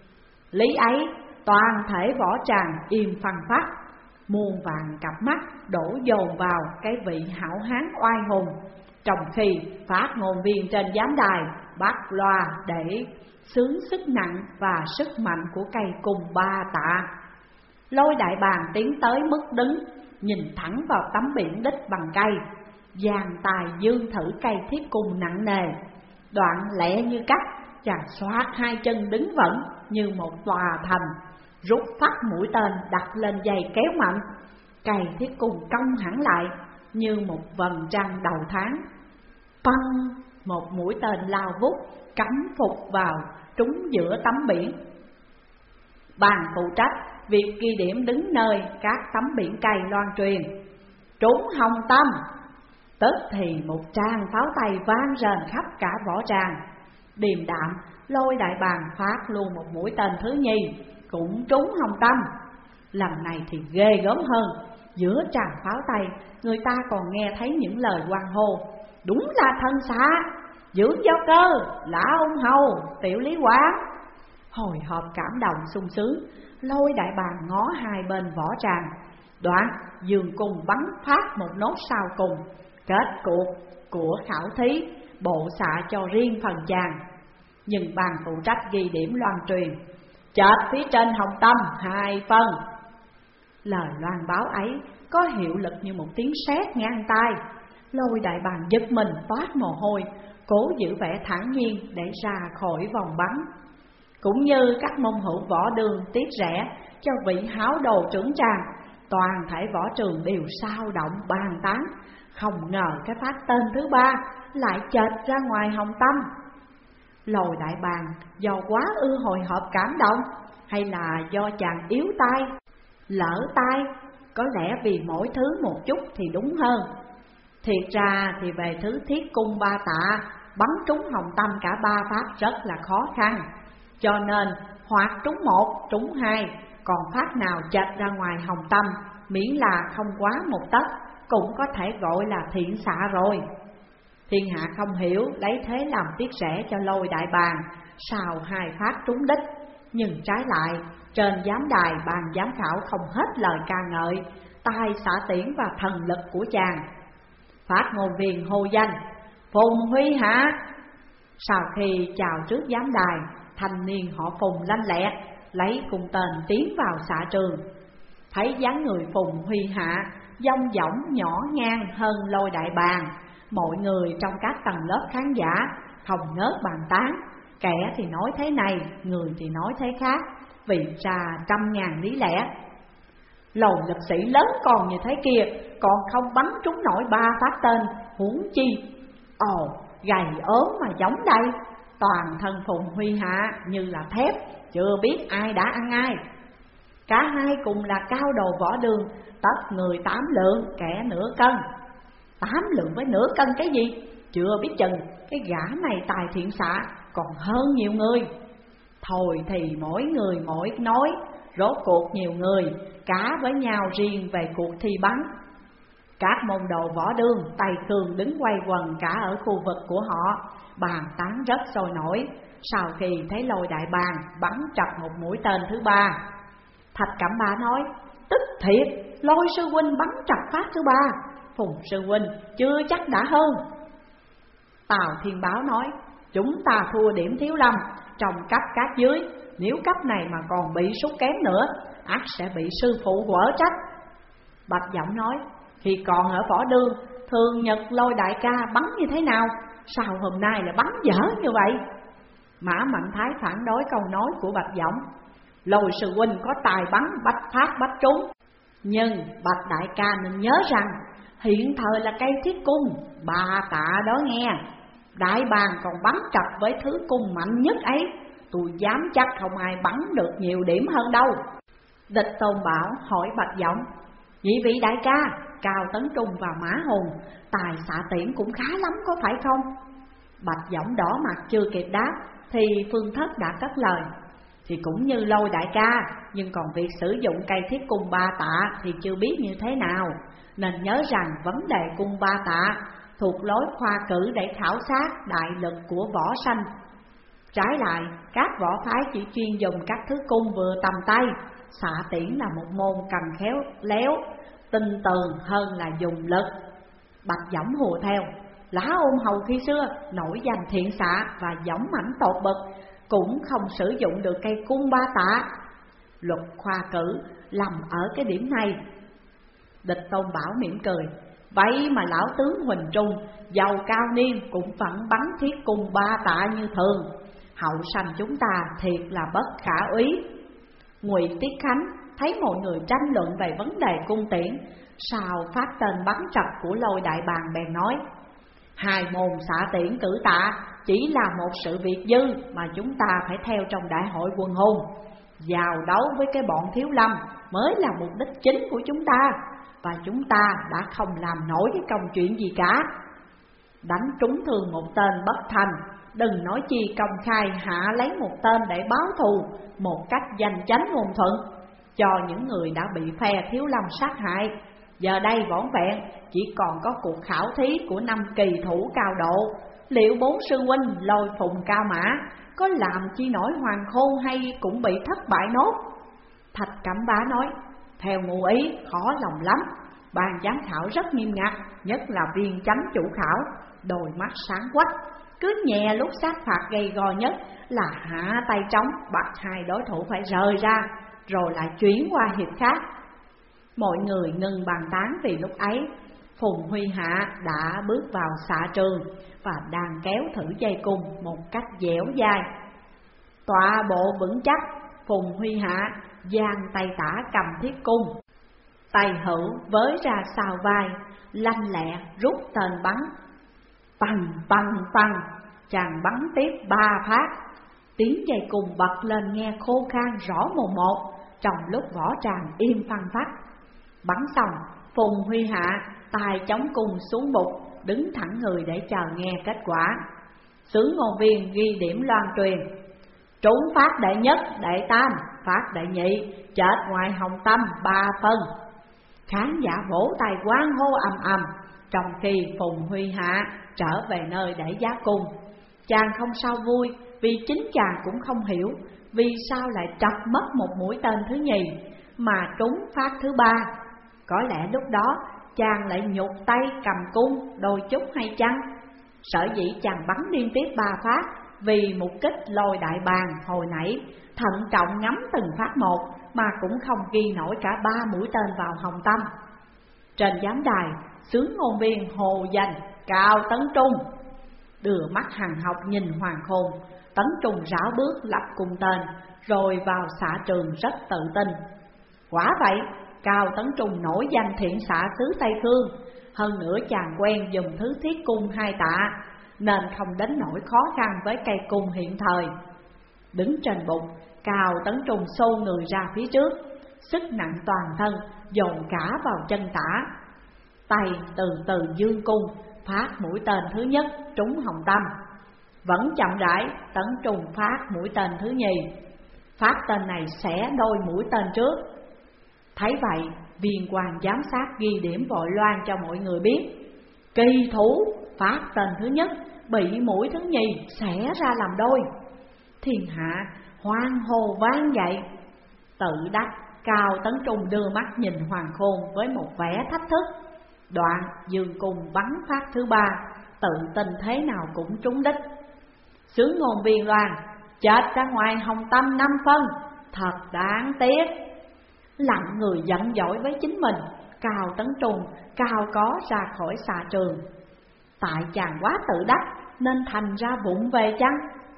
Lý ấy toàn thể võ tràng im phăng phắc, muôn vàng cặp mắt đổ dồn vào cái vị hảo hán oai hùng, trong khi phát ngôn viên trên giám đài bắt loa để xướng sức nặng và sức mạnh của cây cung ba tạ. Lôi đại bàng tiến tới mức đứng, nhìn thẳng vào tấm biển đích bằng cây, giang tài dương thử cây thiết cung nặng nề, đoạn lẹ như cắt, chàng xoát hai chân đứng vững như một tòa thành, rút phát mũi tên đặt lên dây kéo mạnh, cây thiết cung cong hẳn lại như một vầng trăng đầu tháng. Păng, một mũi tên lao vút cắm phục vào trúng giữa tấm biển. Bàn phụ trách việc ghi điểm đứng nơi các tấm biển cây loan truyền trúng hồng tâm, tức thì một tràng pháo tay vang rền khắp cả võ tràng. Điềm đạm lôi đại bàng phát luôn một mũi tên thứ nhì, cũng trúng hồng tâm. Lần này thì ghê gớm hơn, giữa tràng pháo tay người ta còn nghe thấy những lời hoan hô: đúng là thân xạ, dưỡng do cơ, lã ông hầu, tiểu lý quán. Hồi hộp cảm động sung sướng, lôi đại bàng ngó hai bên võ tràng, đoạn dường cùng bắn phát một nốt sau cùng, kết cuộc của khảo thí bộ xạ cho riêng phần chàng. Nhưng bàn phụ trách ghi điểm loan truyền: chợt phía trên hồng tâm hai phân. Lời loan báo ấy có hiệu lực như một tiếng sét ngang tai. Lôi đại bàng giật mình toát mồ hôi, cố giữ vẻ thản nhiên để ra khỏi vòng bắn. Cũng như các môn hữu võ đường tiếc rẻ cho vị háo đồ trưởng tràng, toàn thể võ trường đều sao động bàn tán. Không ngờ cái phát tên thứ ba lại chệch ra ngoài hồng tâm. Lôi đại bàng do quá ư hồi hộp cảm động, hay là do chàng yếu tay, lỡ tay, có lẽ vì mỗi thứ một chút thì đúng hơn. Thiệt ra thì về thứ thiết cung ba tạ, bắn trúng hồng tâm cả ba phát rất là khó khăn. Cho nên hoặc trúng một, trúng hai, còn phát nào chệch ra ngoài hồng tâm, miễn là không quá một tấc, cũng có thể gọi là thiện xạ rồi. Thiên hạ không hiểu, lấy thế làm tiếc rẻ cho Lôi đại bàng, sao hai phát trúng đích. Nhưng trái lại, trên giám đài bàn giám khảo không hết lời ca ngợi tài xạ tiễn và thần lực của chàng. Phát ngôn viên hô danh Phùng Huy Hạ. Sau khi chào trước giám đài, thanh niên họ Phùng lanh lẹ lấy cung tên tiến vào xạ trường. Thấy dáng người Phùng Huy Hạ dong dỏng nhỏ ngang hơn Lôi đại bàng, mọi người trong các tầng lớp khán giả không ngớt bàn tán. Kẻ thì nói thế này, người thì nói thế khác, vì ra trăm ngàn lý lẽ. Lầu lực sĩ lớn còn như thế kia, còn không bắn trúng nổi ba phát tên, huống chi ồ gầy ốm mà giống đây. Toàn thân Phùng Huy Hạ như là thép, chưa biết ai đã ăn ai. Cả hai cùng là cao đồ võ đường, tất người tám lượng, kẻ nửa cân. Tám lượng với nửa cân cái gì? Chưa biết chừng cái gã này tài thiện xạ còn hơn nhiều người. Thôi thì mỗi người mỗi nói, rốt cuộc nhiều người cá với nhau riêng về cuộc thi bắn. Các môn đồ võ đường tay cường đứng quay quần cả ở khu vực của họ, bàn tán rất sôi nổi. Sau khi thấy Lôi đại bàng bắn trật một mũi tên thứ ba, Thạch Cẩm Bá nói tức thiệt, Lôi sư huynh bắn trật phát thứ ba, Phùng sư huynh chưa chắc đã hơn. Tào Thiên Báo nói chúng ta thua điểm thiếu lâm trong cấp các dưới, nếu cấp này mà còn bị sút kém nữa, ắt sẽ bị sư phụ quở trách. Bạch Giọng nói khi còn ở võ đường, thường nhật Lôi đại ca bắn như thế nào, sao hôm nay lại bắn dở như vậy? Mã Mạnh Thái phản đối câu nói của Bạch Giọng. Lôi sư huynh có tài bắn bách phát bách trúng, nhưng Bạch đại ca nên nhớ rằng hiện thời là cây thiết cung ba tạ đó nghe. Đại bàng còn bắn trật với thứ cung mạnh nhất ấy, tôi dám chắc không ai bắn được nhiều điểm hơn đâu. Địch Tôn Bảo hỏi Bạch Giọng, nhị vị đại ca, Cao Tấn Trung và Mã Hùng tài xạ tiễn cũng khá lắm có phải không? Bạch Giọng đỏ mặt chưa kịp đáp thì Phương Thất đã cất lời, thì cũng như Lôi đại ca, nhưng còn việc sử dụng cây thiết cung ba tạ thì chưa biết như thế nào, nên nhớ rằng vấn đề cung ba tạ thuộc lối khoa cử để khảo sát đại lực của võ sanh. Trái lại, các võ phái chỉ chuyên dùng các thứ cung vừa tầm tay. Xạ tiễn là một môn cần khéo léo, tinh tường hơn là dùng lực. Bạch Giọng hùa theo, Lã Ôn Hầu khi xưa nổi danh thiện xạ và dũng mãnh tột bậc, cũng không sử dụng được cây cung ba tạ. Luật khoa cử lầm ở cái điểm này. Địch Tôn Bảo mỉm cười, vậy mà lão tướng Huỳnh Trung giàu cao niên cũng vẫn bắn thiết cung ba tạ như thường. Hậu sanh chúng ta thiệt là bất khả úy. Ngụy Tiết Khánh thấy mọi người tranh luận về vấn đề cung tiễn, sau phát tên bắn trật của Lôi đại bàng bèn nói, hai môn xạ tiễn cử tạ chỉ là một sự việc dư mà chúng ta phải theo trong đại hội quân hùng. Giao đấu với cái bọn thiếu lâm mới là mục đích chính của chúng ta, và chúng ta đã không làm nổi cái công chuyện gì cả. Đánh trúng thương một tên bất thành, đừng nói chi công khai hạ lấy một tên để báo thù một cách danh chánh ngôn thuận cho những người đã bị phe thiếu lâm sát hại. Giờ đây vỏn vẹn chỉ còn có cuộc khảo thí của năm kỳ thủ cao độ, liệu bốn sư huynh Lôi Phùng Cao Mã có làm chi nổi hoàng khôn hay cũng bị thất bại nốt? Thạch Cẩm Bá nói, theo ngụ ý khó lòng lắm. Ban giám khảo rất nghiêm ngặt, nhất là viên chánh chủ khảo, đôi mắt sáng quắc, cứ nhè lúc sát phạt gây go nhất là hạ tay trống bắt hai đối thủ phải rời ra, rồi lại chuyển qua hiệp khác. Mọi người ngừng bàn tán vì lúc ấy Phùng Huy Hạ đã bước vào xạ trường và đang kéo thử dây cung một cách dẻo dai. Tọa bộ vững chắc, Phùng Huy Hạ giang tay tả cầm thiết cung, tay hữu với ra sau vai, lanh lẹ rút tên bắn. Bằng bằng bằng, chàng bắn tiếp ba phát, tiếng dây cung bật lên nghe khô khan rõ mồn một, trong lúc võ tràng im phăng phắc. Bắn xong, Phùng Huy Hạ tay chống cung xuống bục, đứng thẳng người để chờ nghe kết quả. Xướng ngôn viên ghi điểm loan truyền: trúng phát đệ nhất, đệ tam, phát đệ nhị, chết ngoài hồng tâm ba phân. Khán giả vỗ tay hoan hô ầm ầm, trong khi Phùng Huy Hạ trở về nơi để giá cung. Chàng không sao vui, vì chính chàng cũng không hiểu vì sao lại trật mất một mũi tên thứ nhì mà trúng phát thứ ba. Có lẽ lúc đó chàng lại nhục tay cầm cung đôi chút hay chăng? Sở dĩ chàng bắn liên tiếp ba phát vì mục kích lôi đại bàng hồi nãy thận trọng ngắm từng phát một mà cũng không ghi nổi cả ba mũi tên vào hồng tâm. Trên giám đài, xướng ngôn viên hồ danh Cao Tấn Trung đưa mắt hằn học nhìn Hoàng Khôn. Tấn Trung rảo bước lập cung tên rồi vào xạ trường rất tự tin. Quả vậy, Cao Tấn Trung nổi danh thiện xạ xứ Tây Khương, hơn nữa chàng quen dùng thứ thiết cung hai tạ nên không đến nỗi khó khăn với cây cung hiện thời. Đứng trên bục, Cao Tấn Trung xô người ra phía trước, sức nặng toàn thân dồn cả vào chân tả. Tay từ từ dương cung, phát mũi tên thứ nhất trúng hồng tâm. Vẫn chậm rãi, Tấn Trung phát mũi tên thứ nhì. Phát tên này xẻ đôi mũi tên trước. Thấy vậy, viên quan giám sát ghi điểm vội loan cho mọi người biết: kỳ thủ phát tên thứ nhất bị mũi thứ nhì xẻ ra làm đôi. Thiên hạ hoan hô vang dậy. Tự đắc, Cao Tấn Trung đưa mắt nhìn Hoàng Khôn với một vẻ thách thức. Đoạn dương cung bắn phát thứ ba, tự tin thế nào cũng trúng đích. Xướng ngôn viên loan: chết ra ngoài hồng tâm năm phân, thật đáng tiếc. Lặng người giận dỗi với chính mình, Cao Tấn Trung cao có ra khỏi xà trường. Tại chàng quá tự đắc nên thành ra vụng về chăng?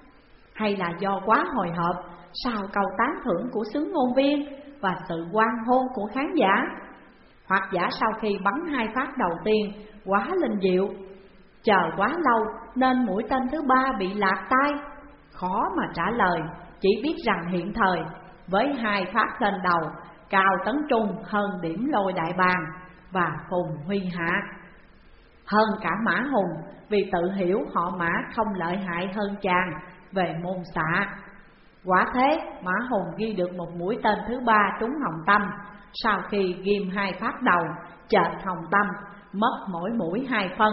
Hay là do quá hồi hộp sau câu tán thưởng của xướng ngôn viên và sự hoan hô của khán giả? Hoặc giả sau khi bắn hai phát đầu tiên quá linh diệu, chờ quá lâu nên mũi tên thứ ba bị lạc tay? Khó mà trả lời, chỉ biết rằng hiện thời với hai phát tên đầu, Cao Tấn Trung hơn điểm lôi đại bàng và Phùng Huy Hạ. Hơn cả Mã Hùng vì tự hiểu họ Mã không lợi hại hơn chàng về môn xạ. Quả thế, Mã Hùng ghi được một mũi tên thứ ba trúng hồng tâm, sau khi ghim hai phát đầu chệch hồng tâm, mất mỗi mũi hai phân.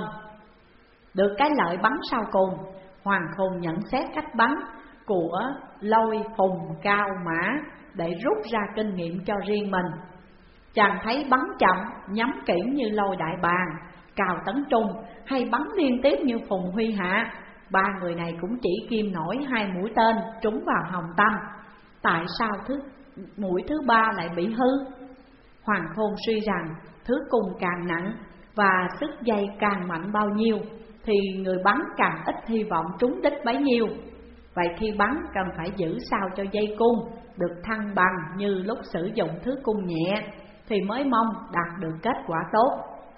Được cái lợi bắn sau cùng, Hoàng Khôn nhận xét cách bắn của lôi Phùng Cao Mã để rút ra kinh nghiệm cho riêng mình. Chàng thấy bắn chậm, nhắm kỹ như lôi đại bàng, Cao Tấn Trung hay bắn liên tiếp như Phùng Huy Hạ, ba người này cũng chỉ ghim nổi hai mũi tên trúng vào hồng tâm. Tại sao thứ mũi thứ ba lại bị hư? Hoàng Khôn suy rằng thứ cung càng nặng và sức dây càng mạnh bao nhiêu thì người bắn càng ít hy vọng trúng đích bấy nhiêu. Vậy khi bắn cần phải giữ sao cho dây cung được thăng bằng như lúc sử dụng thứ cung nhẹ thì mới mong đạt được kết quả tốt.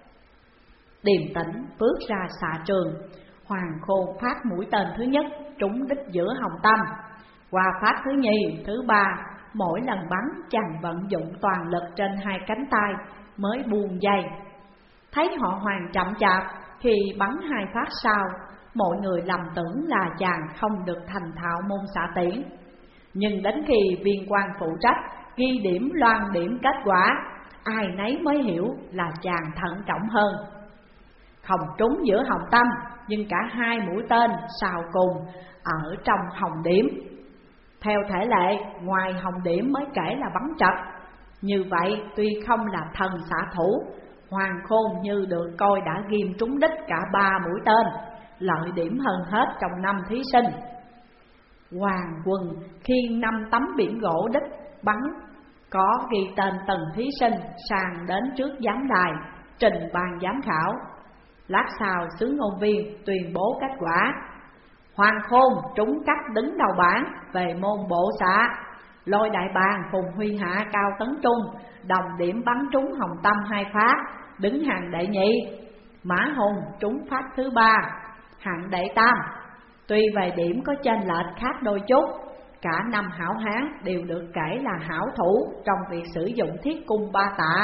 Điềm tĩnh bước ra xạ trường, Hoàng Khôn phát mũi tên thứ nhất trúng đích giữa hồng tâm. Qua phát thứ nhì, thứ ba, mỗi lần bắn chàng vận dụng toàn lực trên hai cánh tay mới buông dây. Thấy họ Hoàng chậm chạp khi bắn hai phát sau, mọi người lầm tưởng là chàng không được thành thạo môn xạ tiễn. Nhưng đến khi viên quan phụ trách ghi điểm loan điểm kết quả, ai nấy mới hiểu là chàng thận trọng hơn. Không trúng giữa hồng tâm, nhưng cả hai mũi tên sau cùng ở trong hồng điểm. Theo thể lệ, ngoài hồng điểm mới kể là bắn trật. Như vậy tuy không là thần xạ thủ, Hoàng Khôn như được coi đã ghim trúng đích cả ba mũi tên, lợi điểm hơn hết trong năm thí sinh. Hoàng Quân khiêng năm tấm biển gỗ đích bắn, có ghi tên từng thí sinh sang đến trước giám đài trình ban giám khảo. Lát sau xướng ngôn viên tuyên bố kết quả: Hoàng Khôn trúng cách đứng đầu bảng về môn bộ xạ, lôi đại bàng Phùng Huy Hạ Cao Tấn Trung đồng điểm bắn trúng hồng tâm hai phát, đứng hàng đệ nhị. Mã Hùng trúng phát thứ ba, hạng đệ tam. Tuy về điểm có chênh lệch khác đôi chút, cả năm hảo hán đều được kể là hảo thủ trong việc sử dụng thiết cung ba tạ.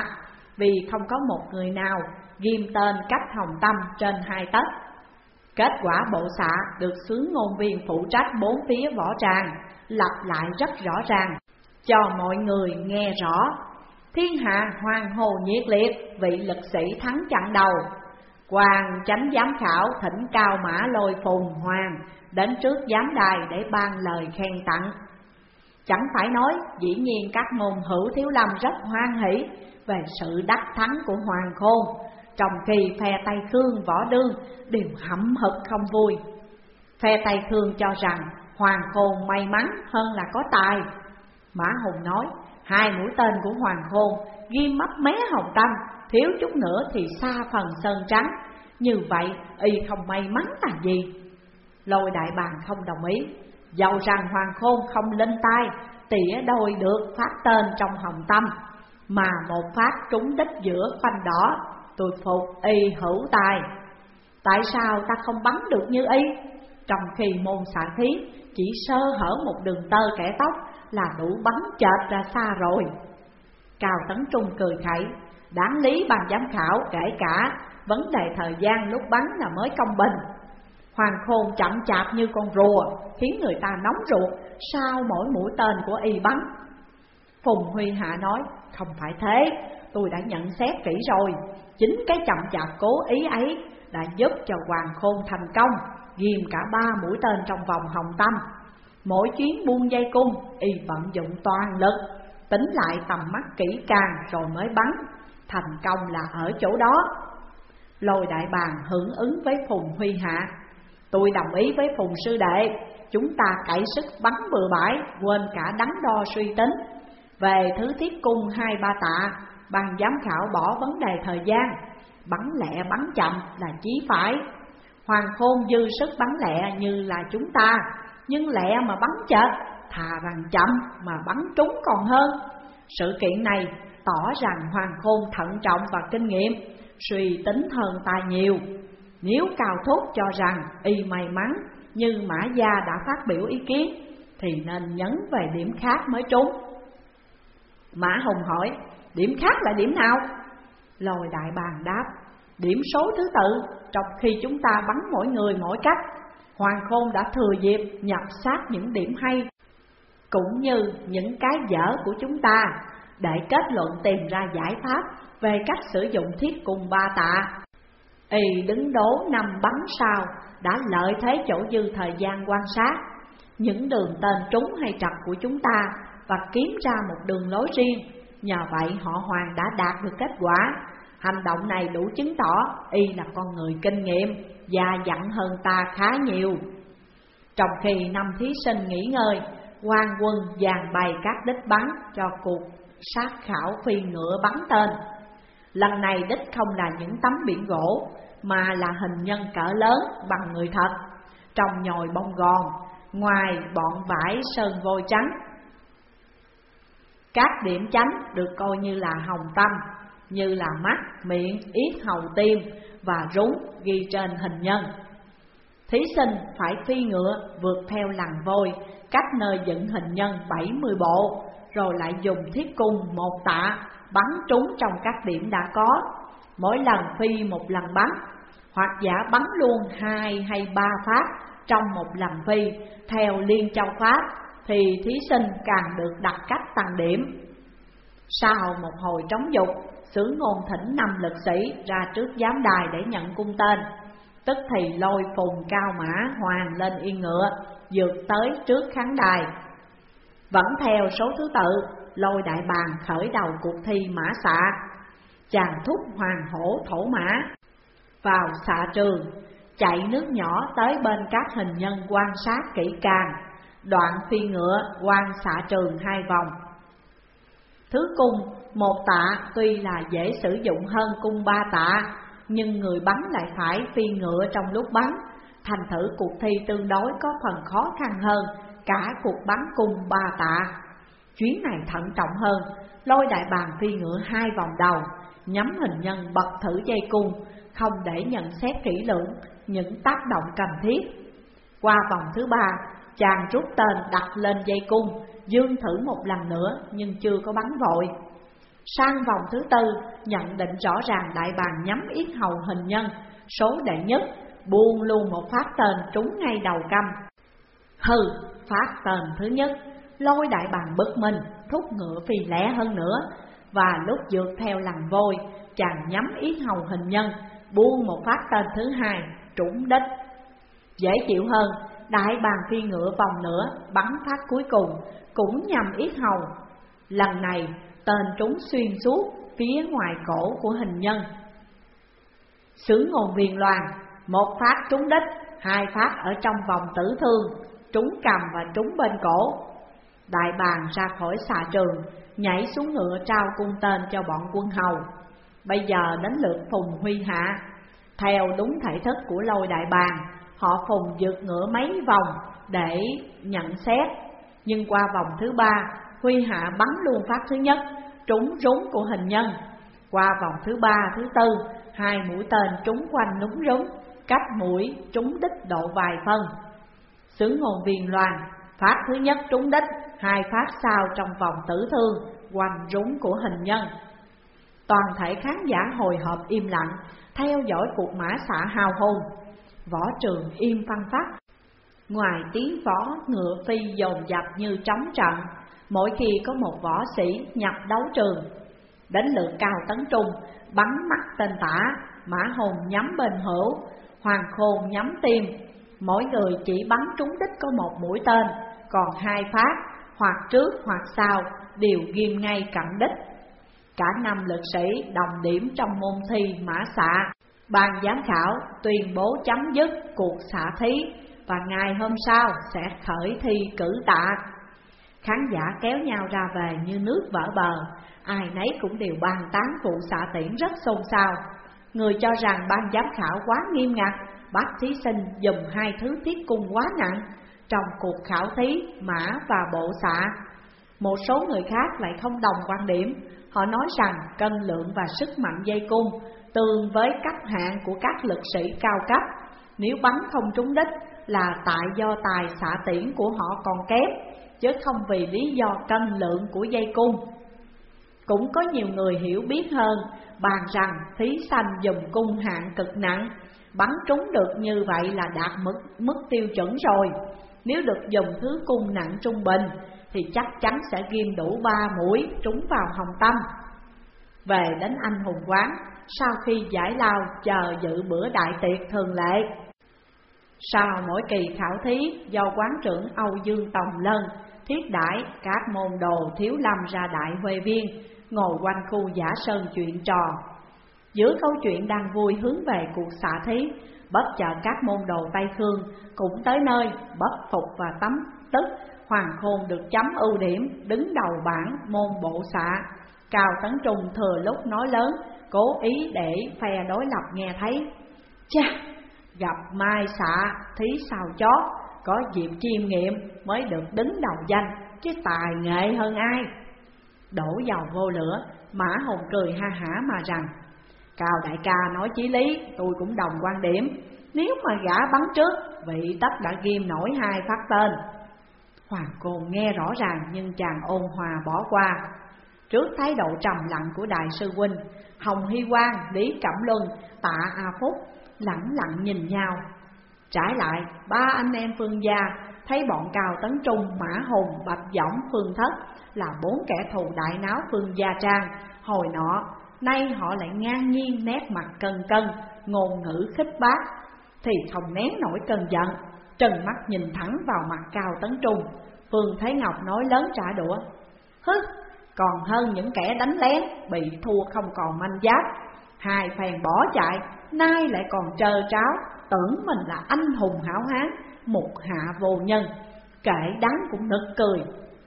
vì không có một người nào ghim tên cách Hồng Tâm trên hai tấc. Kết quả bộ xạ được xướng ngôn viên phụ trách bốn phía võ tràng lặp lại rất rõ ràng cho mọi người nghe rõ. Thiên hạ hoàng hồ nhiệt liệt, vị lực sĩ thắng chặn đầu. Quan chánh giám khảo thỉnh Cao Mã Lôi Phùng Hoàng đến trước giám đài để ban lời khen tặng. Chẳng phải nói, dĩ nhiên các môn hữu thiếu lâm rất hoan hỷ về sự đắc thắng của Hoàng Khôn, trong khi phe Tây Khương Võ Đương đều hậm hực không vui. Phe Tây Khương cho rằng Hoàng Khôn may mắn hơn là có tài. Mã Hùng nói, hai mũi tên của Hoàng Khôn ghim mắt mé Hồng Tâm, thiếu chút nữa thì xa phần sơn trắng. Như vậy y không may mắn là gì? Lôi Đại Bàng không đồng ý. Dầu rằng Hoàng Khôn không lên tay, tỉa đôi được phát tên trong Hồng Tâm, mà một phát trúng đích giữa khoanh đỏ, tôi phục y hữu tài. Tại sao ta không bắn được như y? Trong khi môn xạ khí chỉ sơ hở một đường tơ kẻ tóc là đủ bắn chệch ra xa rồi. Cao Tấn Trung cười khẩy, đáng lý ban giám khảo kể cả vấn đề thời gian lúc bắn là mới công bình. Hoàng Khôn chậm chạp như con rùa, khiến người ta nóng ruột, sao mỗi mũi tên của y bắn? Phùng Huy Hạ nói, không phải thế, tôi đã nhận xét kỹ rồi. Chính cái chậm chạp cố ý ấy đã giúp cho Hoàng Khôn thành công, ghim cả ba mũi tên trong vòng Hồng Tâm. Mỗi chuyến buông dây cung, y vận dụng toàn lực, tính lại tầm mắt kỹ càng rồi mới bắn. Thành công là ở chỗ đó. Lôi Đại Bàng hưởng ứng với Phùng Huy Hạ, tôi đồng ý với Phùng sư đệ, chúng ta cậy sức bắn bừa bãi, quên cả đắn đo suy tính. Về thứ thiết cung hai ba tạ, ban giám khảo bỏ vấn đề thời gian, bắn lẹ bắn chậm là chí phải. Hoàng Khôn dư sức bắn lẹ như là chúng ta, nhưng lẹ mà bắn chệch, thà rằng chậm mà bắn trúng còn hơn. Sự kiện này tỏ rằng Hoàng Khôn thận trọng và kinh nghiệm, suy tính hơn ta nhiều. Nếu Cao Thúc cho rằng y may mắn như Mã Gia đã phát biểu ý kiến, thì nên nhấn về điểm khác mới trúng. Mã Hùng hỏi, điểm khác là điểm nào? Lôi Đại Bàng đáp, điểm số thứ tự, trong khi chúng ta bắn mỗi người mỗi cách. Hoàng Khôn đã thừa dịp nhập sát những điểm hay, cũng như những cái dở của chúng ta, để kết luận tìm ra giải pháp về cách sử dụng thiết cung ba tạ. Y đứng đố năm bắn sau, đã lợi thế chỗ dư thời gian quan sát những đường tên trúng hay trật của chúng ta và kiếm ra một đường lối riêng. Nhờ vậy họ Hoàng đã đạt được kết quả. Hành động này đủ chứng tỏ y là con người kinh nghiệm và dặn hơn ta khá nhiều. Trong khi năm thí sinh nghỉ ngơi, quan quân dàn bày các đích bắn cho cuộc sát khảo phi ngựa bắn tên. Lần này đích không là những tấm biển gỗ, mà là hình nhân cỡ lớn bằng người thật, trong nhồi bông gòn, ngoài bọn vải sơn vôi trắng. Các điểm chánh được coi như là hồng tâm, như là mắt, miệng, yết hầu tim và rúng ghi trên hình nhân. Thí sinh phải phi ngựa vượt theo lằn vôi cách nơi dựng hình nhân bảy mươi bộ, rồi lại dùng thiết cung một tạ bắn trúng trong các điểm đã có. Mỗi lần phi một lần bắn, hoặc giả bắn luôn hai hay ba phát trong một lần phi theo liên châu pháp, thì thí sinh càng được đặt cách tăng điểm. Sau một hồi trống dục, xướng ngôn thỉnh năm lực sĩ ra trước giám đài để nhận cung tên. Tức thì lôi Phùng, Cao Mã, Hoàng lên yên ngựa, vượt tới trước khán đài. Vẫn theo số thứ tự, Lôi Đại Bàng khởi đầu cuộc thi mã xạ. Chàng thúc Hoàng Hổ thổ mã vào xạ trường, chạy nước nhỏ tới bên các hình nhân quan sát kỹ càng. Đoạn phi ngựa quan xạ trường hai vòng. Thứ cung một tạ tuy là dễ sử dụng hơn cung ba tạ, nhưng người bắn lại phải phi ngựa trong lúc bắn, thành thử cuộc thi tương đối có phần khó khăn hơn cả cuộc bắn cung ba tạ. Chuyến này thận trọng hơn, Lôi Đại Bàng phi ngựa hai vòng đầu, nhắm hình nhân bật thử dây cung, không để nhận xét kỹ lưỡng những tác động cần thiết. Qua vòng thứ ba, chàng rút tên đặt lên dây cung, dương thử một lần nữa nhưng chưa có bắn vội. Sang vòng thứ tư, nhận định rõ ràng đại bàng nhắm yết hầu hình nhân số đệ nhất, buông luôn một phát tên trúng ngay đầu căm. Hừ, phát tên thứ nhất, lôi đại bàng bực mình, thúc ngựa phi lẻ hơn nữa. Và lúc vượt theo lằn vôi, chàng nhắm yết hầu hình nhân, buông một phát tên thứ hai, trúng đích. Dễ chịu hơn, đại bàng phi ngựa vòng nữa, bắn phát cuối cùng, cũng nhằm yết hầu. Lần này, tên trúng xuyên suốt phía ngoài cổ của hình nhân. Sướng ngôn viên loan, một phát trúng đích, hai phát ở trong vòng tử thương, trúng cầm và trúng bên cổ. Đại bàng ra khỏi xà trường, nhảy xuống ngựa trao cung tên cho bọn quân hầu. Bây giờ đến lượt Phùng Huy Hạ. Theo đúng thể thức của lôi đại bàng, họ Phùng vượt ngựa mấy vòng để nhận xét. Nhưng qua vòng thứ ba, Huy Hạ bắn luôn phát thứ nhất, trúng rúng của hình nhân. Qua vòng thứ ba, thứ tư, hai mũi tên trúng quanh núm rúng, cách mũi trúng đích độ vài phân. Sướng ngôn viên loan, phát thứ nhất trúng đích, hai phát sau trong vòng tử thương, quanh rúng của hình nhân. Toàn thể khán giả hồi hộp im lặng, theo dõi cuộc mã xạ hào hùng. Võ trường im phăng phắc, ngoài tiếng võ ngựa phi dồn dập như trống trận, mỗi khi có một võ sĩ nhập đấu trường. Đến lượt Cao Tấn Trung, bắn mắt tên tả, Mã Hùng nhắm bên hữu, Hoàng Khôn nhắm tim. Mỗi người chỉ bắn trúng đích có một mũi tên, còn hai phát, hoặc trước hoặc sau, đều ghim ngay cận đích. Cả năm lực sĩ đồng điểm trong môn thi mã xạ. Ban giám khảo tuyên bố chấm dứt cuộc xạ thí, và ngày hôm sau sẽ khởi thi cử tạ. Khán giả kéo nhau ra về như nước vỡ bờ, ai nấy cũng đều bàn tán vụ xạ tiễn rất xôn xao. Người cho rằng ban giám khảo quá nghiêm ngặt, bắt thí sinh dùng hai thứ thiết cung quá nặng trong cuộc khảo thí mã và bộ xạ. Một số người khác lại không đồng quan điểm. Họ nói rằng cân lượng và sức mạnh dây cung tương với cấp hạn của các lực sĩ cao cấp. Nếu bắn không trúng đích là tại do tài xạ tiễn của họ còn kém, chứ không vì lý do cân lượng của dây cung. Cũng có nhiều người hiểu biết hơn, bàn rằng thí sanh dùng cung hạng cực nặng, bắn trúng được như vậy là đạt mức, mức tiêu chuẩn rồi. Nếu được dùng thứ cung nặng trung bình thì chắc chắn sẽ ghim đủ ba mũi trúng vào hồng tâm. Về đến anh hùng quán, sau khi giải lao chờ dự bữa đại tiệc thường lệ. Sau mỗi kỳ khảo thí, do quán trưởng Âu Dương Tòng Lân thiết đãi các môn đồ thiếu lâm ra đại huệ viên, ngồi quanh khu giả sơn chuyện trò. Giữa câu chuyện đang vui hướng về cuộc xạ thí, bất chợt các môn đồ Tây Khương cũng tới nơi, bất phục và tấm tức. Hoàng Khôn được chấm ưu điểm, đứng đầu bảng môn bộ xạ. Cao Tấn Trung thừa lúc nói lớn, cố ý để phe đối lập nghe thấy. Chà, gặp mai xạ thí sao chót, có dịp chiêm nghiệm mới được đứng đầu danh, chứ tài nghệ hơn ai. Đổ dầu vô lửa, Mã Hùng cười ha hả mà rằng: Cao đại ca nói chí lý, tôi cũng đồng quan điểm. Nếu mà gã bắn trước, vị tất đã ghim nổi hai phát tên. Hoàng Côn nghe rõ ràng nhưng chàng ôn hòa bỏ qua. Trước thái độ trầm lặng của đại sư huynh, Hồng Hy Quang, Lý Cẩm Luân, Tạ A Phúc lẳng lặng nhìn nhau. Trái lại, ba anh em Phương gia thấy bọn Cao Tấn Trung, Mã Hùng, Bạch Võng, Phương Thất là bốn kẻ thù đại náo Phương gia trang hồi nọ, nay họ lại ngang nhiên nét mặt cân cân, ngôn ngữ khích bác, thì không nén nổi cơn giận, trừng mắt nhìn thẳng vào mặt Cao Tấn Trung. Phương Thế Ngọc nói lớn trả đũa: Hứ, còn hơn những kẻ đánh lén, bị thua không còn manh giáp. Hai phèn bỏ chạy, nay lại còn trơ tráo, tưởng mình là anh hùng hảo hán, một hạ vô nhân, kệ đáng cũng nực cười.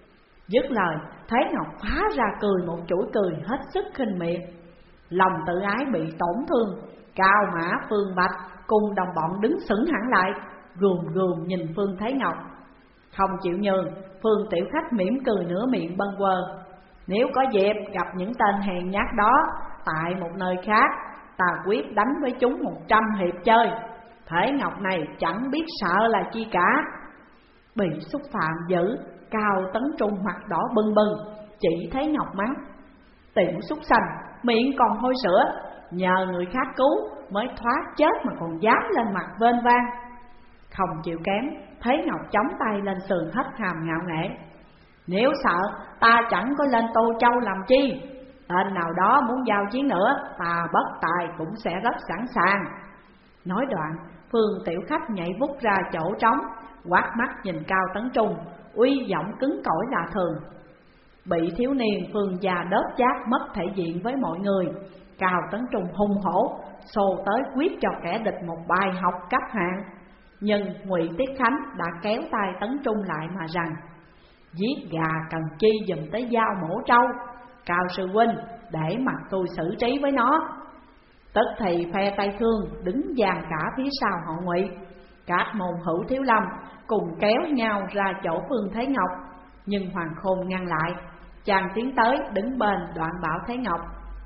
Dứt lời, Thế Ngọc phá ra cười một chuỗi cười hết sức khinh miệt. Lòng tự ái bị tổn thương, Cao Mã, Phương Bạch cùng đồng bọn đứng sững hẳn lại, gườm gườm nhìn Phương Thế Ngọc. Không chịu nhường, Phương Tiểu Khách mỉm cười nửa miệng bâng quơ: Nếu có dịp gặp những tên hèn nhát đó tại một nơi khác, ta quyết đánh với chúng một trăm hiệp chơi. Thế Ngọc này chẳng biết sợ là chi cả. Bị xúc phạm dữ, Cao Tấn Trung mặt đỏ bừng bừng, chỉ Thế Ngọc mắng: Tiểu súc sanh, miệng còn hôi sữa, nhờ người khác cứu mới thoát chết mà còn dám lên mặt vênh vang. Không chịu kém, Thế Ngọc chống tay lên sườn hất hàm ngạo nghễ: Nếu sợ, ta chẳng có lên Tô Châu làm chi. Tên nào đó muốn giao chiến nữa, ta bất tài cũng sẽ rất sẵn sàng. Nói đoạn, Phương Tiểu Khách nhảy vút ra chỗ trống, quát mắt nhìn Cao Tấn Trung, uy giọng cứng cỏi lạ thường. Bị thiếu niên Phương gia đớp chát mất thể diện với mọi người, Cao Tấn Trung hung hổ xô tới quyết cho kẻ địch một bài học cấp hạng. Nhưng Ngụy Tiết Khánh đã kéo tay Tấn Trung lại mà rằng: Giết gà cần chi dùm tới dao mổ trâu, Cao sư huynh để mặc tôi xử trí với nó. Tức thì phe Tây Khương đứng dàn cả phía sau họ Ngụy, các môn hữu Thiếu Lâm cùng kéo nhau ra chỗ Phương Thế Ngọc. Nhưng Hoàng Khôn ngăn lại, chàng tiến tới đứng bên đoạn bảo Thế Ngọc: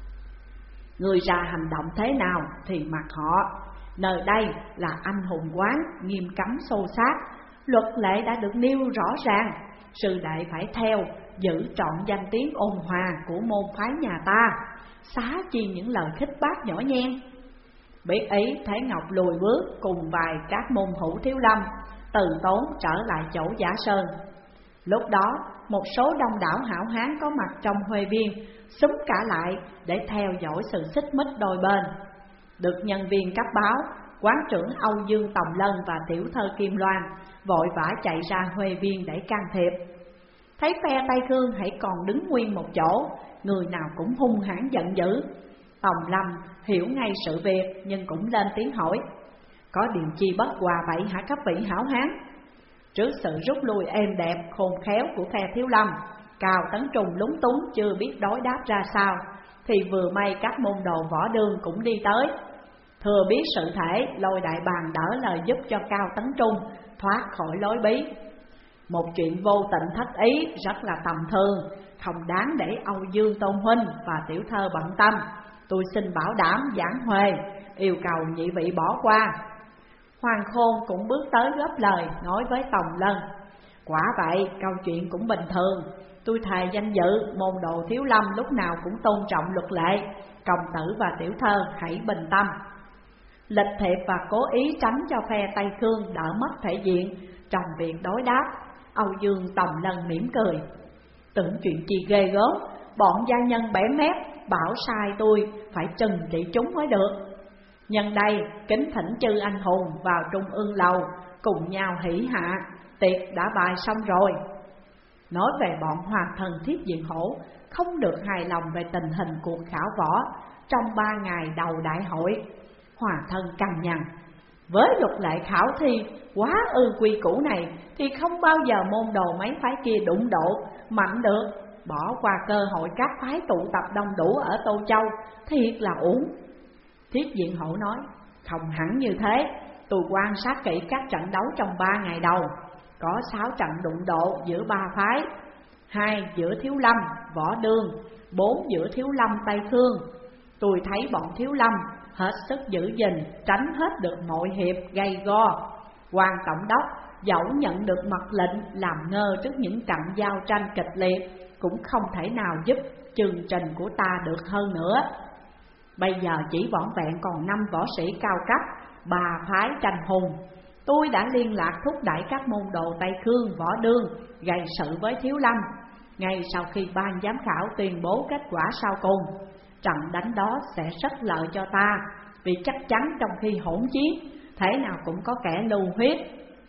Người ra hành động thế nào thì mặc họ, nơi đây là anh hùng quán, nghiêm cấm xô xát, luật lệ đã được nêu rõ ràng, sư đệ phải theo, giữ trọn danh tiếng ôn hòa của môn phái nhà ta, xá chi những lời khích bác nhỏ nhen. Biết ý, Thế Ngọc lùi bước cùng vài các môn hữu Thiếu Lâm từ tốn trở lại chỗ Giả Sơn. Lúc đó, một số đông đảo hảo hán có mặt trong huê viên xúm cả lại để theo dõi sự xích mích đôi bên. Được nhân viên cấp báo, quán trưởng Âu Dương Tòng Lân và tiểu thơ Kim Loan vội vã chạy ra huê viên để can thiệp. Thấy phe Tây Khương hãy còn đứng nguyên một chỗ, người nào cũng hung hãn giận dữ. Tòng Lâm hiểu ngay sự việc nhưng cũng lên tiếng hỏi: Có điều chi bất hòa vậy hả các vị hảo hán? Trước sự rút lui êm đẹp khôn khéo của phe Thiếu Lâm, Cao Tấn Trung lúng túng chưa biết đối đáp ra sao, thì vừa may các môn đồ võ đương cũng đi tới. Thừa biết sự thể, lôi đại bàng đỡ lời giúp cho Cao Tấn Trung thoát khỏi lối bí. Một chuyện vô tình thất ý rất là tầm thường, không đáng để Âu Dương Tôn huynh và tiểu thơ bận tâm. Tôi xin bảo đảm giảng huề, yêu cầu nhị vị bỏ qua. Hoàng Khôn cũng bước tới góp lời nói với Tòng Lân: Quả vậy, câu chuyện cũng bình thường. Tôi thề danh dự, môn đồ Thiếu Lâm lúc nào cũng tôn trọng luật lệ, công tử và tiểu thơ hãy bình tâm. Lịch thiệp và cố ý tránh cho phe Tây Khương đỡ mất thể diện trong việc đối đáp, Âu Dương Tòng Lân mỉm cười: Tưởng chuyện chi ghê gớm, bọn gia nhân bẻ mép bảo sai tôi phải trừng trị chúng mới được. Nhân đây kính thỉnh chư anh hùng vào Trung Ương Lầu cùng nhau hỷ hạ, tiệc đã bài xong rồi. Nói về bọn Hoàng Thần Thiết Diện Hổ không được hài lòng về tình hình cuộc khảo võ trong ba ngày đầu đại hội. Hoàng Thân cằn nhằn: Với luật lệ khảo thi quá ư quy củ này thì không bao giờ môn đồ mấy phái kia đụng độ mạnh được, bỏ qua cơ hội các phái tụ tập đông đủ ở Tô Châu, thiệt là uổng. Thiết Diện Hổ nói: Không hẳn như thế, tôi quan sát kỹ các trận đấu trong ba ngày đầu, có sáu trận đụng độ giữa ba phái: hai giữa Thiếu Lâm, Võ Đương, bốn giữa Thiếu Lâm Tây Khương. Tôi thấy bọn Thiếu Lâm hết sức giữ gìn, tránh hết được mọi hiệp gay go. Quan tổng đốc dẫu nhận được mật lệnh làm ngơ trước những trận giao tranh kịch liệt, cũng không thể nào giúp chương trình của ta được hơn nữa. Bây giờ chỉ vỏn vẹn còn năm võ sĩ cao cấp, ba phái tranh hùng. Tôi đã liên lạc thúc đẩy các môn đồ Tây Khương, Võ Đương gây sự với Thiếu Lâm. Ngay sau khi ban giám khảo tuyên bố kết quả sau cùng, trận đánh đó sẽ rất lợi cho ta, vì chắc chắn trong khi hỗn chiến, thế nào cũng có kẻ lưu huyết.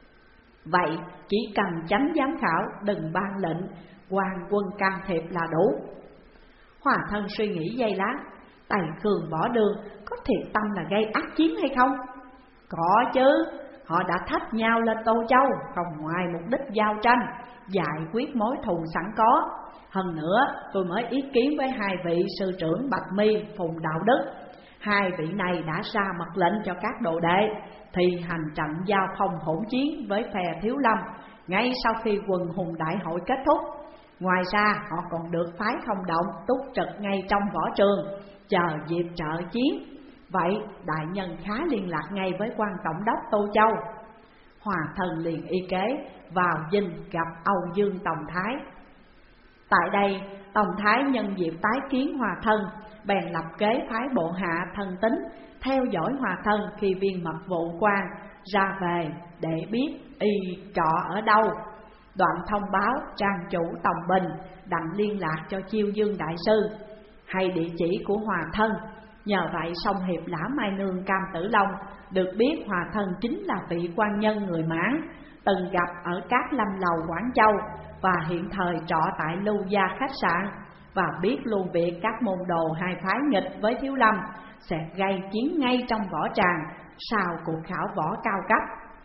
Vậy chỉ cần chánh giám khảo đừng ban lệnh, quan quân can thiệp là đủ. Hòa Thân suy nghĩ giây lát: Tây Khương, Võ Đương có thiệt tâm là gây ác chiến hay không? Có chứ, họ đã thách nhau lên Tô Châu không ngoài mục đích giao tranh, giải quyết mối thù sẵn có. Hơn nữa, tôi mới ý kiến với hai vị sư trưởng Bạch Mi, Phùng Đạo Đức. Hai vị này đã ra mật lệnh cho các đồ đệ thi hành trận giao phong hỗn chiến với phe Thiếu Lâm ngay sau khi quần hùng đại hội kết thúc. Ngoài ra, họ còn được phái không động túc trực ngay trong võ trường, chờ dịp trợ chiến. Vậy, đại nhân khá liên lạc ngay với quan tổng đốc Tô Châu. Hòa Thân liền y kế vào dinh gặp Âu Dương Tòng Thái. Tại đây, Tòng Thái nhân dịp tái kiến Hòa Thân, bèn lập kế phái bộ hạ thân tín theo dõi Hòa Thân khi viên mật vụ quan ra về để biết y trọ ở đâu. Đoạn thông báo trang chủ Tòng Bình đặng liên lạc cho Chiêu Dương đại sư hay địa chỉ của Hòa Thân. Nhờ vậy song hiệp Lã Mai Nương Cam Tử Long được biết Hòa Thân chính là vị quan nhân người Mãn, từng gặp ở các lâm lầu Quảng Châu và hiện thời trọ tại Lưu Gia khách sạn, và biết luôn việc các môn đồ hai phái nghịch với Thiếu Lâm sẽ gây chiến ngay trong võ tràng sau cuộc khảo võ cao cấp.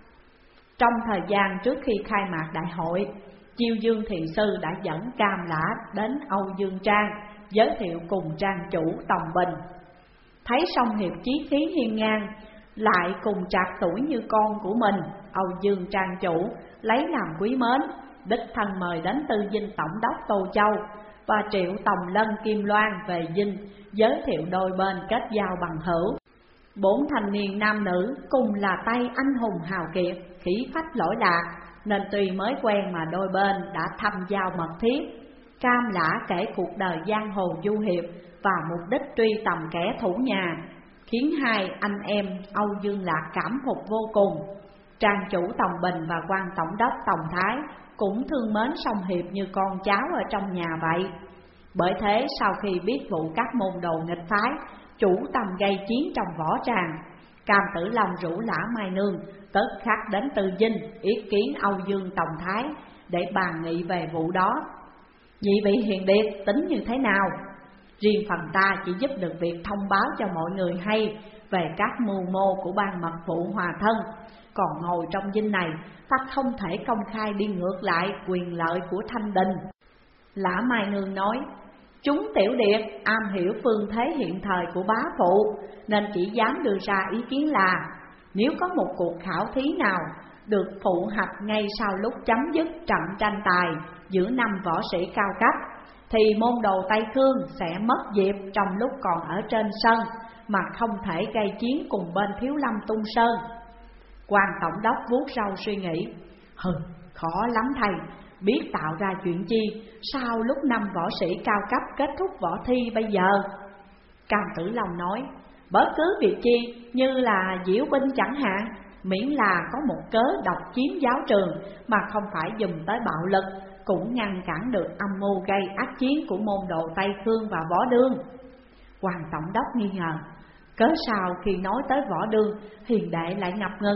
Trong thời gian trước khi khai mạc đại hội, Chiêu Dương Thiền Sư đã dẫn Cam Lã đến Âu Dương Trang giới thiệu cùng trang chủ Tòng Bình. Thấy song hiệp chí khí hiên ngang, lại cùng trạc tuổi như con của mình, Âu Dương trang chủ lấy làm quý mến, đích thân mời đến tư dinh tổng đốc Tô Châu và triệu Tòng Lân Kim Loan về dinh, giới thiệu đôi bên kết giao bằng hữu. Bốn thanh niên nam nữ cùng là tay anh hùng hào kiệt, khí phách lỗi lạc, nên tuy mới quen mà đôi bên đã thâm giao mật thiết. Cam Lã kể cuộc đời giang hồ du hiệp và mục đích truy tầm kẻ thủ nhà, khiến hai anh em Âu Dương Lạc cảm phục vô cùng. Trang chủ Tòng Bình và quan tổng đốc Tòng Thái cũng thương mến song hiệp như con cháu ở trong nhà vậy. Bởi thế sau khi biết vụ các môn đồ nghịch phái chủ tâm gây chiến trong võ tràng, Cam Tử Long rủ Lã Mai Nương tức khắc đến Từ Dinh ý kiến Âu Dương Tòng Thái để bàn nghị về vụ đó. Nhị vị hiền điệt tính như thế nào? Riêng phần ta chỉ giúp được việc thông báo cho mọi người hay về các mưu mô của ban mật vụ Hòa Thân, còn ngồi trong dinh này ta không thể công khai đi ngược lại quyền lợi của Thanh Đình. Lã Mai Nương nói: chúng tiểu điệt am hiểu phương thế hiện thời của bá phụ, nên chỉ dám đưa ra ý kiến là nếu có một cuộc khảo thí nào được phụ hạch ngay sau lúc chấm dứt trận tranh tài giữa năm võ sĩ cao cấp, thì môn đồ Tây Khương sẽ mất dịp trong lúc còn ở trên sân mà không thể gây chiến cùng bên Thiếu Lâm Tung Sơn. Quan tổng đốc vuốt râu suy nghĩ: hừ, khó lắm thầy, biết tạo ra chuyện chi sau lúc năm võ sĩ cao cấp kết thúc võ thi bây giờ? Cam Tử Long nói: bất cứ việc chi như là diễu binh chẳng hạn, miễn là có một cớ độc chiếm giáo trường mà không phải dùng tới bạo lực, cũng ngăn cản được âm mưu gây ác chiến của môn đồ Tây Khương và Võ Đương. Quan tổng đốc nghi ngờ: cớ sao khi nói tới Võ Đương hiền đệ lại ngập ngừng?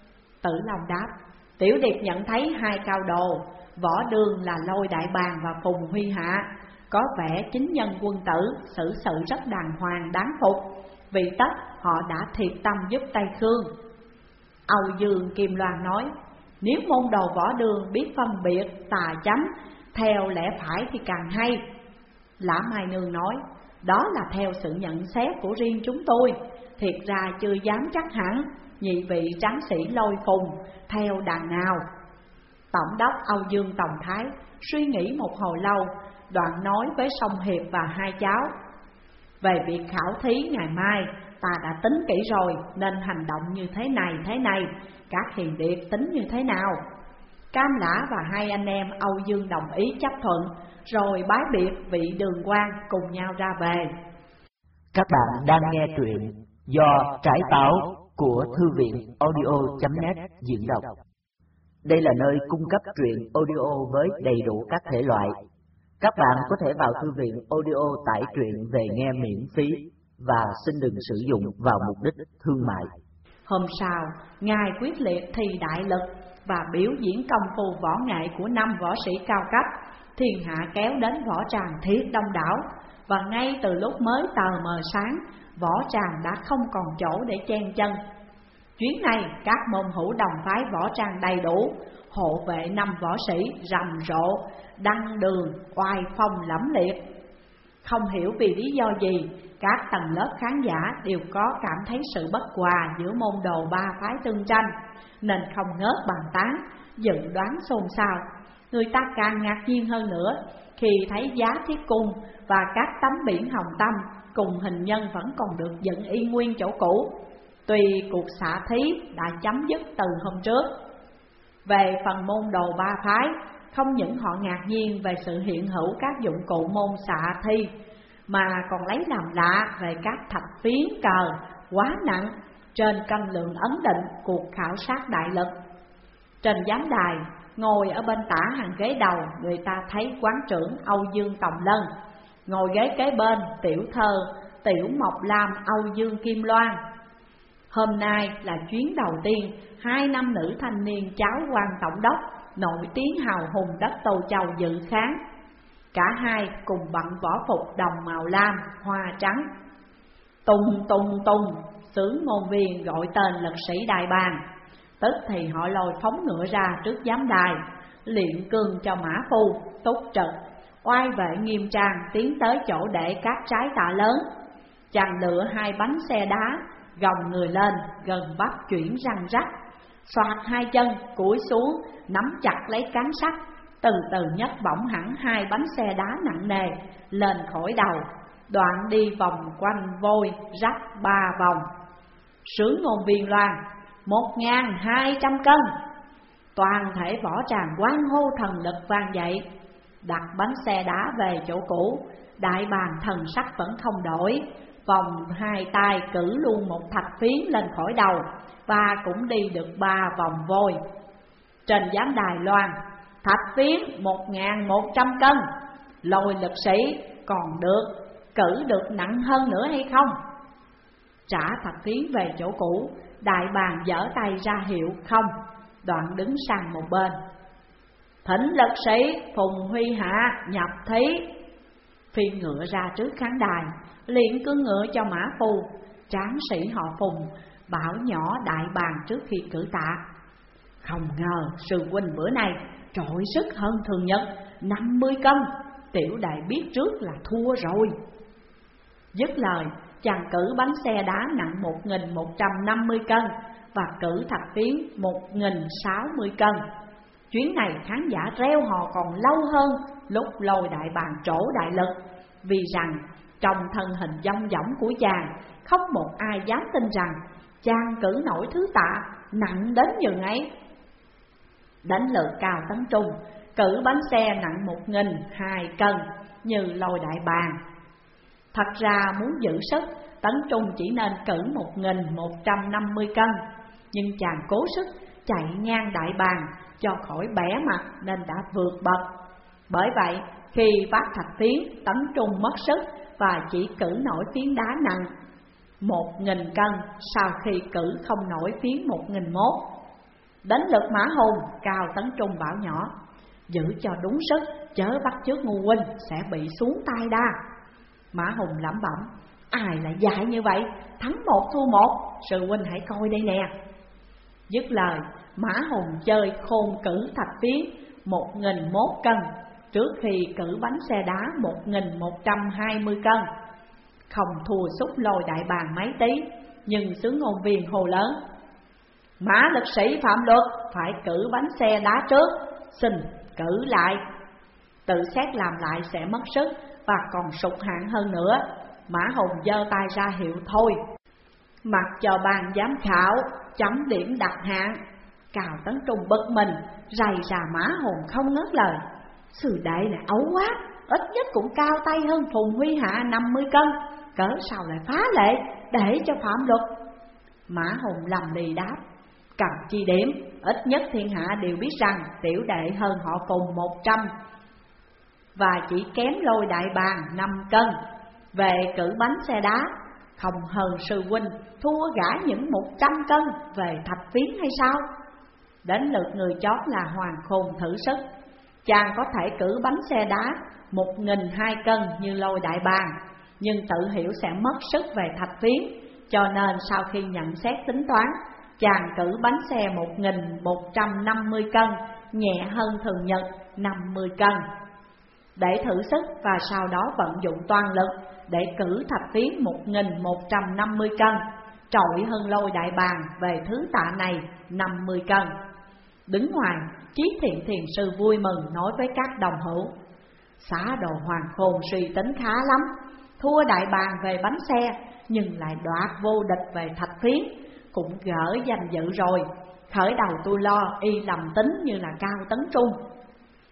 Tử Long đáp: tiểu điệp nhận thấy hai cao đồ Võ Đương là Lôi Đại Bàng và Phùng Huy Hạ có vẻ chính nhân quân tử, xử sự rất đàng hoàng đáng phục, vì tất họ đã thiệt tâm giúp Tây Khương. Âu Dương Kim Loan nói: nếu môn đồ Võ Đương biết phân biệt tà chánh theo lẽ phải thì càng hay. Lã Mai Nương nói: đó là theo sự nhận xét của riêng chúng tôi, thiệt ra chưa dám chắc hẳn nhị vị tráng sĩ Lôi Phùng theo đàn nào. Tổng đốc Âu Dương Tòng Thái suy nghĩ một hồi lâu, đoạn nói với Song Hiệp và hai cháu: về việc khảo thí ngày mai ta đã tính kỹ rồi, nên hành động như thế này thế này, các hiền điệt tính như thế nào? Cam Lã và hai anh em Âu Dương đồng ý chấp thuận, rồi bái biệt vị Đường Quan cùng nhau ra về. Các bạn đang nghe truyện do Trải Táo của Thư viện audio chấm net diễn đọc. Đây là nơi cung cấp truyện audio với đầy đủ các thể loại. Các bạn có thể vào thư viện audio tải truyện về nghe miễn phí và xin đừng sử dụng vào mục đích thương mại. Hôm sau, Ngài quyết liệt thi đại lực và biểu diễn công phu võ nghệ của năm võ sĩ cao cấp. Thiên hạ kéo đến võ tràng thiết đông đảo, và ngay từ lúc mới tờ mờ sáng, võ tràng đã không còn chỗ để chen chân. Chuyến này các môn hữu đồng phái võ tràng đầy đủ, hộ vệ năm võ sĩ rầm rộ, đăng đường oai phong lẫm liệt. Không hiểu vì lý do gì, các tầng lớp khán giả đều có cảm thấy sự bất hòa giữa môn đồ ba phái tương tranh, nên không ngớt bàn tán, dự đoán xôn xao. Người ta càng ngạc nhiên hơn nữa khi thấy giá thiết cung và các tấm biển hồng tâm cùng hình nhân vẫn còn được dựng y nguyên chỗ cũ, tuy cuộc xạ thí đã chấm dứt từ hôm trước. Về phần môn đồ ba phái, không những họ ngạc nhiên về sự hiện hữu các dụng cụ môn xạ thi, mà còn lấy làm lạ về các thạch phiến cờ quá nặng trên cân lượng ấn định cuộc khảo sát đại lực. Trên giám đài, ngồi ở bên tả hàng ghế đầu, người ta thấy quán trưởng Âu Dương Tòng Lân, ngồi ghế kế bên tiểu thơ Tiểu Mộc Lam Âu Dương Kim Loan. Hôm nay là chuyến đầu tiên hai nam nữ thanh niên cháu quan tổng đốc nổi tiếng hào hùng đất Tô Châu dự khán. Cả hai cùng bận võ phục đồng màu lam, hoa trắng. Tùng tùng tùng, xướng ngôn viên gọi tên lực sĩ đại bàng. Tức thì họ lôi phóng ngựa ra trước giám đài, luyện cương cho mã phu, túc trực. Oai vệ nghiêm trang tiến tới chỗ để các trái tạ lớn. Chàng lựa hai bánh xe đá, gồng người lên, gần bắp chuyển răng rắc. Xoạt hai chân, cúi xuống, nắm chặt lấy cán sắt, từ từ nhấc bổng hẳn hai bánh xe đá nặng nề lên khỏi đầu. Đoạn đi vòng quanh vôi rắc ba vòng. Sướng ngôn viên loan, một ngàn hai trăm cân. Toàn thể võ tràng hoan hô thần lực vang dậy. Đặt bánh xe đá về chỗ cũ, đại bàng thần sắc vẫn không đổi. Vòng hai tay cử luôn một thạch phiến lên khỏi đầu, và cũng đi được ba vòng vôi. Trên giám đài loan, thạch phiến một ngàn một trăm cân. Lôi lực sĩ còn được, cử được nặng hơn nữa hay không? Trả thạch phiến về chỗ cũ, đại bàng giở tay ra hiệu không. Đoạn đứng sang một bên. Thỉnh lực sĩ Phùng Huy Hạ nhập thí. Phiên ngựa ra trước khán đài, liền cương ngựa cho mã phu. Tráng sĩ họ Phùng bảo nhỏ đại bàng trước khi cử tạ. Không ngờ sư huynh bữa nay trội sức hơn thường nhật năm mươi cân. Tiểu đại biết trước là thua rồi. Dứt lời, chàng cử bánh xe đá nặng một nghìn một trăm năm mươi cân và cử thạch phiến một nghìn sáu mươi cân. Chuyến này khán giả reo hò còn lâu hơn lúc lôi đại bàng trổ đại lực, vì rằng trong thân hình dong dỏng của chàng, không một ai dám tin rằng chàng cử nổi thứ tạ nặng đến nhường ấy. Đánh lượt Cao Tấn Trung, cử bánh xe nặng một nghìn hai cân như lôi đại bàng. Thật ra muốn giữ sức, Tấn Trung chỉ nên cử một nghìn một trăm năm mươi cân, nhưng chàng cố sức chạy ngang đại bàng cho khỏi bẻ mặt nên đã vượt bậc. Bởi vậy khi vác thạch phiến, Tấn Trung mất sức và chỉ cử nổi phiến đá nặng một nghìn cân, sau khi cử không nổi phiến một nghìn mốt. Đến lượt Mã Hùng, Cao Tấn Trung bảo nhỏ: giữ cho đúng sức, chớ bắt chước ngu huynh sẽ bị xuống tay đa. Mã Hùng lẩm bẩm: ai lại dạy như vậy, thắng một thua một, sư huynh hãy coi đây nè. Dứt lời, Mã Hùng chơi khôn cử thạch phiến một nghìn mốt cân, trước khi cử bánh xe đá một nghìn một trăm hai mươi cân. Không thua xúc lôi đại bàng mấy tí, nhưng sướng ngôn viên hồ lớn: Mã lực sĩ phạm luật phải cử bánh xe đá trước, xin cử lại. Tự xét làm lại sẽ mất sức và còn sụt hạng hơn nữa. Mã Hùng giơ tay ra hiệu thôi, mặc cho ban giám khảo chấm điểm đặt hạng. Cao Tấn Trung bực mình, rầy rà Mã Hùng không ngớt lời: sư đệ này ấu quá, ít nhất cũng cao tay hơn Phùng Huy Hạ năm mươi cân, cớ sao lại phá lệ để cho phạm luật? Mã Hùng lầm lì đáp: cần chi điểm, ít nhất thiên hạ đều biết rằng tiểu đệ hơn họ Phùng một trăm, và chỉ kém lôi đại bàng năm cân. Về cử bánh xe đá, không hơn sư huynh thua gã những một trăm cân về thạch phiến hay sao? Đến lượt người chót là Hoàng Khôn thử sức. Chàng có thể cử bánh xe đá một nghìn hai cân như lôi đại bàng, nhưng tự hiểu sẽ mất sức về thạch phiến, cho nên sau khi nhận xét tính toán, chàng cử bánh xe một nghìn một trăm năm mươi cân, nhẹ hơn thường nhật năm mươi cân. Để thử sức và sau đó vận dụng toàn lực để cử thạch phiến một nghìn một trăm năm mươi cân, trội hơn lôi đại bàng về thứ tạ này năm mươi cân. Đứng ngoài, Chí Thiện Thiền Sư vui mừng nói với các đồng hữu: xã đồ Hoàng Khôn suy tính khá lắm, thua đại bàng về bánh xe nhưng lại đoạt vô địch về thạch phiến, cũng gỡ danh dự rồi. Khởi đầu tôi lo y lầm tính như là Cao Tấn Trung.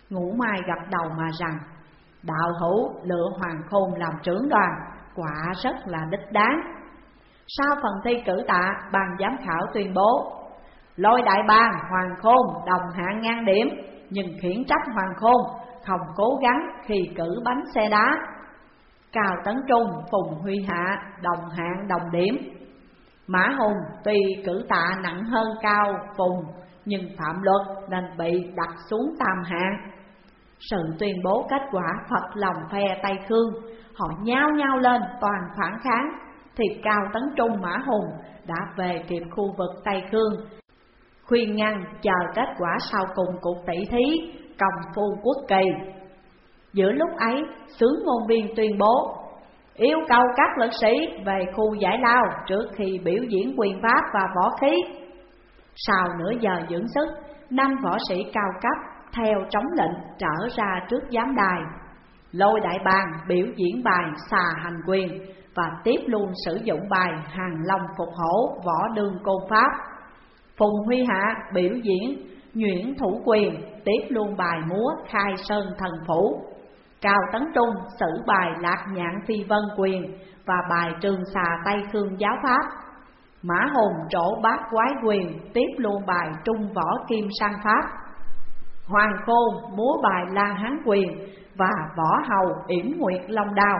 Ngũ Mai gật đầu mà rằng: đạo hữu lựa Hoàng Khôn làm trưởng đoàn, quả rất là đích đáng. Sau phần thi cử tạ, ban giám khảo tuyên bố: Lôi đại bàng Hoàng Khôn đồng hạng ngang điểm, nhưng khiển trách Hoàng Khôn không cố gắng khi cử bánh xe đá. Cao Tấn Trung, Phùng Huy Hạ đồng hạng đồng điểm. Mã Hùng tuy cử tạ nặng hơn Cao Phùng, nhưng phạm luật nên bị đặt xuống tam hạng. Sự tuyên bố kết quả phật lòng phe Tây Khương, họ nhao nhao lên toàn phản kháng, thì Cao Tấn Trung, Mã Hùng đã về kịp khu vực Tây Khương, khuyên ngăn chờ kết quả sau cùng cuộc tỷ thí Công Phu Quốc Kỳ. Giữa lúc ấy, xướng ngôn viên tuyên bố yêu cầu các lực sĩ về khu giải lao trước khi biểu diễn quyền pháp và võ khí. Sau nửa giờ dưỡng sức, năm võ sĩ cao cấp theo trống lệnh trở ra trước giám đài. Lôi đại bàng biểu diễn bài xà hành quyền và tiếp luôn sử dụng bài hàng long phục hổ võ đương côn pháp. Phùng Huy Hạ biểu diễn nhuyễn thủ quyền, tiếp luôn bài múa khai sơn thần phủ. Cao Tấn Trung sử bài lạc nhạn phi vân quyền và bài trường xà Tây Khương giáo pháp. Mã Hùng trổ bát quái quyền, tiếp luôn bài trung võ kim sang pháp. Hoàng Khôn múa bài la hán quyền và võ hầu yểm nguyệt long đao.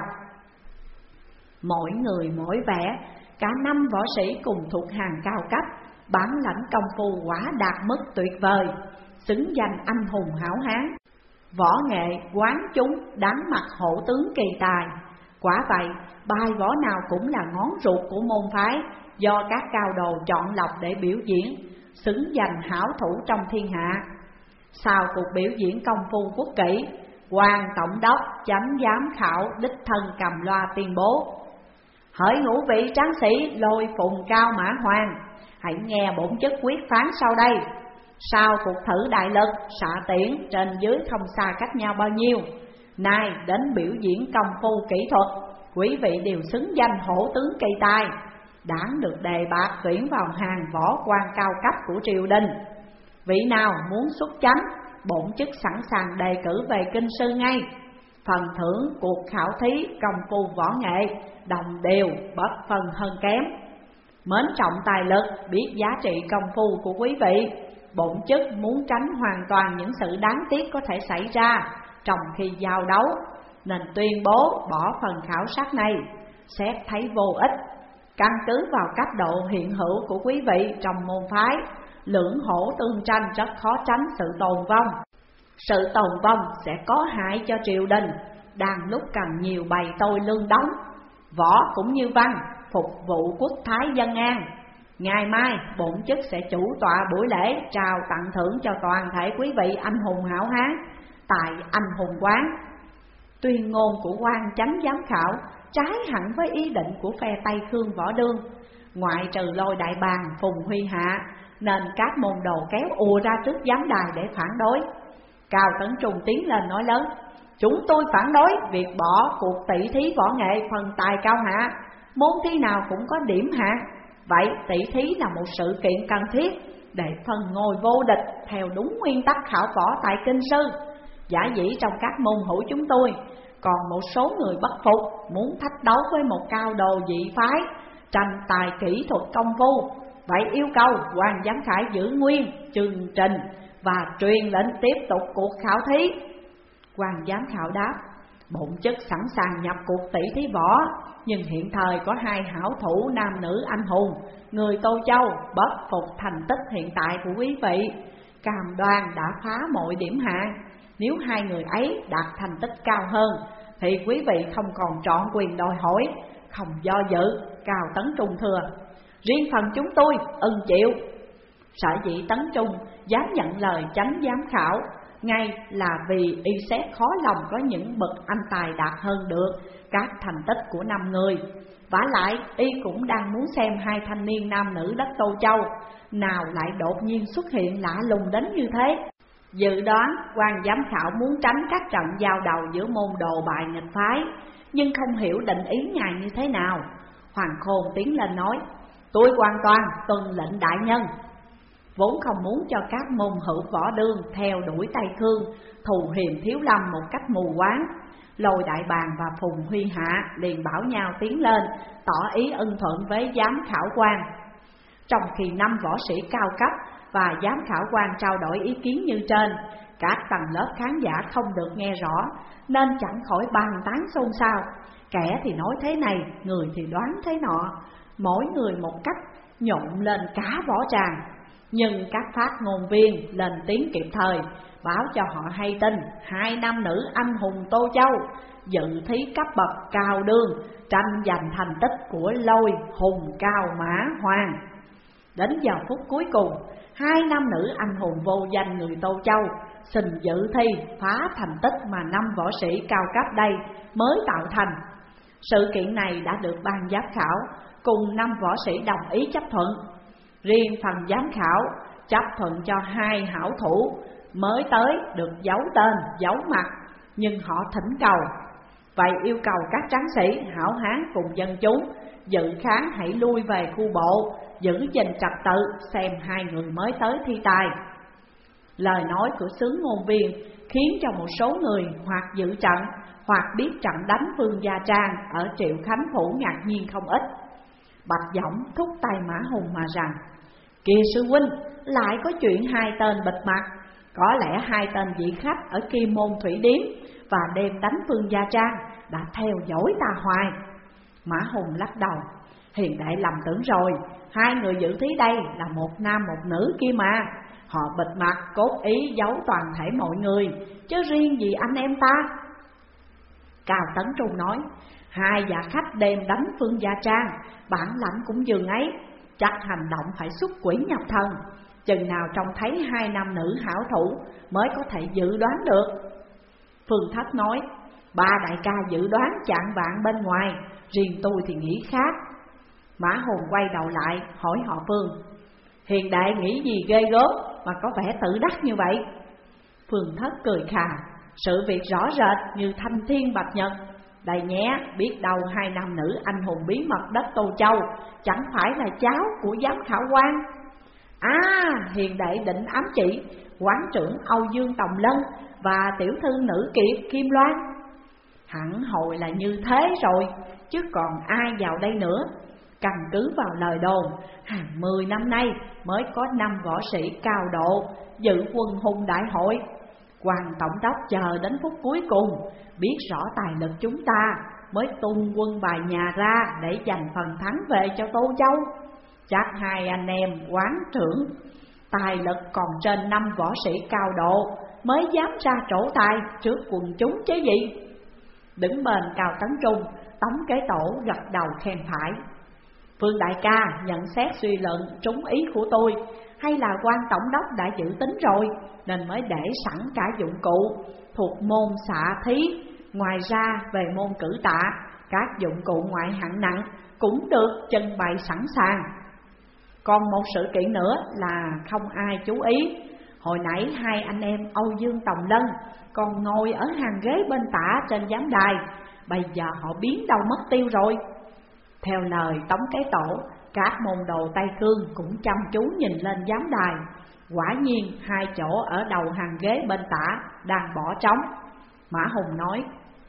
Mỗi người mỗi vẻ, cả năm võ sĩ cùng thuộc hàng cao cấp, bản lãnh công phu quả đạt mức tuyệt vời, xứng danh anh hùng hảo hán. Võ nghệ quán chúng đáng mặt hổ tướng kỳ tài. Quả vậy, bài võ nào cũng là ngón ruột của môn phái, do các cao đồ chọn lọc để biểu diễn, xứng danh hảo thủ trong thiên hạ. Sau cuộc biểu diễn Công Phu Quốc Kỷ, Hoàng Tổng đốc chánh giám khảo đích thân cầm loa tuyên bố: hỡi ngũ vị tráng sĩ Lôi Phùng Cao Mã Hoàng, hãy nghe bổn chức quyết phán sau đây. Sau cuộc thử đại lực, xạ tiễn trên dưới không xa cách nhau bao nhiêu, nay đến biểu diễn công phu kỹ thuật, quý vị đều xứng danh hổ tướng kỳ tài, đáng được đề bạt tuyển vào hàng võ quan cao cấp của triều đình. Vị nào muốn xuất chánh, bổn chức sẵn sàng đề cử về kinh sư ngay. Phần thưởng cuộc khảo thí công phu võ nghệ đồng đều, bất phần hơn kém. Mến trọng tài lực, biết giá trị công phu của quý vị, bổn chức muốn tránh hoàn toàn những sự đáng tiếc có thể xảy ra trong khi giao đấu, nên tuyên bố bỏ phần khảo sát này, xét thấy vô ích. Căn cứ vào cấp độ hiện hữu của quý vị trong môn phái, lưỡng hổ tương tranh rất khó tránh sự tồn vong. Sự tồn vong sẽ có hại cho triều đình, đang lúc cần nhiều bày tôi lương đóng. Võ cũng như văn, phục vụ quốc thái dân an. Ngày mai, bổn chức sẽ chủ tọa buổi lễ trao tặng thưởng cho toàn thể quý vị anh hùng hảo hán tại Anh Hùng Quán. Tuyên ngôn của quan chánh giám khảo trái hẳn với ý định của phe Tây Khương võ đương. Ngoại trừ Lôi đại bàng Phùng Huy Hạ, nên các môn đồ kéo ùa ra trước giám đài để phản đối. Cao Tấn Trung tiến lên nói lớn: chúng tôi phản đối việc bỏ cuộc tỷ thí võ nghệ phần tài cao hạ. Môn thi nào cũng có điểm hạng, vậy tỷ thí là một sự kiện cần thiết để phân ngôi vô địch theo đúng nguyên tắc khảo võ tại kinh sư. Giả dĩ trong các môn hữu chúng tôi còn một số người bất phục, muốn thách đấu với một cao đồ dị phái, tranh tài kỹ thuật công phu, vậy yêu cầu quan giám khảo giữ nguyên chương trình và truyền lệnh tiếp tục cuộc khảo thí. Quan giám khảo đáp: bổn chức sẵn sàng nhập cuộc tỷ thí võ, nhưng hiện thời có hai hảo thủ nam nữ anh hùng, người Tô Châu bất phục thành tích hiện tại của quý vị, cam đoan đã phá mọi điểm hạng. Nếu hai người ấy đạt thành tích cao hơn thì quý vị không còn trọn quyền đòi hỏi. Không do dự, Cao Tấn Trung thưa: riêng phần chúng tôi ưng chịu. Sở dĩ Tấn Trung dám nhận lời chánh giám khảo ngay là vì y xét khó lòng có những bậc anh tài đạt hơn được các thành tích của năm người. Vả lại y cũng đang muốn xem hai thanh niên nam nữ đất Tô Châu nào lại đột nhiên xuất hiện lạ lùng đến như thế. Dự đoán quan giám khảo muốn tránh các trận giao đầu giữa môn đồ bại nghịch phái, nhưng không hiểu định ý ngài như thế nào. Hoàng Khôn tiến lên nói: tôi hoàn toàn tuân lệnh đại nhân. vốn không muốn cho các môn hữu võ đương theo đuổi Tây Khương, thù hiềm Thiếu Lâm một cách mù quáng. Lôi Đại Bàng và Phùng Huy Hạ liền bảo nhau tiến lên, tỏ ý ưng thuận với giám khảo quan. Trong khi năm võ sĩ cao cấp và giám khảo quan trao đổi ý kiến như trên, các tầng lớp khán giả không được nghe rõ, nên chẳng khỏi bàn tán xôn xao. Kẻ thì nói thế này, người thì đoán thế nọ, mỗi người một cách nhộn lên cả võ tràng. Nhưng các phát ngôn viên lên tiếng kịp thời, báo cho họ hay tin hai nam nữ anh hùng Tô Châu dự thí cấp bậc cao đương, tranh giành thành tích của Lôi, Hùng, Cao, Mã, Hoàng. Đến giờ phút cuối cùng, hai nam nữ anh hùng vô danh người Tô Châu xin dự thi phá thành tích mà năm võ sĩ cao cấp đây mới tạo thành. Sự kiện này đã được ban giám khảo cùng năm võ sĩ đồng ý chấp thuận. Riêng phần giám khảo chấp thuận cho hai hảo thủ mới tới được giấu tên, giấu mặt, nhưng họ thỉnh cầu. Vậy yêu cầu các tráng sĩ, hảo hán cùng dân chúng dự khán hãy lui về khu bộ, giữ gìn trật tự, xem hai người mới tới thi tài. Lời nói của sướng ngôn viên khiến cho một số người hoặc dự trận hoặc biết trận đánh Vương Gia Trang ở Triệu Khánh Phủ ngạc nhiên không ít. Bạch Giọng thúc tay Mã Hùng mà rằng: "Kìa sư huynh, lại có chuyện hai tên bịt mặt, có lẽ hai tên vị khách ở Kim Môn Thủy Điếm và đêm đánh Vương Gia Trang đã theo dõi ta hoài." Mã Hùng lắc đầu: "Hiền đệ lầm tưởng rồi, hai người dự thí đây là một nam một nữ kia mà. Họ bịt mặt cốt ý giấu toàn thể mọi người, chứ riêng gì anh em ta." Cao Tấn Trung nói: "Hai dạ khách đêm đánh Vương Gia Trang, bản lãnh cũng dường ấy, chắc hành động phải xuất quỷ nhập thần. Chừng nào trông thấy hai nam nữ hảo thủ mới có thể dự đoán được." Phương Thách nói: "Ba đại ca dự đoán chạng vạn bên ngoài, riêng tôi thì nghĩ khác." Mã Hùng quay đầu lại hỏi họ Phương: "Hiền đệ nghĩ gì ghê gớm mà có vẻ tự đắc như vậy?" Phương Thất cười khà: "Sự việc rõ rệt như thanh thiên bạch nhật. Đây nhé, biết đâu hai nam nữ anh hùng bí mật đất Tô Châu chẳng phải là cháu của giám khảo quan. À, hiền đệ định ám chỉ quán trưởng Âu Dương Tòng Lân và tiểu thư nữ kiệt Kim Loan. Hẳn hồi là như thế rồi, chứ còn ai vào đây nữa. Căn cứ vào lời đồn, hàng mười năm nay mới có năm võ sĩ cao độ dự quân hùng đại hội. Quan tổng đốc chờ đến phút cuối cùng, biết rõ tài lực chúng ta mới tung quân bài nhà ra để giành phần thắng về cho Tô Châu. Chắc hai anh em quán trưởng tài lực còn trên năm võ sĩ cao độ mới dám ra trổ tài trước quần chúng chứ gì." Đứng bên Cao Tấn Trung, Tống Kế Tổ gật đầu khen phải: "Phương đại ca nhận xét suy luận trúng ý của tôi, hay là quan tổng đốc đã dự tính rồi nên mới để sẵn cả dụng cụ thuộc môn xạ thí. Ngoài ra về môn cử tạ, các dụng cụ ngoại hạng nặng cũng được trưng bày sẵn sàng. Còn một sự kiện nữa là không ai chú ý, hồi nãy hai anh em Âu Dương Tòng Lân còn ngồi ở hàng ghế bên tả trên giám đài, bây giờ họ biến đâu mất tiêu rồi." Theo lời Tống Kế Tổ, các môn đồ Tây Cương cũng chăm chú nhìn lên giám đài. Quả nhiên hai chỗ ở đầu hàng ghế bên tả đang bỏ trống. Mã Hùng nói: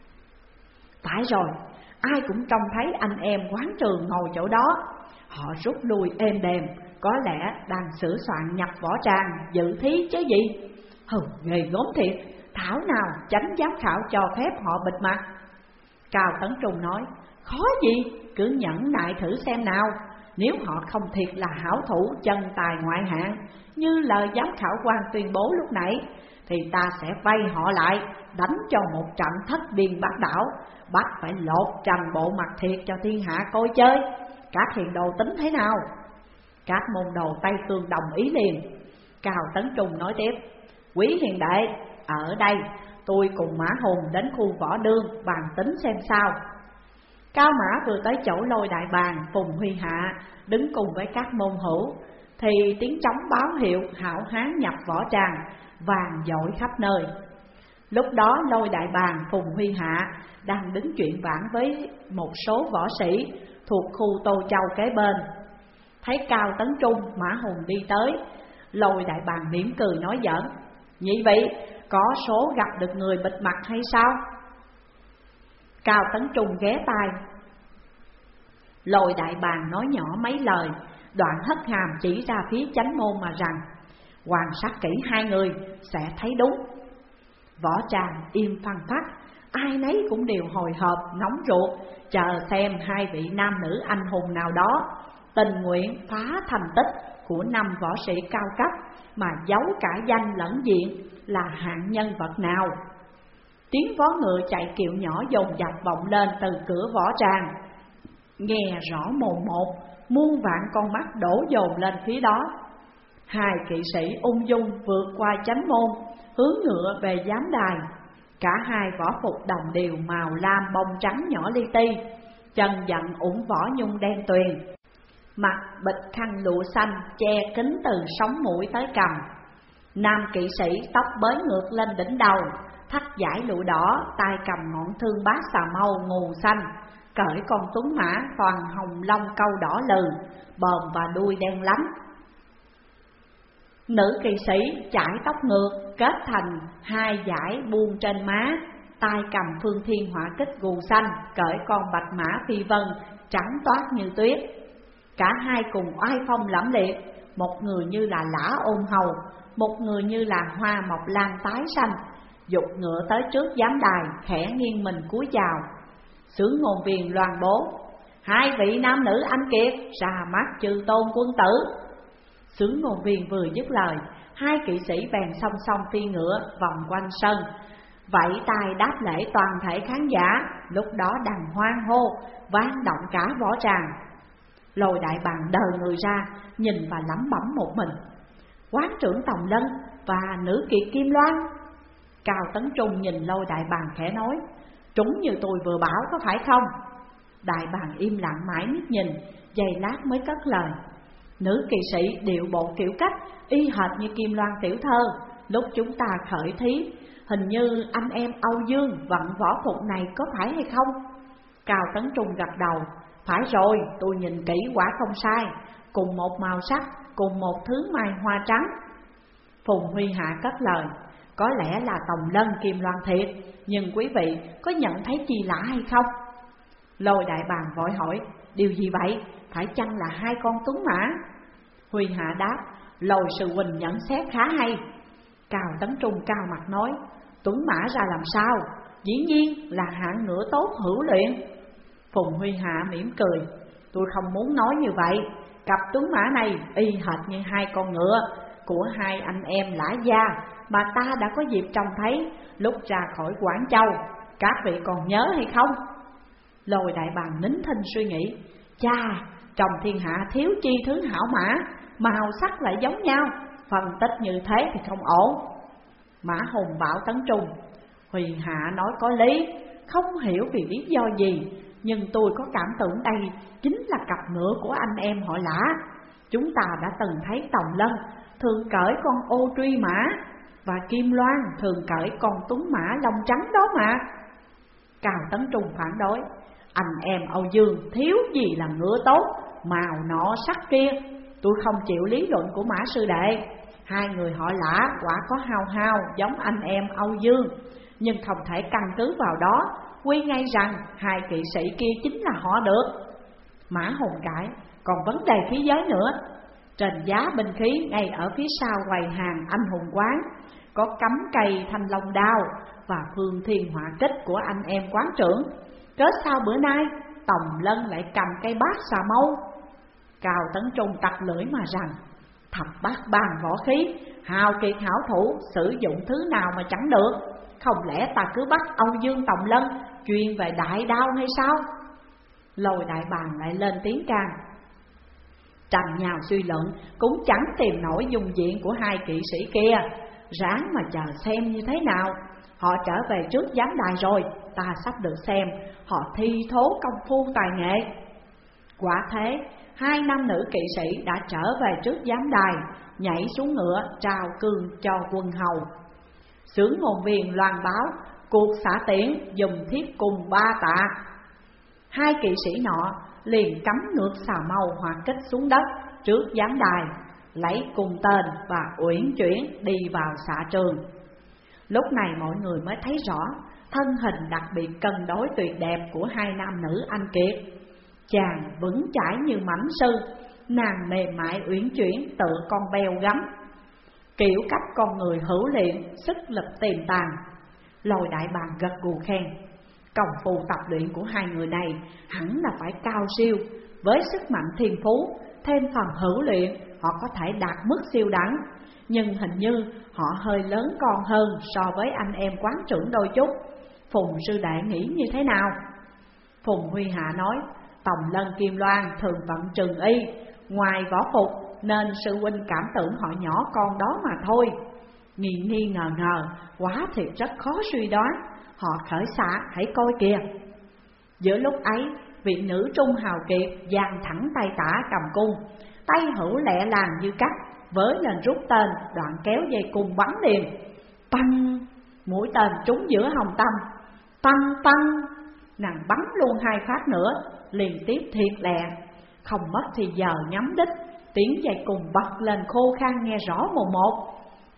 "Phải rồi, ai cũng trông thấy anh em quán trường ngồi chỗ đó. Họ rút lui êm đềm, có lẽ đang sửa soạn nhập võ tràng dự thí chứ gì. Hừ, ghê gớm thiệt, thảo nào chánh giám khảo cho phép họ bịt mặt." Cao Tấn Trung nói: "Khó gì, cứ nhẫn nại thử xem nào. Nếu họ không thiệt là hảo thủ chân tài ngoại hạng như lời giám khảo quan tuyên bố lúc nãy, thì ta sẽ vây họ lại, đánh cho một trận thất điên bát đảo, bắt phải lột trần bộ mặt thiệt cho thiên hạ coi chơi. Các hiền đồ tính thế nào?" Các môn đồ Tây Cương đồng ý liền. Cao Tấn Trung nói tiếp: "Quý hiền đệ, ở đây tôi cùng Mã Hùng đến khu võ đương bàn tính xem sao." Cao Mã vừa tới chỗ Lôi Đại Bàng, Phùng Huy Hạ đứng cùng với các môn hữu, thì tiếng trống báo hiệu hảo hán nhập võ tràng vàng dội khắp nơi. Lúc đó Lôi Đại Bàng, Phùng Huy Hạ đang đứng chuyện vãn với một số võ sĩ thuộc khu Tô Châu kế bên. Thấy Cao Tấn Trung, Mã Hùng đi tới, Lôi đại bàng mỉm cười nói giỡn: nhị vị có số gặp được người bịt mặt hay sao? Cao Tấn Trung ghé tai. Lôi đại bàng nói nhỏ mấy lời, đoạn hất hàm chỉ ra phía chánh môn mà rằng: quan sát kỹ hai người sẽ thấy đúng. Võ Tràng im phăng phắc, ai nấy cũng đều hồi hộp nóng ruột, chờ xem hai vị nam nữ anh hùng nào đó tình nguyện phá thành tích của năm võ sĩ cao cấp mà giấu cả danh lẫn diện là hạng nhân vật nào. Tiếng vó ngựa chạy kiệu nhỏ dồn dập vọng lên từ cửa Võ Tràng, nghe rõ mồn một, muôn vạn con mắt đổ dồn lên phía đó. Hai kỵ sĩ ung dung vượt qua chánh môn, hướng ngựa về giám đài. Cả hai võ phục đồng đều màu lam bông trắng nhỏ li ti, chân dặn ủng võ nhung đen tuyền, mặt bịch khăn lụa xanh che kín từ sống mũi tới cằm. Nam kỵ sĩ tóc bới ngược lên đỉnh đầu, thắt dải lụa đỏ, tay cầm ngọn thương bát xà mâu ngù xanh, cởi con tuấn mã toàn hồng lông câu đỏ lừ, bờm và đuôi đen lắm. Nữ kỵ sĩ chải tóc ngược kết thành hai dải buông trên má, tay cầm phương thiên hỏa kích gù xanh, cởi con bạch mã phi vân trắng toát như tuyết. Cả hai cùng oai phong lẫm liệt, một người như là lã ôn hầu, một người như là hoa mộc lan tái xanh, giục ngựa tới trước giám đài, khẽ nghiêng mình cúi chào. Xướng ngôn viên loan bố: hai vị nam nữ anh kiệt ra mắt chư tôn quân tử. Xướng ngôn viên vừa dứt lời, hai kỵ sĩ bèn song song phi ngựa vòng quanh sân, vẫy tay đáp lễ toàn thể khán giả. Lúc đó đàn hoan hô vang động cả Võ Tràng. Lôi đại bàng đờ người ra, nhìn và lẩm bẩm một mình: quán trưởng Tòng Lân và nữ kiệt Kim Loan. Cao Tấn Trung nhìn Lôi đại bàng khẽ nói: trúng như tôi vừa bảo có phải không? Đại bàng im lặng mãi miết nhìn, giây lát mới cất lời: nữ kỵ sĩ điệu bộ kiểu cách y hệt như Kim Loan tiểu thơ lúc chúng ta khởi thí, hình như anh em Âu Dương vận võ phục này có phải hay không? Cao Tấn Trung gật đầu: phải rồi, tôi nhìn kỹ quả không sai, cùng một màu sắc, cùng một thứ mai hoa trắng. Phùng Huy Hạ cất lời: có lẽ là Tòng Lân Kim Loan thiệt, nhưng quý vị có nhận thấy chi lạ hay không? Lôi đại bàng vội hỏi: điều gì vậy? Phải chăng là hai con tuấn mã? Huy Hạ đáp: Lôi sư huynh nhận xét khá hay. Cao Tấn Trung cao mặt nói: tuấn mã ra làm sao? Dĩ nhiên là hạng ngựa tốt hữu luyện. Phùng Huy Hạ mỉm cười: tôi không muốn nói như vậy, cặp tuấn mã này y hệt như hai con ngựa của hai anh em Lã Gia mà ta đã có dịp trông thấy lúc ra khỏi Quảng Châu, các vị còn nhớ hay không? Lôi đại bàng nín thinh suy nghĩ: cha, trong thiên hạ thiếu chi thứ hảo mã, màu sắc lại giống nhau, phân tích như thế thì không ổn. Mã Hùng bảo Tấn Trung: Huy Hạ nói có lý, không hiểu vì lý do gì, nhưng tôi có cảm tưởng đây chính là cặp ngựa của anh em họ Lã. Chúng ta đã từng thấy Tòng Lân thường cởi con ô truy mã, và Kim Loan thường cởi con tuấn mã lông trắng đó mà. Cao Tấn Trung phản đối: anh em Âu Dương thiếu gì là ngựa tốt, màu nọ sắc kia. Tôi không chịu lý luận của Mã sư đệ. Hai người họ Lã quả có hao hao giống anh em Âu Dương, nhưng không thể căn cứ vào đó quy ngay rằng hai kỵ sĩ kia chính là họ được. Mã Hùng cãi: còn vấn đề khí giới nữa. Trên giá binh khí ngay ở phía sau quầy hàng anh hùng quán có cắm cây thanh long đao và phương thiên hỏa kích của anh em quán trưởng. Cớ sao bữa nay Tòng Lân lại cầm cây bát xà mâu? Cao Tấn Trung tặc lưỡi mà rằng: thập bát bàn võ khí, hào kiệt hảo thủ, sử dụng thứ nào mà chẳng được. Không lẽ ta cứ bắt Âu Dương Tòng Lân chuyên về đại đao hay sao? Lôi đại bàng lại lên tiếng can: tranh nhau suy luận cũng chẳng tìm nổi dung diện của hai kỵ sĩ kia, ráng mà chờ xem như thế nào. Họ trở về trước giám đài rồi, ta sắp được xem họ thi thố công phu tài nghệ. Quả thế, hai nam nữ kỵ sĩ đã trở về trước giám đài, nhảy xuống ngựa trao cương cho quân hầu. Xướng ngôn viên loan báo cuộc xả tiễn dùng thiết cùng ba tạ. Hai kỵ sĩ nọ liền cắm ngược xà mâu hoặc kích xuống đất trước giám đài, lấy cung tên và uyển chuyển đi vào xạ trường. Lúc này mọi người mới thấy rõ thân hình đặc biệt cân đối tuyệt đẹp của hai nam nữ anh kiệt. Chàng vững chãi như mãnh sư, nàng mềm mại uyển chuyển tựa con beo gấm, kiểu cách con người hữu luyện, sức lực tiềm tàng. Lôi Đại Bàng gật gù khen, công phu tập luyện của hai người này hẳn là phải cao siêu. Với sức mạnh thiên phú, thêm phần hữu luyện, họ có thể đạt mức siêu đẳng. Nhưng hình như họ hơi lớn con hơn so với anh em quán trưởng đôi chút. Phùng sư đệ nghĩ như thế nào? Phùng Huy Hạ nói, Tòng Lân Kim Loan thường vận trường y, ngoài võ phục nên sư huynh cảm tưởng họ nhỏ con đó mà thôi. Nghi nghi ngờ ngờ, quá thiệt rất khó suy đoán. Họ khởi xạ hãy coi kìa. Giữa lúc ấy, vị nữ trung hào kiệt giang thẳng tay tả cầm cung, tay hữu lẹ làng như cắt, với lên rút tên, đoạn kéo dây cung bắn liền. Tăng, mũi tên trúng giữa hồng tâm. Tăng tăng, nàng bắn luôn hai phát nữa, liền tiếp thiệt lẹ. Không mất thì giờ nhắm đích, tiếng dây cung bật lên khô khan nghe rõ mồn một.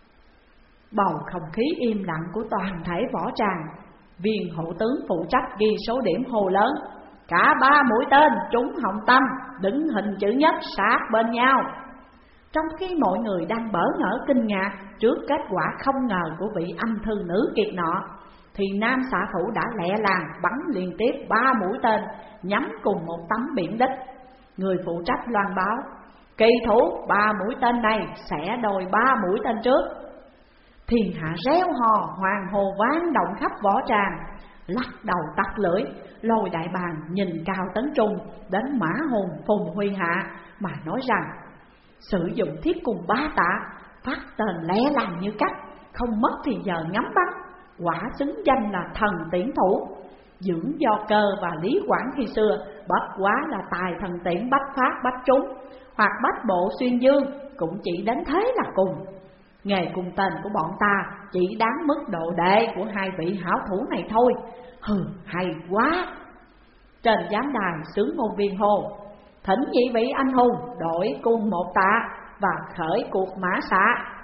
Bầu không khí im lặng của toàn thể võ tràng. Viên hộ tướng phụ trách ghi số điểm hô lớn, cả ba mũi tên trúng hồng tâm, đứng hình chữ nhất sát bên nhau. Trong khi mọi người đang bỡ ngỡ kinh ngạc trước kết quả không ngờ của vị anh thư nữ kiệt nọ, thì nam xạ thủ đã lẹ làng bắn liên tiếp ba mũi tên nhắm cùng một tấm biển đích. Người phụ trách loan báo, kỳ thủ ba mũi tên này sẽ đôi ba mũi tên trước. Thiên hạ réo hò, hoàng hồ vang động khắp võ tràng. Lắc đầu tắt lưỡi, Lôi Đại Bàng nhìn Cao Tấn Trung đến mã hồn Phùng Huy Hạ mà nói rằng, sử dụng thiết cùng ba tạ, phát tên lé làng như cắt, không mất thì giờ ngắm bắn, quả xứng danh là thần tiễn thủ. Dưỡng do cơ và lý quản khi xưa bất quá là tài thần tiễn bách phát bách trúng, hoặc bách bộ xuyên dương, cũng chỉ đến thế là cùng. Nghề cùng tên của bọn ta chỉ đáng mức độ đệ của hai vị hảo thủ này thôi. Hừ, hay quá. Trên giám đài sướng ngôn viên hô, thỉnh nhị vị anh hùng đổi cung một tạ và khởi cuộc mã xạ.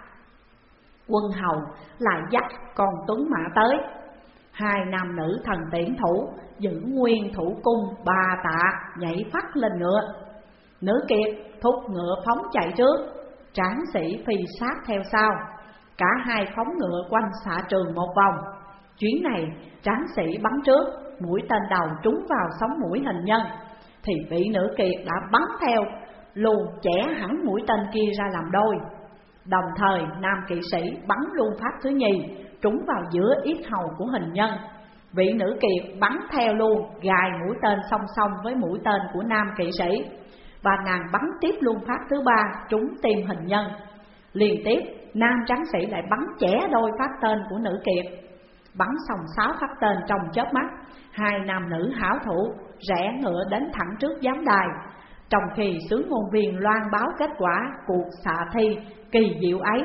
Quân hầu lại dắt con tuấn mã tới. Hai nam nữ thần tiễn thủ giữ nguyên thủ cung ba tạ, nhảy phát lên ngựa. Nữ kiệt thúc ngựa phóng chạy trước, tráng sĩ phi sát theo sau. Cả hai phóng ngựa quanh xạ trường một vòng. Chuyến này tráng sĩ bắn trước, mũi tên đầu trúng vào sống mũi hình nhân, thì vị nữ kiệt đã bắn theo, luôn chẻ hẳn mũi tên kia ra làm đôi. Đồng thời nam kỵ sĩ bắn luôn phát thứ nhì, trúng vào giữa yết hầu của hình nhân. Vị nữ kiệt bắn theo luôn, gài mũi tên song song với mũi tên của nam kỵ sĩ, và nàng bắn tiếp luôn phát thứ ba, trúng tim hình nhân. Liên tiếp nam tráng sĩ lại bắn chẻ đôi phát tên của nữ kiệt. Bắn xong sáu phát tên trong chớp mắt, hai nam nữ hảo thủ rẽ ngựa đến thẳng trước giám đài. Trong khi sướng ngôn viên loan báo kết quả cuộc xạ thi kỳ diệu ấy,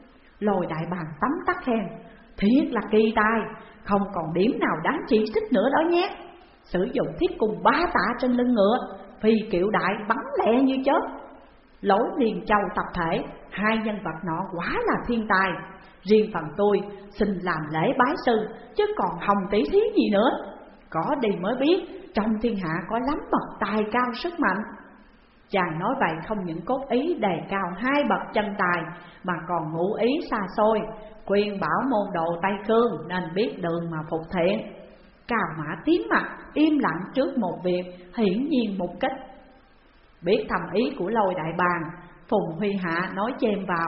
Lôi Đại Bàng tấm tắc khen, thiết là kỳ tài, không còn điểm nào đáng chỉ trích nữa đó nhé. Sử dụng thiết cùng ba tạ trên lưng ngựa, phi kiệu đại bắn lẹ như chớp. Lối liền châu tập thể, hai nhân vật nọ quả là thiên tài. Riêng phần tôi xin làm lễ bái sư, chứ còn hồng tỷ thí gì nữa. Có đi mới biết trong thiên hạ có lắm bậc tài cao sức mạnh. Chàng nói vậy không những cốt ý đề cao hai bậc chân tài, mà còn ngụ ý xa xôi, khuyên bảo môn đồ Tây Cương nên biết đường mà phục thiện. Cao Mã tím mặt im lặng trước một việc hiển nhiên mục kích. Biết thầm ý của Lôi Đại Bàng, Phùng Huy Hạ nói chêm vào,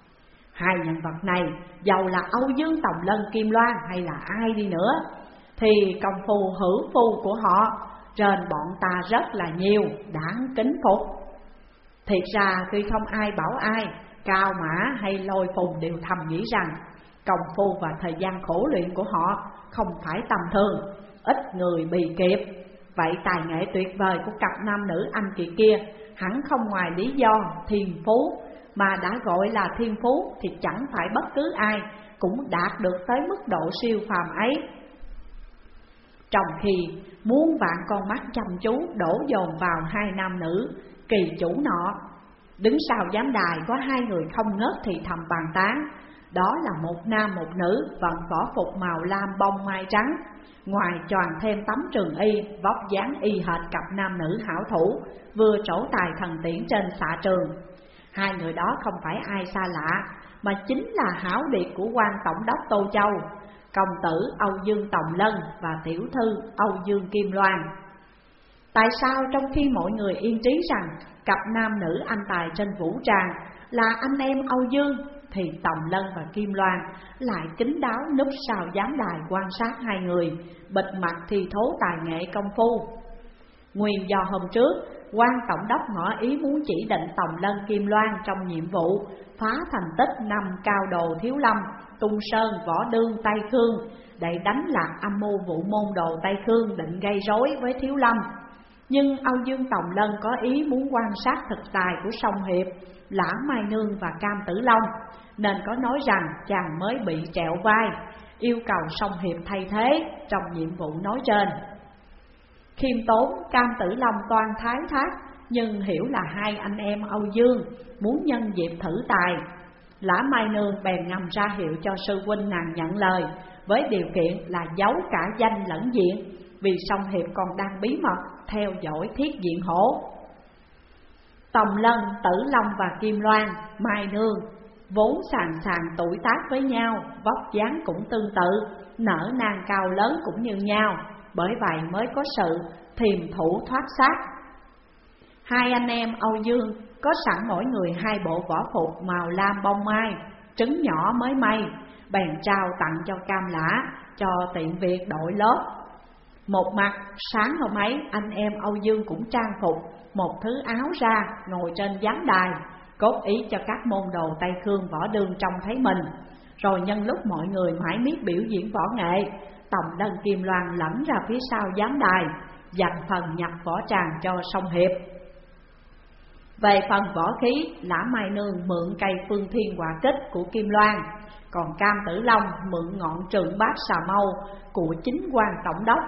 hai nhân vật này dầu là Âu Dương Tòng Lân Kim Loan hay là ai đi nữa, thì công phu hữu phu của họ trên bọn ta rất là nhiều, đáng kính phục. Thiệt ra tuy không ai bảo ai, Cao Mã hay Lôi Phùng đều thầm nghĩ rằng công phu và thời gian khổ luyện của họ không phải tầm thường, ít người bì kịp. Vậy tài nghệ tuyệt vời của cặp nam nữ anh chị kia hẳn không ngoài lý do thiên phú, mà đã gọi là thiên phú thì chẳng phải bất cứ ai cũng đạt được tới mức độ siêu phàm ấy. Trong khi muôn vạn con mắt chăm chú đổ dồn vào hai nam nữ kỳ chủ nọ, Đứng sau giám đài có hai người không ngớt thì thầm bàn tán. Đó là một nam một nữ vận võ phục màu lam bông mai trắng, ngoài choàng thêm tấm trường y, vóc dáng y hệt cặp nam nữ hảo thủ vừa trổ tài thần tiễn trên xạ trường. Hai người đó không phải ai xa lạ, mà chính là hảo điệt của quan tổng đốc Tô Châu, công tử Âu Dương Tòng Lân và tiểu thư Âu Dương Kim Loan. Tại sao trong khi mọi người yên trí rằng cặp nam nữ anh tài trên vũ tràng là anh em Âu Dương, thì Tòng Lân và Kim Loan lại kín đáo núp sau giám đài quan sát hai người, bịt mặt thi thố tài nghệ công phu? Nguyên do hôm trước, quan tổng đốc ngỏ ý muốn chỉ định Tòng Lân Kim Loan trong nhiệm vụ phá thành tích năm cao đồ Thiếu Lâm, Tung Sơn, Võ Đương, Tây Khương, để đánh lạc âm mưu vụ môn đồ Tây Khương định gây rối với Thiếu Lâm. Nhưng Âu Dương Tòng Lân có ý muốn quan sát thực tài của Song Hiệp, Lã Mai Nương và Cam Tử Long, nên có nói rằng chàng mới bị trẹo vai, yêu cầu Song Hiệp thay thế trong nhiệm vụ nói trên. Khiêm tốn, Cam Tử Long toan thái thác, nhưng hiểu là hai anh em Âu Dương muốn nhân dịp thử tài. Lã Mai Nương bèn ngầm ra hiệu cho sư huynh nàng nhận lời, với điều kiện là giấu cả danh lẫn diện, vì Song Hiệp còn đang bí mật theo dõi Thiết Diện Hổ. Tòng Lân, Tử Long và Kim Loan, Mai Nương vốn sàn sàn tuổi tác với nhau, vóc dáng cũng tương tự, nở nang cao lớn cũng như nhau, bởi vậy mới có sự thiềm thủ thoát xác. Hai anh em Âu Dương có sẵn mỗi người hai bộ võ phục màu lam bông mai, trứng nhỏ mới may, bèn trao tặng cho Cam Lã cho tiện việc đội lớp. Một mặt, sáng hôm ấy anh em Âu Dương cũng trang phục một thứ áo ra, ngồi trên giám đài, cốt ý cho các môn đồ Tây Khương Võ Đương trông thấy mình. Rồi nhân lúc mọi người mãi miết biểu diễn võ nghệ, Tòng Lân Kim Loan lẫn ra phía sau giám đài, dành phần nhập võ tràng cho Song Hiệp. Về phần võ khí, Lã Mai Nương mượn cây Phương Thiên Hỏa Kích của Kim Loan, còn Cam Tử Long mượn ngọn Trượng Bát Xà Mâu của chính quan tổng đốc.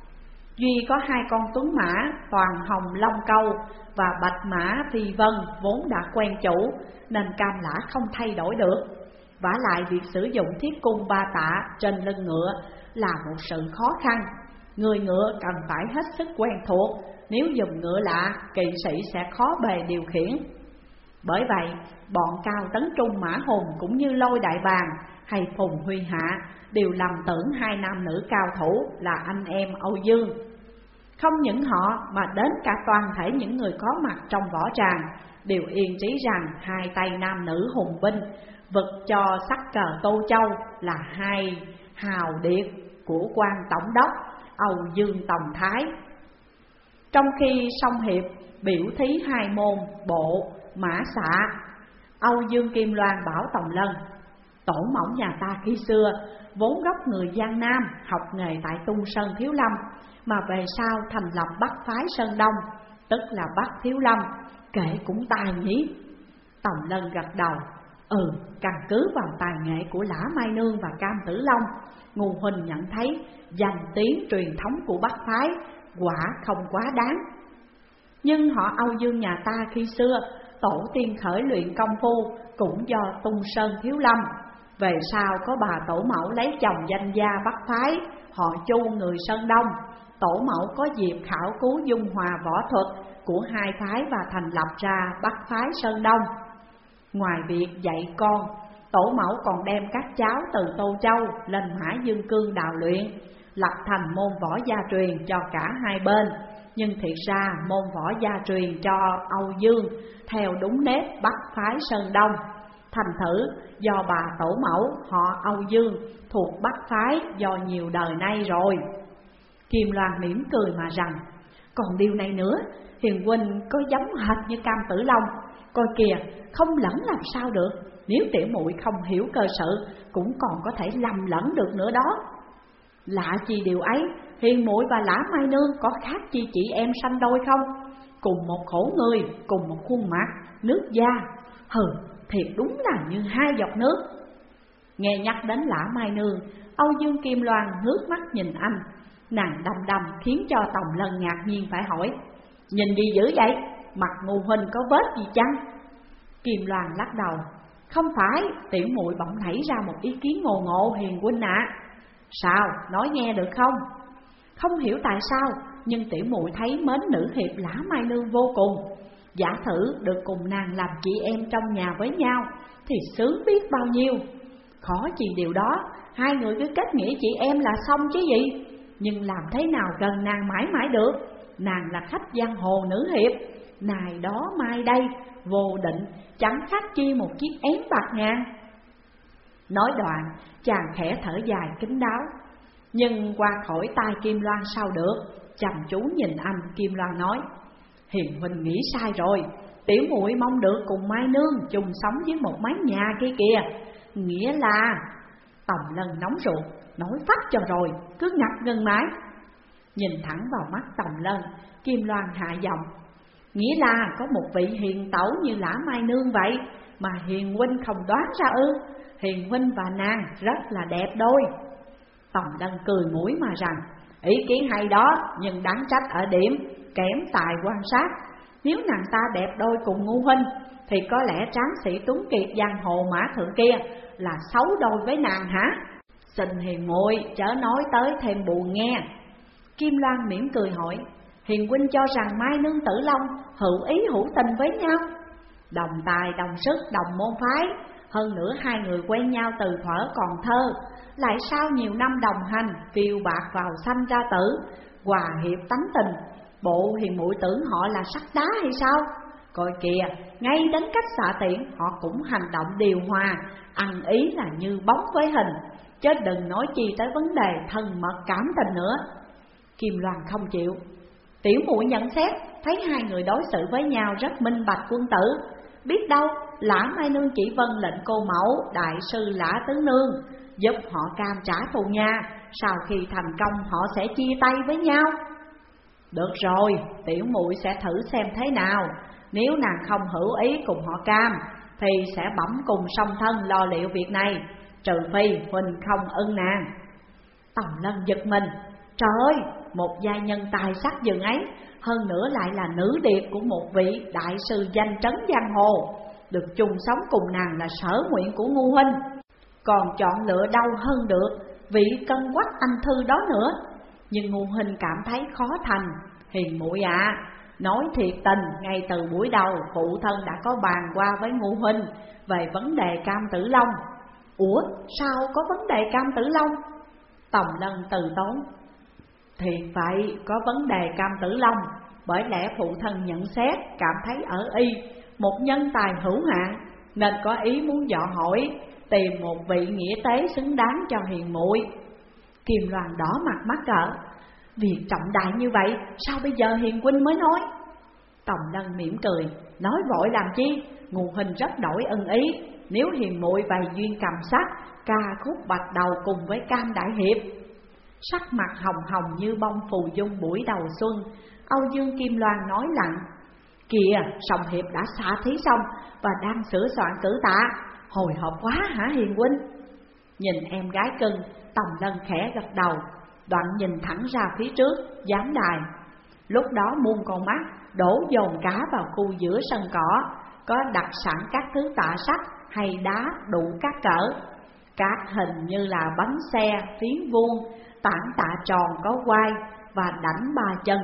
Duy có hai con tuấn mã Toàn Hồng Long Câu và Bạch Mã Phi Vân vốn đã quen chủ, nên Cam Lã không thay đổi được. Vả lại việc sử dụng thiết cung ba tạ trên lưng ngựa là một sự khó khăn, người ngựa cần phải hết sức quen thuộc, nếu dùng ngựa lạ, kỵ sĩ sẽ khó bề điều khiển. Bởi vậy, bọn Cao Tấn Trung Mã Hùng cũng như Lôi Đại Bàng hay Phùng Huy Hạ đều lầm tưởng hai nam nữ cao thủ là anh em Âu Dương. Không những họ mà đến cả toàn thể những người có mặt trong võ tràng đều yên trí rằng hai tay nam nữ hùng binh vực cho sắc cờ Tô Châu là hai hào điệt của quan tổng đốc Âu Dương Tòng Thái. Trong khi Song Hiệp biểu thí hai môn bộ mã xạ, Âu Dương Kim Loan bảo Tòng Lân: tổ mẫu nhà ta khi xưa vốn gốc người Giang Nam, học nghề tại Tung Sơn Thiếu Lâm, mà về sau thành lập Bắc phái Sơn Đông, tức là Bắc Thiếu Lâm, kể cũng tài nhỉ? Tòng Lân gật đầu: Ừ, căn cứ vào tài nghệ của Lã Mai Nương và Cam Tử Long, Ngô huynh nhận thấy danh tiếng truyền thống của Bắc phái quả không quá đáng. Nhưng họ Âu Dương nhà ta khi xưa tổ tiên khởi luyện công phu cũng do Tung Sơn Thiếu Lâm, về sau có bà tổ mẫu lấy chồng danh gia Bắc phái, họ Chu người Sơn Đông. Tổ mẫu có dịp khảo cứu dung hòa võ thuật của hai phái và thành lập ra Bắc phái Sơn Đông. Ngoài việc dạy con, tổ mẫu còn đem các cháu từ Tô Châu lên Mã Dương Cương đào luyện, lập thành môn võ gia truyền cho cả hai bên. Nhưng thiệt ra môn võ gia truyền cho Âu Dương theo đúng nét Bắc phái Sơn Đông. Thành thử do bà tổ mẫu họ Âu Dương thuộc Bắc phái do nhiều đời nay rồi. Kim Loan mỉm cười mà rằng: Còn điều này nữa, Hiền huynh có giống hệt như Cam Tử Long, coi kìa, không lẫn làm sao được. Nếu tiểu muội không hiểu cơ sự, cũng còn có thể lầm lẫn được nữa đó. Lạ chi điều ấy, Hiền muội và Lã Mai Nương có khác chi chị em sanh đôi không? Cùng một khổ người, cùng một khuôn mặt, nước da, hừ, thiệt đúng là như hai giọt nước. Nghe nhắc đến Lã Mai Nương, Âu Dương Kim Loan ngước mắt nhìn anh, nàng đăm đăm khiến cho Tòng Lân ngạc nhiên phải hỏi: Nhìn gì dữ vậy? Mặt Ngô huynh có vết gì chăng? Kim Loan lắc đầu: Không phải, tiểu muội bỗng nảy ra một ý kiến ngộ ngộ Hiền huynh ạ. À. Sao, nói nghe được không? Không hiểu tại sao, nhưng tiểu muội thấy mến nữ hiệp Lã Mai Nương vô cùng. Giả thử được cùng nàng làm chị em trong nhà với nhau thì sướng biết bao nhiêu. Khó gì điều đó, hai người cứ kết nghĩa chị em là xong chứ gì. Nhưng làm thế nào gần nàng mãi mãi được? Nàng là khách giang hồ nữ hiệp, này đó mai đây vô định, chẳng khác chi một chiếc én bạc ngàn. Nói đoạn, chàng khẽ thở dài kín đáo, nhưng qua khỏi tai Kim Loan sao được. Chăm chú nhìn anh, Kim Loan nói: Hiền huynh nghĩ sai rồi, tiểu muội mong được cùng Mai Nương chung sống với một mái nhà kia kìa. Nghĩa là... Tòng Lân nóng ruột, nói phát cho rồi, cứ ngập ngừng mãi. Nhìn thẳng vào mắt Tòng Lân, Kim Loan hạ giọng: Nghĩa là có một vị hiền tẩu như Lã Mai Nương vậy mà hiền huynh không đoán ra ư? Hiền huynh và nàng rất là đẹp đôi. Tòng Lân cười mũi mà rằng: Ý kiến hay đó, nhưng đáng trách ở điểm kém tài quan sát. Nếu nàng ta đẹp đôi cùng Ngu huynh thì có lẽ tráng sĩ tuấn kiệt giang hồ Mã Thượng kia là xấu đôi với nàng hả? Xin hiền muội chớ nói tới thêm buồn nghe. Kim Loan mỉm cười hỏi: Hiền huynh cho rằng Mai Nương Tử Long hữu ý hữu tình với nhau? Đồng tài đồng sức đồng môn phái, hơn nữa hai người quen nhau từ thuở còn thơ, lại sau nhiều năm đồng hành phiêu bạc vào sanh ra tử, hòa hiệp tánh tình. Bộ hiền muội tưởng họ là sắt đá hay sao? Coi kìa, ngay đến cách xạ tiện họ cũng hành động điều hòa, ăn ý là như bóng với hình, chứ đừng nói chi tới vấn đề thân mật cảm tình nữa. Kim Loan không chịu: Tiểu muội nhận xét thấy hai người đối xử với nhau rất minh bạch quân tử. Biết đâu Lã Mai Nương chỉ vâng lệnh cô mẫu đại sư Lã Tứ Nương giúp họ cam trả thù nha, sau khi thành công họ sẽ chia tay với nhau. Được rồi, tiểu muội sẽ thử xem thế nào. Nếu nàng không hữu ý cùng họ cam thì sẽ bẩm cùng song thân lo liệu việc này, trừ phi huynh không ưng nàng. Tòng Lân giật mình: Trời ơi, một giai nhân tài sắc dường ấy, hơn nữa lại là nữ điệp của một vị đại sư danh trấn giang hồ, được chung sống cùng nàng là sở nguyện của Ngu huynh. Còn chọn lựa đâu hơn được vị cân quắc anh thư đó nữa. Nhưng Ngu huynh cảm thấy khó thành. Hiền muội ạ, à, nói thiệt tình, ngay từ buổi đầu phụ thân đã có bàn qua với Ngu huynh về vấn đề Cam Tử Long. Ủa, sao có vấn đề Cam Tử Long? Tòng Lân từ tốn: Thiệt vậy, có vấn đề Cam Tử Long. Bởi lẽ phụ thân nhận xét cảm thấy ở y một nhân tài hữu hạn, nên có ý muốn dò hỏi tìm một vị nghĩa tế xứng đáng cho hiền muội. Kim Loan đỏ mặt mắc cỡ: Việc trọng đại như vậy sao bây giờ hiền huynh mới nói? Tòng Lân mỉm cười: Nói vội làm chi, Ngu huynh rất đổi ân ý. Nếu hiền muội bày duyên cầm sắc, ca khúc bạch đầu cùng với Cam đại hiệp. Sắc mặt hồng hồng như bông phù dung buổi đầu xuân, Âu Dương Kim Loan nói lặng: Kìa, Song hiệp đã xả thí xong và đang sửa soạn cử tạ, hồi hộp quá hả hiền huynh? Nhìn em gái cưng, Tòng Lân khẽ gật đầu, đoạn nhìn thẳng ra phía trước giám đài. Lúc đó muôn con mắt đổ dồn cả vào khu giữa sân cỏ, có đặt sẵn các thứ tạ sắt hay đá đủ các cỡ, các hình như là bánh xe, phiến vuông, tảng tạ tròn có quai và đảnh ba chân.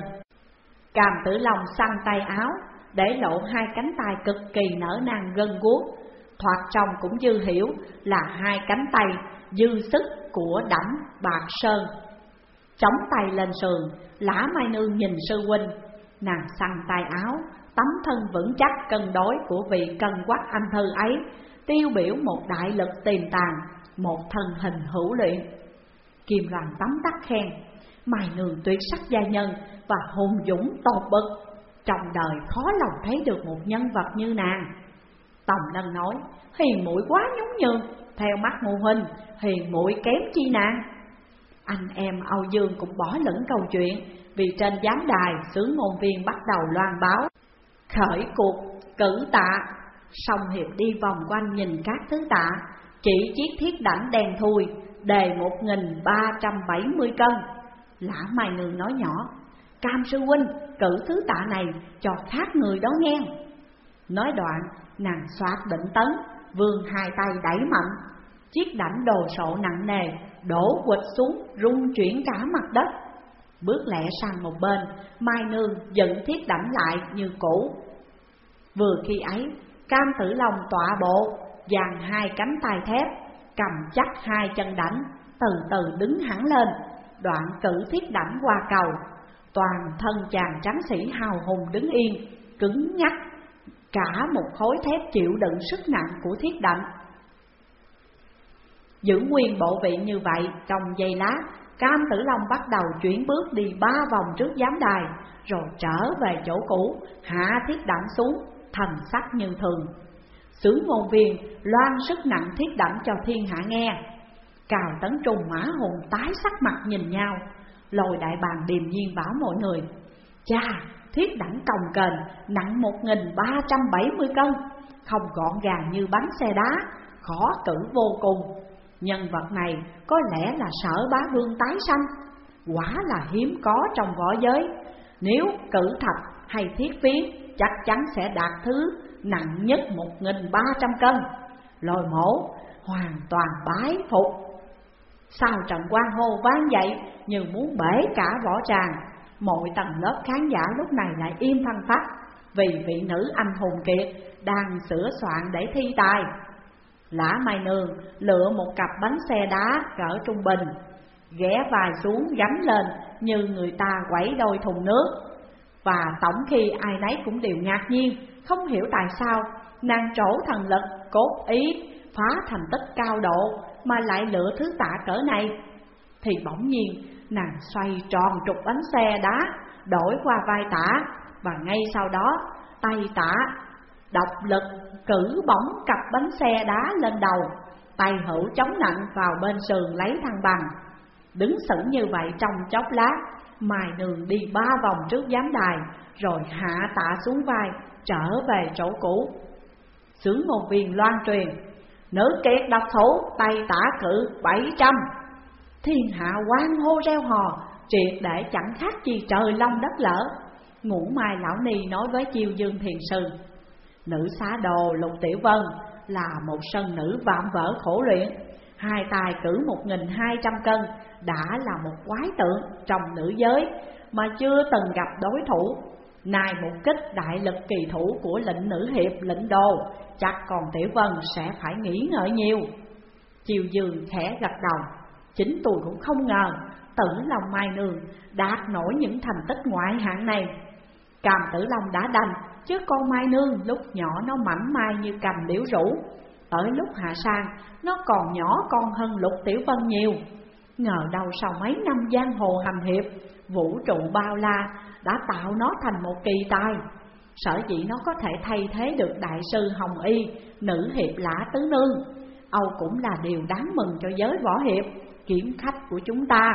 Cam Tử Long xăng tay áo, để lộ hai cánh tay cực kỳ nở nang gân guốc, thoạt trông cũng dư hiểu là hai cánh tay dư sức của Đảnh Bạc Sơn. Chống tay lên sườn, Lã Mai Nương nhìn sư huynh, nàng xăng tay áo, tấm thân vững chắc cân đối của vị cân quắc anh thư ấy, tiêu biểu một đại lực tiềm tàng, một thân hình hữu luyện. Kim Loan tấm tắc khen: Mai Nương tuyệt sắc gia nhân và hùng dũng tột bậc, trong đời khó lòng thấy được một nhân vật như nàng. Tòng Lân nói: Hiền muội quá nhún nhường, theo mắt Ngu huynh, hiền muội kém chi nàng? Anh em Âu Dương cũng bỏ lửng câu chuyện, vì trên giám đài xướng ngôn viên bắt đầu loan báo khởi cuộc cử tạ. Song hiệp đi vòng quanh nhìn các thứ tạ, chỉ chiếc thiết đảnh đen thui, đề một nghìn ba trăm bảy mươi cân. Lã Mai Nương nói nhỏ: Cam sư huynh cử thứ tạ này cho khác người đó nghe. Nói đoạn, nàng xoát định tấn, vươn hai tay đẩy mạnh. Chiếc đảnh đồ sộ nặng nề đổ quịch xuống, rung chuyển cả mặt đất. Bước lẹ sang một bên, Mai Nương dựng thiết đảnh lại như cũ. Vừa khi ấy, Cam Tử Long tọa bộ, dàn hai cánh tay thép, cầm chắc hai chân đảnh, từ từ đứng hẳn lên, đoạn cử thiết đảnh qua cầu. Toàn thân chàng tráng sĩ hào hùng đứng yên, cứng nhắc, cả một khối thép chịu đựng sức nặng của thiết đảnh. Giữ nguyên bộ vị như vậy, trong giây lát, Cam Tử Long bắt đầu chuyển bước đi ba vòng trước giám đài, rồi trở về chỗ cũ, hạ thiết đảnh xuống, thần sắc như thường. Xướng ngôn viên loan sức nặng thiết đảnh cho thiên hạ nghe. Cào Tấn Trung Mã Hùng tái sắc mặt nhìn nhau, lồi đại bàng điềm nhiên bảo mọi người: Chà, thiết đảnh cồng kềnh nặng một nghìn ba trăm bảy mươi cân, không gọn gàng như bánh xe đá, khó cử vô cùng. Nhân vật này có lẽ là Sở Bá Vương tái sanh, quả là hiếm có trong võ giới. Nếu cử thạch hay thiết phiến, chắc chắn sẽ đạt thứ nặng nhất một nghìn ba trăm cân. Lôi Mổ hoàn toàn bái phục. Sau trận quan hô vang dậy như muốn bể cả võ tràng, mọi tầng lớp khán giả lúc này lại im phăng phắc, vì vị nữ anh hùng kiệt đang sửa soạn để thi tài. Lã Mai Nương lựa một cặp bánh xe đá cỡ trung bình, ghé vai xuống gánh lên như người ta quẩy đôi thùng nước. Và tổng khi ai nấy cũng đều ngạc nhiên, không hiểu tại sao nàng trổ thần lực cốt ý phá thành tích cao độ mà lại lựa thứ tạ cỡ này. Thì bỗng nhiên nàng xoay tròn trục bánh xe đá đổi qua vai tả, và ngay sau đó tay tả độc lực cử bổng cặp bánh xe đá lên đầu, tay hữu chống nạnh vào bên sườn lấy thăng bằng. Đứng sững như vậy trong chốc lát, Mai Nương đi ba vòng trước giám đài, rồi hạ tạ xuống vai, trở về chỗ cũ. Xướng ngôn viên loan truyền: Nữ kiệt độc thủ, tay tả cự bảy trăm. Thiên hạ hoan hô reo hò, triệt để chẳng khác gì trời long đất lở. Ngũ Mai Lão Ni nói với Chiêu Dương Thiền Sư: Nữ xá đồ Lục Tiểu Vân là một sân nữ vạm vỡ khổ luyện, hai tay cử một nghìn hai trăm cân, đã là một quái tượng trong nữ giới mà chưa từng gặp đối thủ. Nay một kích đại lực kỳ thủ của lệnh nữ hiệp lệnh đồ, chắc còn Tiểu Vân sẽ phải nghĩ ngợi nhiều. Chiêu Dương khẽ gật đầu: Chính tôi cũng không ngờ Tử Long Mai Nương đạt nổi những thành tích ngoại hạng này. Cam Tử Long đã đành, chứ con Mai Nương lúc nhỏ nó mảnh mai như cành liễu rũ, tới lúc hạ sang nó còn nhỏ con hơn Lục Tiểu Vân nhiều. Ngờ đâu sau mấy năm giang hồ hành hiệp, vũ trụ bao la đã tạo nó thành một kỳ tài. Sở dĩ nó có thể thay thế được đại sư Hồng Y, nữ hiệp Lã Tứ Nương, âu cũng là điều đáng mừng cho giới võ hiệp, kiếm khách của chúng ta.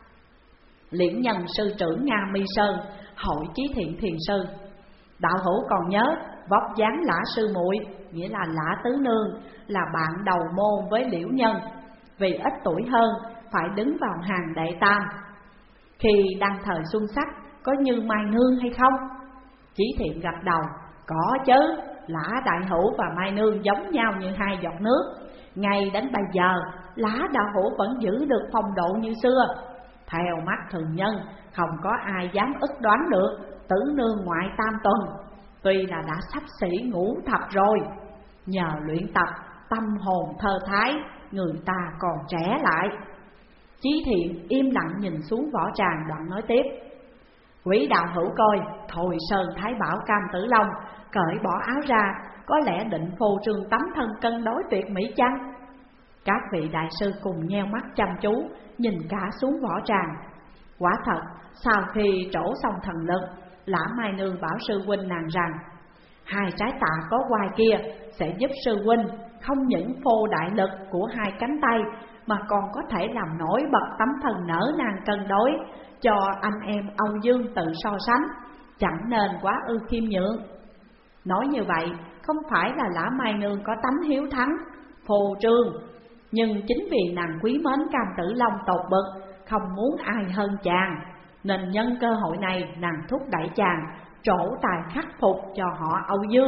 Liễn Nhân sư trưởng Nga Mi Sơn hội Chí Thiện Thiền Sư: Đạo hữu còn nhớ vóc dáng Lã sư muội, nghĩa là Lã Tứ Nương, là bạn đầu môn với Liễu Nhân, vì ít tuổi hơn phải đứng vào hàng đệ tam. Khi đang thời xuân sắc có như Mai Nương hay không? Chí Thiện gật đầu: Có chứ, Lã đại hữu và Mai Nương giống nhau như hai giọt nước. Ngay đến bây giờ Lã đạo hữu vẫn giữ được phong độ như xưa. Theo mắt thường nhân, không có ai dám ức đoán được Tứ Nương ngoại tam tuần, tuy là đã sắp xỉ ngũ thập rồi. Nhờ luyện tập, tâm hồn thơ thái, người ta còn trẻ lại. Chí Thiện im lặng nhìn xuống võ tràng, đoạn nói tiếp: Quý đạo hữu coi, Thôi Sơn Thái Bảo Cam Tử Long cởi bỏ áo ra, có lẽ định phô trương tấm thân cân đối tuyệt mỹ chăng? Các vị đại sư cùng nheo mắt chăm chú, nhìn cả xuống võ tràng. Quả thật, sau khi trổ xong thần lực, Lã Mai Nương bảo sư huynh nàng rằng hai trái tạ có quai kia sẽ giúp sư huynh không những phô đại lực của hai cánh tay, mà còn có thể làm nổi bật tấm thần nở nàng cân đối, cho anh em Âu Dương tự so sánh, chẳng nên quá ư khiêm nhượng. Nói như vậy không phải là Lã Mai Nương có tánh hiếu thắng, phô trương, nhưng chính vì nàng quý mến Cam Tử Long tột bực, không muốn ai hơn chàng, nên nhân cơ hội này nàng thúc đẩy chàng trổ tài khắc phục cho họ Âu Dương,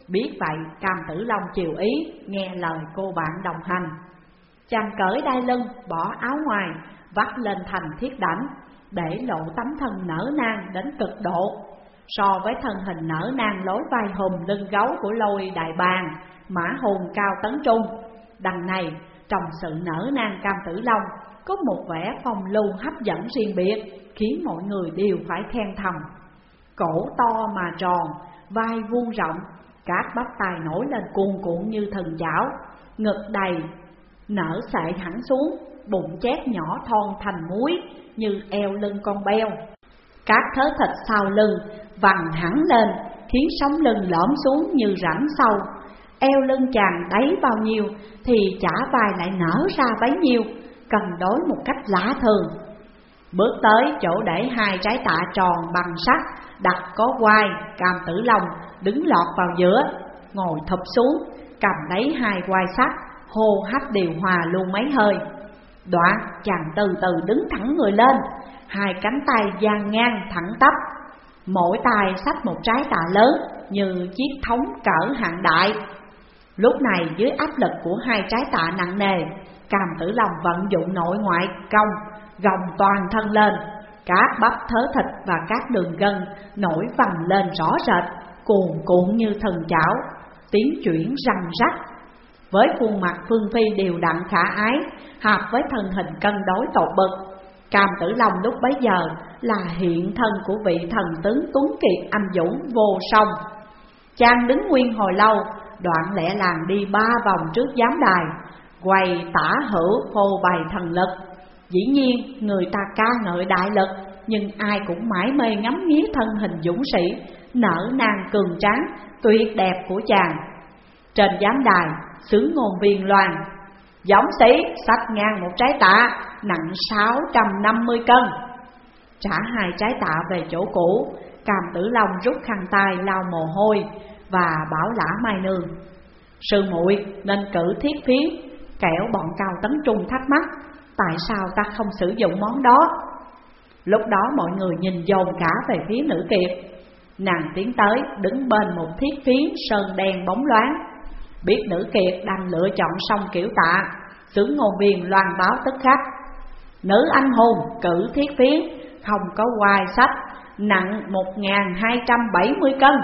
Biết vậy Cam Tử Long chiều ý, nghe lời cô bạn đồng hành. Chàng cởi đai lưng, bỏ áo ngoài, vắt lên thành thiết đảnh, để lộ tấm thân nở nang đến cực độ. So với thân hình nở nang lối vai hùm lưng gấu của Lôi Đại Bàng, Mã Hùng Cao Tấn Trung, đằng này trong sự nở nang Cam Tử Long có một vẻ phong lưu hấp dẫn riêng biệt, khiến mọi người đều phải khen thầm. Cổ to mà tròn, vai vuông rộng, các bắp tay nổi lên cuồn cuộn như thần chảo, ngực đầy nở sệ hẳn xuống, bụng chét nhỏ thon thành múi như eo lưng con beo. Các thớ thịt sau lưng vằn hẳn lên, khiến sống lưng lõm xuống như rãnh sâu. Eo lưng chàng đấy bao nhiêu thì chả vai lại nở ra bấy nhiêu, cân đối một cách lạ thường. Bước tới chỗ để hai trái tạ tròn bằng sắt đặt có quai, Cam Tử Long đứng lọt vào giữa, ngồi thụp xuống, cầm lấy hai quai sắt, hô hấp điều hòa luôn mấy hơi. Đoạn chàng từ từ đứng thẳng người lên, hai cánh tay dang ngang thẳng tắp, mỗi tay xách một trái tạ lớn như chiếc thống cỡ hạng đại. Lúc này dưới áp lực của hai trái tạ nặng nề, Cam Tử Long vận dụng nội ngoại công, gồng toàn thân lên, các bắp thớ thịt và các đường gân nổi vằn lên rõ rệt, cuồn cuộn như thần chảo, tiếng chuyển răng rắc. Với khuôn mặt phương phi đều đặn khả ái, hợp với thân hình cân đối tột bực, Cam Tử Long lúc bấy giờ là hiện thân của vị thần tướng tuấn kiệt anh dũng vô song. Chàng đứng nguyên hồi lâu, đoạn lẹ làng đi ba vòng trước giám đài, quay tả hữu hô bày thần lực. Dĩ nhiên người ta ca ngợi đại lực, nhưng ai cũng mải mê ngắm nghía thân hình dũng sĩ, nở nang cường tráng, tuyệt đẹp của chàng. Trên giám đài, xướng ngôn viên loan: "Dũng sĩ xách ngang một trái tạ, nặng sáu trăm năm mươi cân." Trả hai trái tạ về chỗ cũ, Cam Tử Long rút khăn tay lau mồ hôi và bảo Lã Mai Nương: "Sư muội nên cử thiết phiến, kẻo bọn Cao Tấn Trung thắc mắc tại sao ta không sử dụng món đó." Lúc đó mọi người nhìn dồn cả về phía nữ kiệt. Nàng tiến tới đứng bên một thiết phiến sơn đen bóng loáng. Biết nữ kiệt đang lựa chọn xong kiểu tạ, xướng ngôn viên loan báo tức khắc: "Nữ anh hùng cử thiết phiến, không có quai sách, nặng một nghìn hai trăm bảy mươi cân."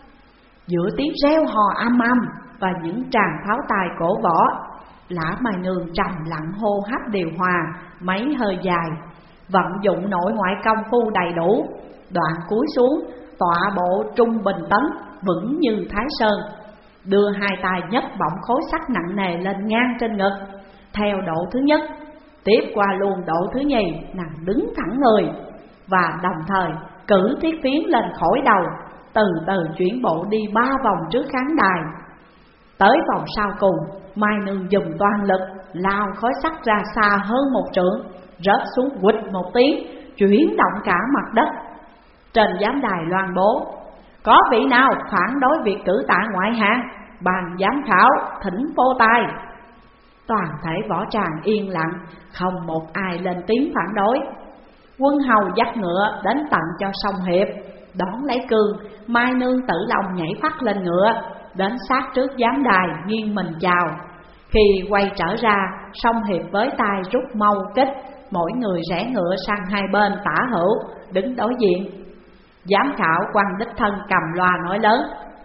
Giữa tiếng reo hò âm âm và những tràng pháo tài cổ võ, Lã Mai Nương trầm lặng hô hấp điều hòa mấy hơi dài, vận dụng nội ngoại công phu đầy đủ, đoạn cúi xuống tọa bộ trung bình tấn, vững như Thái Sơn, đưa hai tay nhấc bổng khối sắt nặng nề lên ngang trên ngực. Theo độ thứ nhất, tiếp qua luôn độ thứ nhì, nàng đứng thẳng người và đồng thời cử thiết phiến lên khỏi đầu, từ từ chuyển bộ đi ba vòng trước khán đài. Tới vòng sau cùng, Mai Nương dùng toàn lực lao khối sắt ra xa hơn một trượng, rớt xuống quịch một tiếng, chuyển động cả mặt đất. Trên giám đài loan bố: "Có vị nào phản đối việc cử tạ ngoại hạng, bàn giám khảo thỉnh vô tài." Toàn thể võ tràng yên lặng, không một ai lên tiếng phản đối. Quân hầu dắt ngựa đến tận cho song hiệp, đón lấy cương. Mai Nương Tử Long nhảy phắt lên ngựa, đến sát trước giám đài nghiêng mình chào. Khi quay trở ra, song hiệp với tay rút mâu kích, mỗi người rẽ ngựa sang hai bên tả hữu, đứng đối diện. Giám khảo quan đích thân cầm loa nói lớn: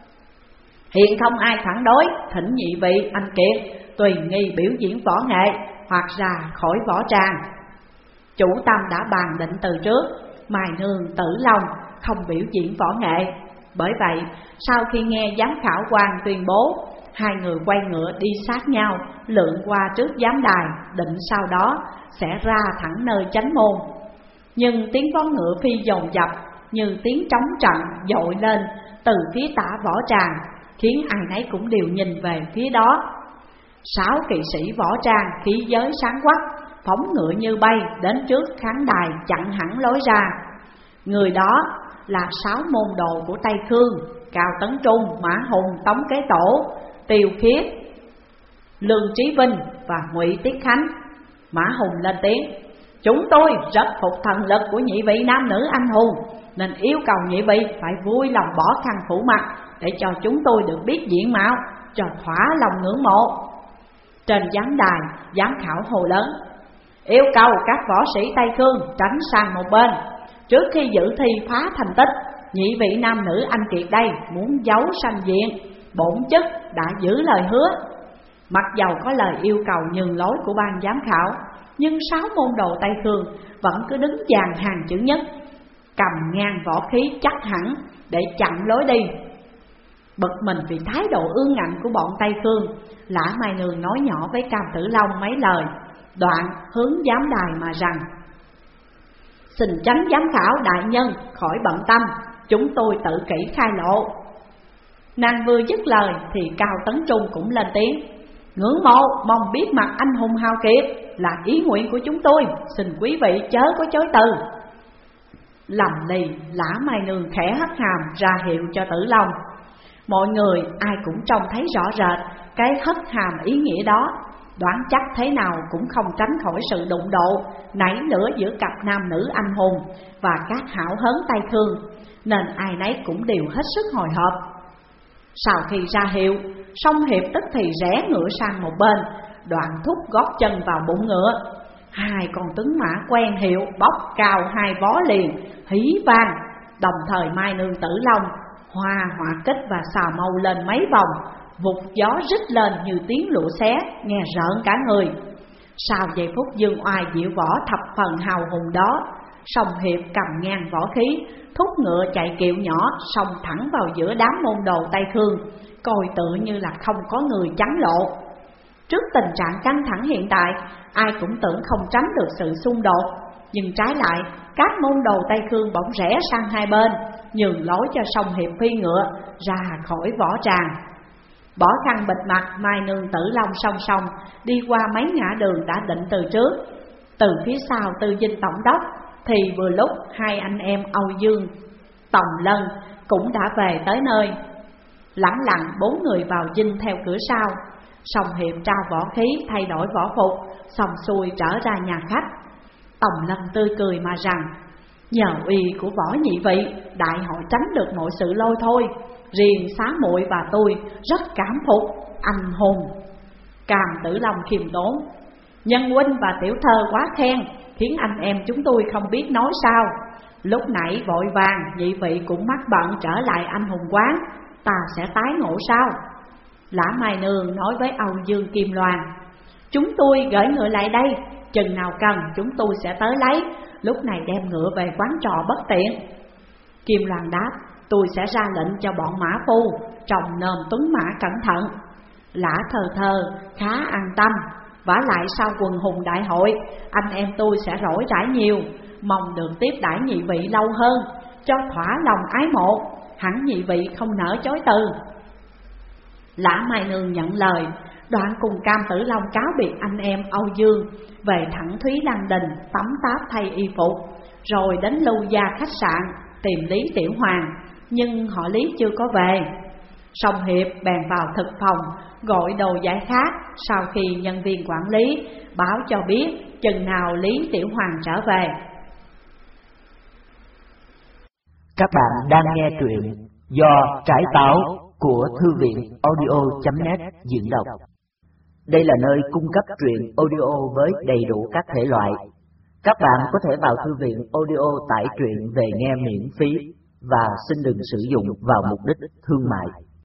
"Hiện không ai phản đối, thỉnh nhị vị anh Kiệt tùy nghi biểu diễn võ nghệ hoặc ra khỏi võ tràng." Chủ tâm đã bàn định từ trước, Mai Nương Tử Long không biểu diễn võ nghệ. Bởi vậy sau khi nghe giám khảo quan tuyên bố, hai người quay ngựa đi sát nhau, lượn qua trước giám đài, định sau đó sẽ ra thẳng nơi chánh môn. Nhưng tiếng vó ngựa phi dồn dập như tiếng trống trận dội lên từ phía tả võ tràng, khiến ai nấy cũng đều nhìn về phía đó. Sáu kỵ sĩ võ trang khí giới sáng quắc, phóng ngựa như bay đến trước khán đài chặn hẳn lối ra. Người đó là sáu môn đồ của Tây Khương: Cao Tấn Trung, Mã Hùng, Tống Kế Tổ, Tiêu Khiết, Lương Trí Vinh và Ngụy Tiết Khánh. Mã Hùng lên tiếng: "Chúng tôi rất phục thần lực của nhị vị nam nữ anh hùng, nên yêu cầu nhị vị phải vui lòng bỏ khăn phủ mặt để cho chúng tôi được biết diện mạo, cho thỏa lòng ngưỡng mộ. Trên giám đài, giám khảo hồ lớn: yêu cầu các võ sĩ Tây Khương tránh sang một bên. Trước khi dự thi phá thành tích, nhị vị nam nữ anh kiệt đây muốn giấu sanh diện, bổn chức đã giữ lời hứa. Mặc dầu có lời yêu cầu nhường lối của ban giám khảo, nhưng sáu môn đồ Tây Khương vẫn cứ đứng dàn hàng chữ nhất, cầm ngang võ khí chắc hẳn để chặn lối đi. Bực mình vì thái độ ương ngạnh của bọn Tây Khương, Lã Mai Nương nói nhỏ với Cam Tử Long mấy lời, đoạn hướng giám đài mà rằng: xin chánh giám khảo đại nhân khỏi bận tâm, chúng tôi tự kỷ khai lộ. Nàng vừa dứt lời thì Cao Tấn Trung cũng lên tiếng: ngưỡng mộ mong biết mặt anh hùng hào kiệt là ý nguyện của chúng tôi, xin quý vị chớ có chối từ. Lầm lì, Lã Mai Nương khẽ hất hàm ra hiệu cho Tử Long. Mọi người ai cũng trông thấy rõ rệt cái hất hàm ý nghĩa đó, đoán chắc thế nào cũng không tránh khỏi sự đụng độ nảy lửa giữa cặp nam nữ anh hùng và các hảo hớn Tây Khương, nên ai nấy cũng đều hết sức hồi hộp. Sau khi ra hiệu, Song Hiệp tức thì rẽ ngựa sang một bên, đoạn thúc gót chân vào bụng ngựa. Hai con tướng mã quen hiệu bốc cao hai vó liền, hí vang. Đồng thời Mai Nương Tử Long hoa họa kích và xà mâu lên mấy vòng, vụt gió rít lên như tiếng lụa xé, nghe rợn cả người. Sau giây phút dương oai diệu võ thập phần hào hùng đó, Song Hiệp cầm ngang võ khí, thúc ngựa chạy kiệu nhỏ, xông thẳng vào giữa đám môn đồ Tây Khương, coi tựa như là không có người chắn lộ. Trước tình trạng căng thẳng hiện tại, ai cũng tưởng không tránh được sự xung đột, nhưng trái lại các môn đồ Tây Khương bỗng rẽ sang hai bên, nhường lối cho Song Hiệp phi ngựa ra khỏi võ tràng. Bỏ khăn bịt mặt, Mai Nương Tử Long song song đi qua mấy ngã đường đã định từ trước. Từ phía sau Tư Dinh tổng đốc thì vừa lúc hai anh em Âu Dương, Tòng Lân cũng đã về tới nơi. Lẳng lặng bốn người vào dinh theo cửa sau. Song Hiệp trao võ khí, thay đổi võ phục, xong xuôi trở ra nhà khách. Tòng Lân tươi cười mà rằng: nhờ uy của võ nhị vị, đại hội tránh được mọi sự lôi thôi. Riêng xá muội và tôi rất cảm phục anh hùng. Cam Tử Long khiêm tốn: nhân huynh và tiểu thơ quá khen, khiến anh em chúng tôi không biết nói sao. Lúc nãy vội vàng, nhị vị cũng mắc bận trở lại anh hùng quán, ta sẽ tái ngộ sao? Lã Mai Nương nói với Âu Dương Kim Loan: chúng tôi gửi ngựa lại đây, chừng nào cần chúng tôi sẽ tới lấy, lúc này đem ngựa về quán trò bất tiện. Kim Loan đáp: tôi sẽ ra lệnh cho bọn mã phu trồng nơm tuấn mã cẩn thận. Lã Thơ Thơ khá an tâm, vả lại sau quần hùng đại hội, anh em tôi sẽ rỗi rãi nhiều, mong được tiếp đãi nhị vị lâu hơn, cho thỏa lòng ái mộ, hẳn nhị vị không nỡ chối từ. Lã Mai Nương nhận lời, đoạn cùng Cam Tử Long cáo biệt anh em Âu Dương, về thẳng Thúy Lăng Đình tắm táp thay y phục, rồi đến Lưu Gia khách sạn tìm Lý Tiểu Hoàng, nhưng họ Lý chưa có về. Song Hiệp bèn vào thực phòng gọi đồ giải khát, sau khi nhân viên quản lý báo cho biết chừng nào Lý Tiểu Hoàng trở về. Các bạn đang nghe truyện do Trải Táo của Thư viện audio chấm net diễn đọc. Đây là nơi cung cấp truyện audio với đầy đủ các thể loại. Các bạn có thể vào thư viện audio tải truyện về nghe miễn phí và xin đừng sử dụng vào mục đích thương mại.